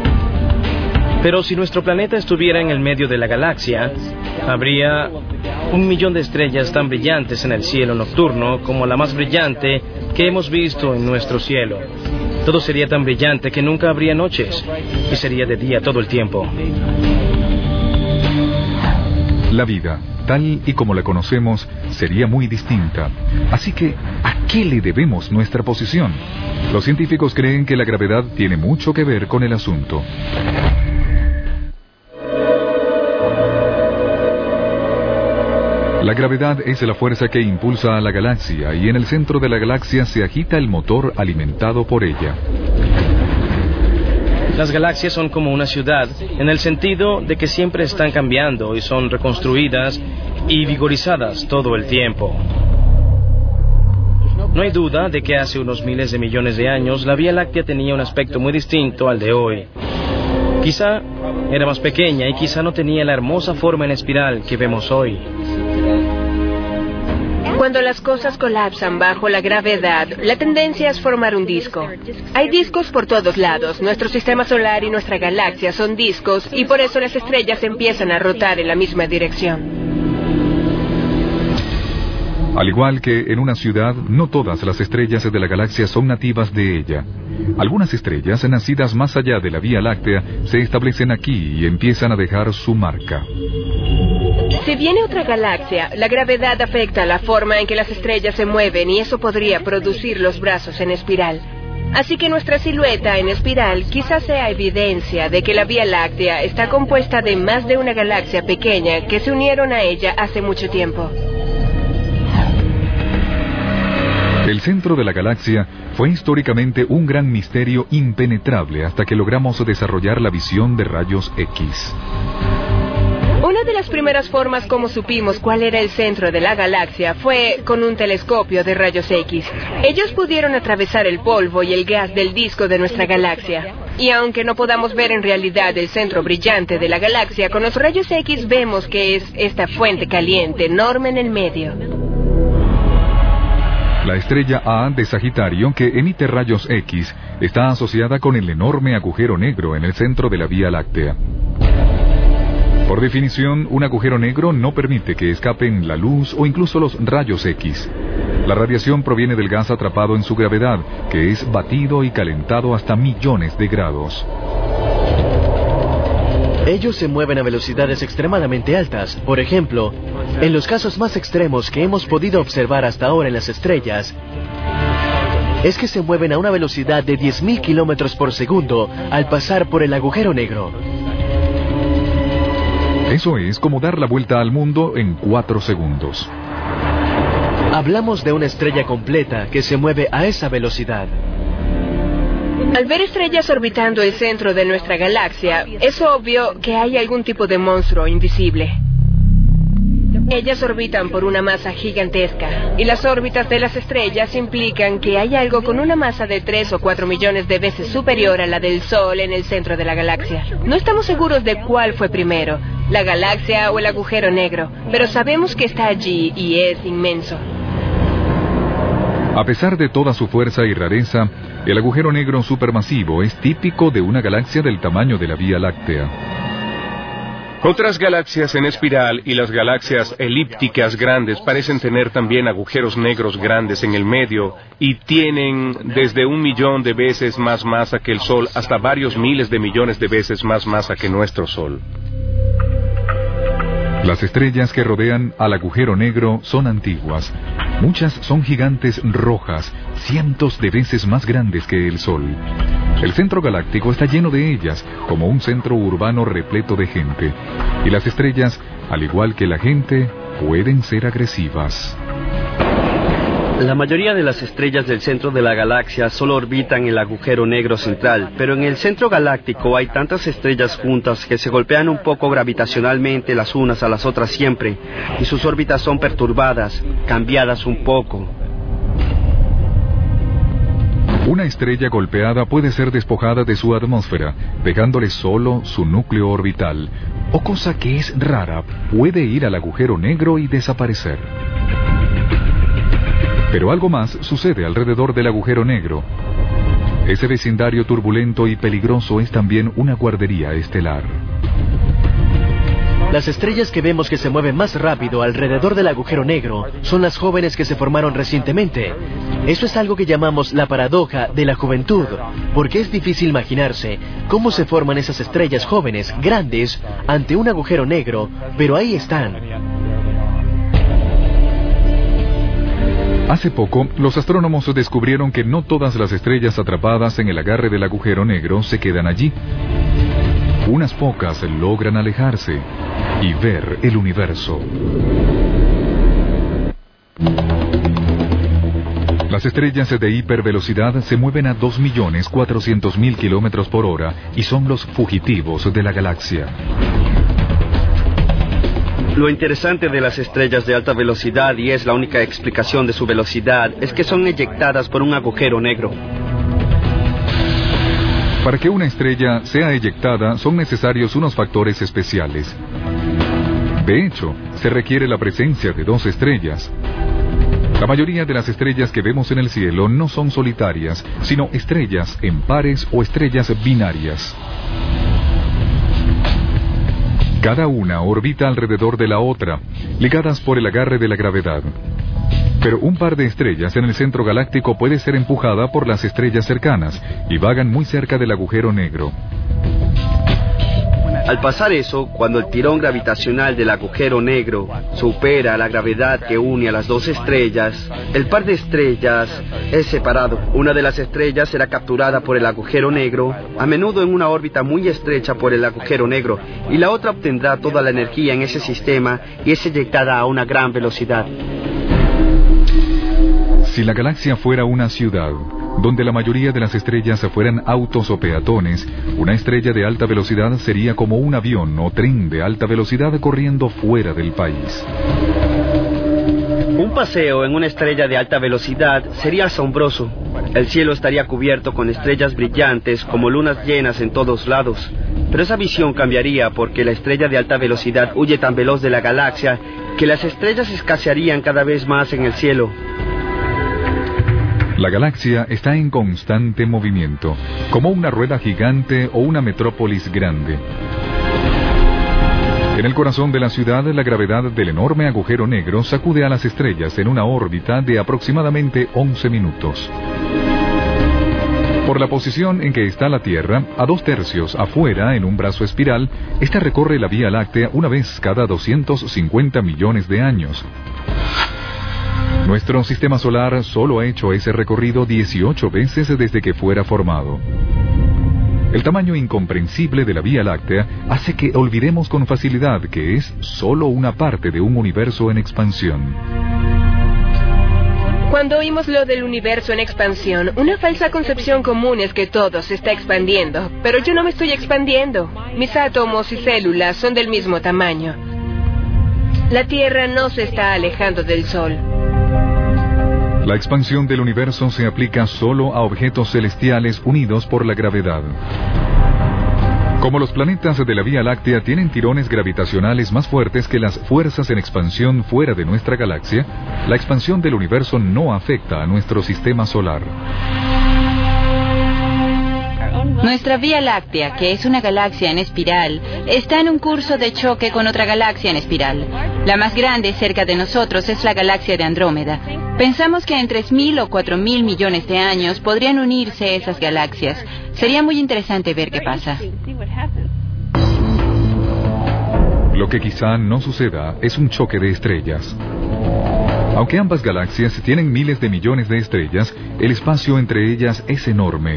Speaker 17: Pero si nuestro planeta estuviera en el medio de la galaxia, habría 1 millón de estrellas tan brillantes en el cielo nocturno como la más brillante que hemos visto en nuestro cielo. Todo sería tan brillante que nunca habría noches y sería de día todo el tiempo.
Speaker 15: La vida, tal y como la conocemos, sería muy distinta. Así que, ¿a qué le debemos nuestra posición? Los científicos creen que la gravedad tiene mucho que ver con el asunto. La gravedad es la fuerza que impulsa a la galaxia y en el centro de la galaxia se agita el motor alimentado por ella.
Speaker 17: Las galaxias son como una ciudad, en el sentido de que siempre están cambiando y son reconstruidas y vigorizadas todo el tiempo. No hay duda de que hace unos miles de millones de años la Vía Láctea tenía un aspecto muy distinto al de hoy. Quizá era más pequeña y quizá no tenía la hermosa forma en espiral que vemos hoy.
Speaker 16: Cuando las cosas colapsan bajo la gravedad, la tendencia es formar un disco. Hay discos por todos lados. Nuestro sistema solar y nuestra galaxia son discos y por eso las estrellas empiezan a rotar en la misma dirección.
Speaker 15: Al igual que en una ciudad, no todas las estrellas de la galaxia son nativas de ella. Algunas estrellas, nacidas más allá de la Vía Láctea, se establecen aquí y empiezan a dejar su marca.
Speaker 16: Si viene otra galaxia, la gravedad afecta la forma en que las estrellas se mueven y eso podría producir los brazos en espiral. Así que nuestra silueta en espiral quizás sea evidencia de que la Vía Láctea está compuesta de más de una galaxia pequeña que se unieron a ella hace mucho tiempo.
Speaker 15: El centro de la galaxia fue históricamente un gran misterio impenetrable hasta que logramos desarrollar la visión de rayos X.
Speaker 16: Una de las primeras formas como supimos cuál era el centro de la galaxia fue con un telescopio de rayos X. Ellos pudieron atravesar el polvo y el gas del disco de nuestra galaxia. Y aunque no podamos ver en realidad el centro brillante de la galaxia, con los rayos X vemos que es esta fuente caliente enorme en el medio.
Speaker 15: La estrella A de Sagitario, que emite rayos X, está asociada con el enorme agujero negro en el centro de la Vía Láctea. Por definición, un agujero negro no permite que escapen la luz o incluso los rayos X. La radiación proviene del gas atrapado en su gravedad, que es batido y calentado hasta millones de grados.
Speaker 18: Ellos se mueven a velocidades extremadamente altas. Por ejemplo, en los casos más extremos que hemos podido observar hasta ahora en las estrellas, es que se mueven a una velocidad de 10.000 kilómetros por segundo al pasar por el agujero negro.
Speaker 15: Eso es como dar la vuelta al mundo en 4 segundos.
Speaker 18: Hablamos de una estrella completa que se mueve a esa velocidad.
Speaker 16: Al ver estrellas orbitando el centro de nuestra galaxia, es obvio que hay algún tipo de monstruo invisible. Ellas orbitan por una masa gigantesca, y las órbitas de las estrellas implican que hay algo con una masa de 3 o 4 millones de veces superior a la del Sol en el centro de la galaxia. No estamos seguros de cuál fue primero, la galaxia o el agujero negro, pero sabemos que está allí y es inmenso.
Speaker 15: A pesar de toda su fuerza y rareza, el agujero negro supermasivo es típico de una galaxia del tamaño de la Vía Láctea.
Speaker 9: Otras galaxias en espiral y las galaxias elípticas grandes parecen tener también agujeros negros grandes en el medio y tienen desde 1 millón de veces más masa que el Sol hasta varios miles de millones de veces más masa que nuestro Sol.
Speaker 15: Las estrellas que rodean al agujero negro son antiguas. Muchas son gigantes rojas, cientos de veces más grandes que el Sol. El centro galáctico está lleno de ellas, como un centro urbano repleto de gente. Y las estrellas, al igual que la gente, pueden ser agresivas.
Speaker 19: La mayoría de las estrellas del centro de la galaxia solo orbitan el agujero negro central, pero en el centro galáctico hay tantas estrellas juntas que se golpean un poco gravitacionalmente las unas a las otras siempre, y sus órbitas son perturbadas, cambiadas un poco.
Speaker 15: Una estrella golpeada puede ser despojada de su atmósfera, dejándole solo su núcleo orbital, o cosa que es rara, puede ir al agujero negro y desaparecer. Pero algo más sucede alrededor del agujero negro. Ese vecindario turbulento y peligroso es también una guardería estelar.
Speaker 18: Las estrellas que vemos que se mueven más rápido alrededor del agujero negro son las jóvenes que se formaron recientemente. Eso es algo que llamamos la paradoja de la juventud, porque es difícil imaginarse cómo se forman esas estrellas jóvenes, grandes, ante un agujero negro, pero ahí están.
Speaker 15: Hace poco, los astrónomos descubrieron que no todas las estrellas atrapadas en el agarre del agujero negro se quedan allí. Unas pocas logran alejarse y ver el universo. Las estrellas de hipervelocidad se mueven a 2.400.000 kilómetros por hora y son los fugitivos de la galaxia.
Speaker 19: Lo interesante de las estrellas de alta velocidad, y es la única explicación de su velocidad, es que son eyectadas por un agujero negro.
Speaker 15: Para que una estrella sea eyectada son necesarios unos factores especiales. De hecho, se requiere la presencia de dos estrellas. La mayoría de las estrellas que vemos en el cielo no son solitarias, sino estrellas en pares o estrellas binarias. Cada una orbita alrededor de la otra, ligadas por el agarre de la gravedad. Pero un par de estrellas en el centro galáctico puede ser empujada por las estrellas cercanas y vagan muy cerca del agujero negro.
Speaker 19: Al pasar eso, cuando el tirón gravitacional del agujero negro supera la gravedad que une a las dos estrellas, el par de estrellas es separado. Una de las estrellas será capturada por el agujero negro, a menudo en una órbita muy estrecha por el agujero negro, y la otra obtendrá toda la energía en ese sistema y es eyectada a una gran velocidad.
Speaker 15: Si la galaxia fuera una ciudad, donde la mayoría de las estrellas fueran autos o peatones, una estrella de alta velocidad sería como un avión o tren de alta velocidad corriendo fuera del país.
Speaker 19: Un paseo en una estrella de alta velocidad sería asombroso. El cielo estaría cubierto con estrellas brillantes como lunas llenas en todos lados. Pero esa visión cambiaría porque la estrella de alta velocidad huye tan veloz de la galaxia que las estrellas escasearían cada vez más en el cielo.
Speaker 15: La galaxia está en constante movimiento, como una rueda gigante o una metrópolis grande. En el corazón de la ciudad, la gravedad del enorme agujero negro sacude a las estrellas en una órbita de aproximadamente 11 minutos. Por la posición en que está la Tierra, a 2/3 afuera en un brazo espiral, esta recorre la Vía Láctea una vez cada 250 millones de años. Nuestro sistema solar solo ha hecho ese recorrido 18 veces desde que fuera formado. El tamaño incomprensible de la Vía Láctea hace que olvidemos con facilidad que es solo una parte de un universo en expansión.
Speaker 16: Cuando oímos lo del universo en expansión, una falsa concepción común es que todo se está expandiendo, pero yo no me estoy expandiendo. Mis átomos y células son del mismo tamaño. La Tierra no se está alejando del Sol.
Speaker 15: La expansión del universo se aplica solo a objetos celestiales unidos por la gravedad. Como los planetas de la Vía Láctea tienen tirones gravitacionales más fuertes que las fuerzas en expansión fuera de nuestra galaxia, la expansión del universo no afecta a nuestro sistema solar.
Speaker 20: Nuestra Vía Láctea, que es una galaxia en espiral, está en un curso de choque con otra galaxia en espiral. La más grande cerca de nosotros es la galaxia de Andrómeda. Pensamos que en 3.000 o 4.000 millones de años podrían unirse esas galaxias. Sería muy interesante ver qué pasa.
Speaker 15: Lo que quizá no suceda es un choque de estrellas. Aunque ambas galaxias tienen miles de millones de estrellas, el espacio entre ellas es enorme.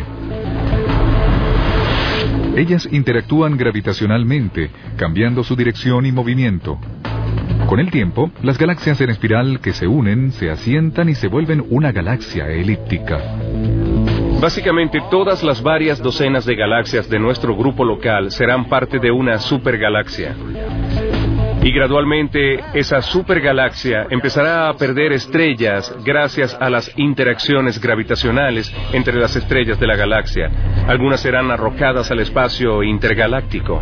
Speaker 15: Ellas interactúan gravitacionalmente, cambiando su dirección y movimiento. Con el tiempo, las galaxias en espiral que se unen, se asientan y se vuelven una galaxia elíptica.
Speaker 9: Básicamente, todas las varias docenas de galaxias de nuestro grupo local serán parte de una supergalaxia. Y gradualmente, esa supergalaxia empezará a perder estrellas gracias a las interacciones gravitacionales entre las estrellas de la galaxia. Algunas serán arrojadas al espacio intergaláctico.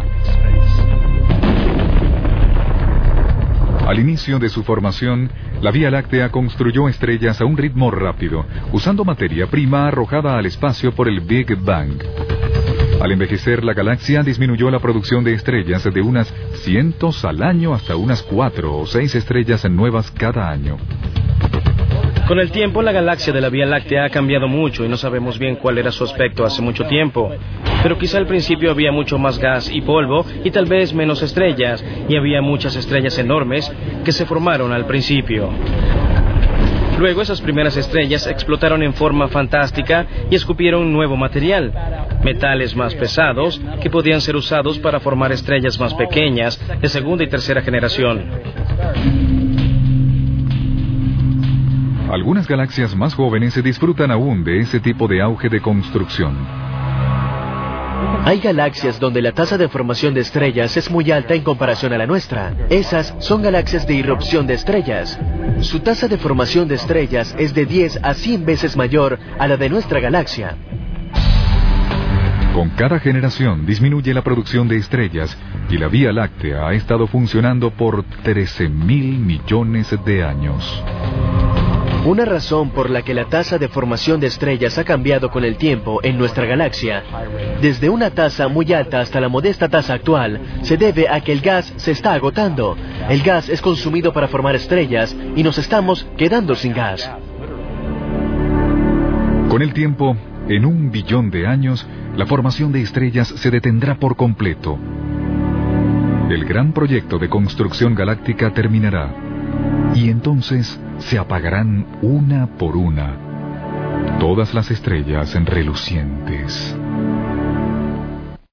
Speaker 15: Al inicio de su formación, la Vía Láctea construyó estrellas a un ritmo rápido, usando materia prima arrojada al espacio por el Big Bang. Al envejecer, la galaxia disminuyó la producción de estrellas de unas cientos al año hasta unas 4 o 6 estrellas nuevas cada año.
Speaker 17: Con el tiempo, la galaxia de la Vía Láctea ha cambiado mucho y no sabemos bien cuál era su aspecto hace mucho tiempo. Pero quizá al principio había mucho más gas y polvo y tal vez menos estrellas, y había muchas estrellas enormes que se formaron al principio. Luego esas primeras estrellas explotaron en forma fantástica y escupieron nuevo material, metales más pesados que podían ser usados para formar estrellas más pequeñas de segunda y tercera generación.
Speaker 15: Algunas galaxias más jóvenes se disfrutan aún de ese tipo de auge de construcción.
Speaker 18: Hay galaxias donde la tasa de formación de estrellas es muy alta en comparación a la nuestra. Esas son galaxias de irrupción de estrellas. Su tasa de formación de estrellas es de 10 a 100 veces mayor a la de nuestra galaxia.
Speaker 15: Con cada generación disminuye la producción de estrellas y la Vía Láctea ha estado funcionando por 13.000 millones de años.
Speaker 18: Una razón por la que la tasa de formación de estrellas ha cambiado con el tiempo en nuestra galaxia, desde una tasa muy alta hasta la modesta tasa actual, se debe a que el gas se está agotando. El gas es consumido para formar estrellas y nos estamos quedando sin gas.
Speaker 15: Con el tiempo, en 1 billón de años, la formación de estrellas se detendrá por completo. El gran proyecto de construcción galáctica terminará. Y entonces se apagarán una por una todas las estrellas relucientes.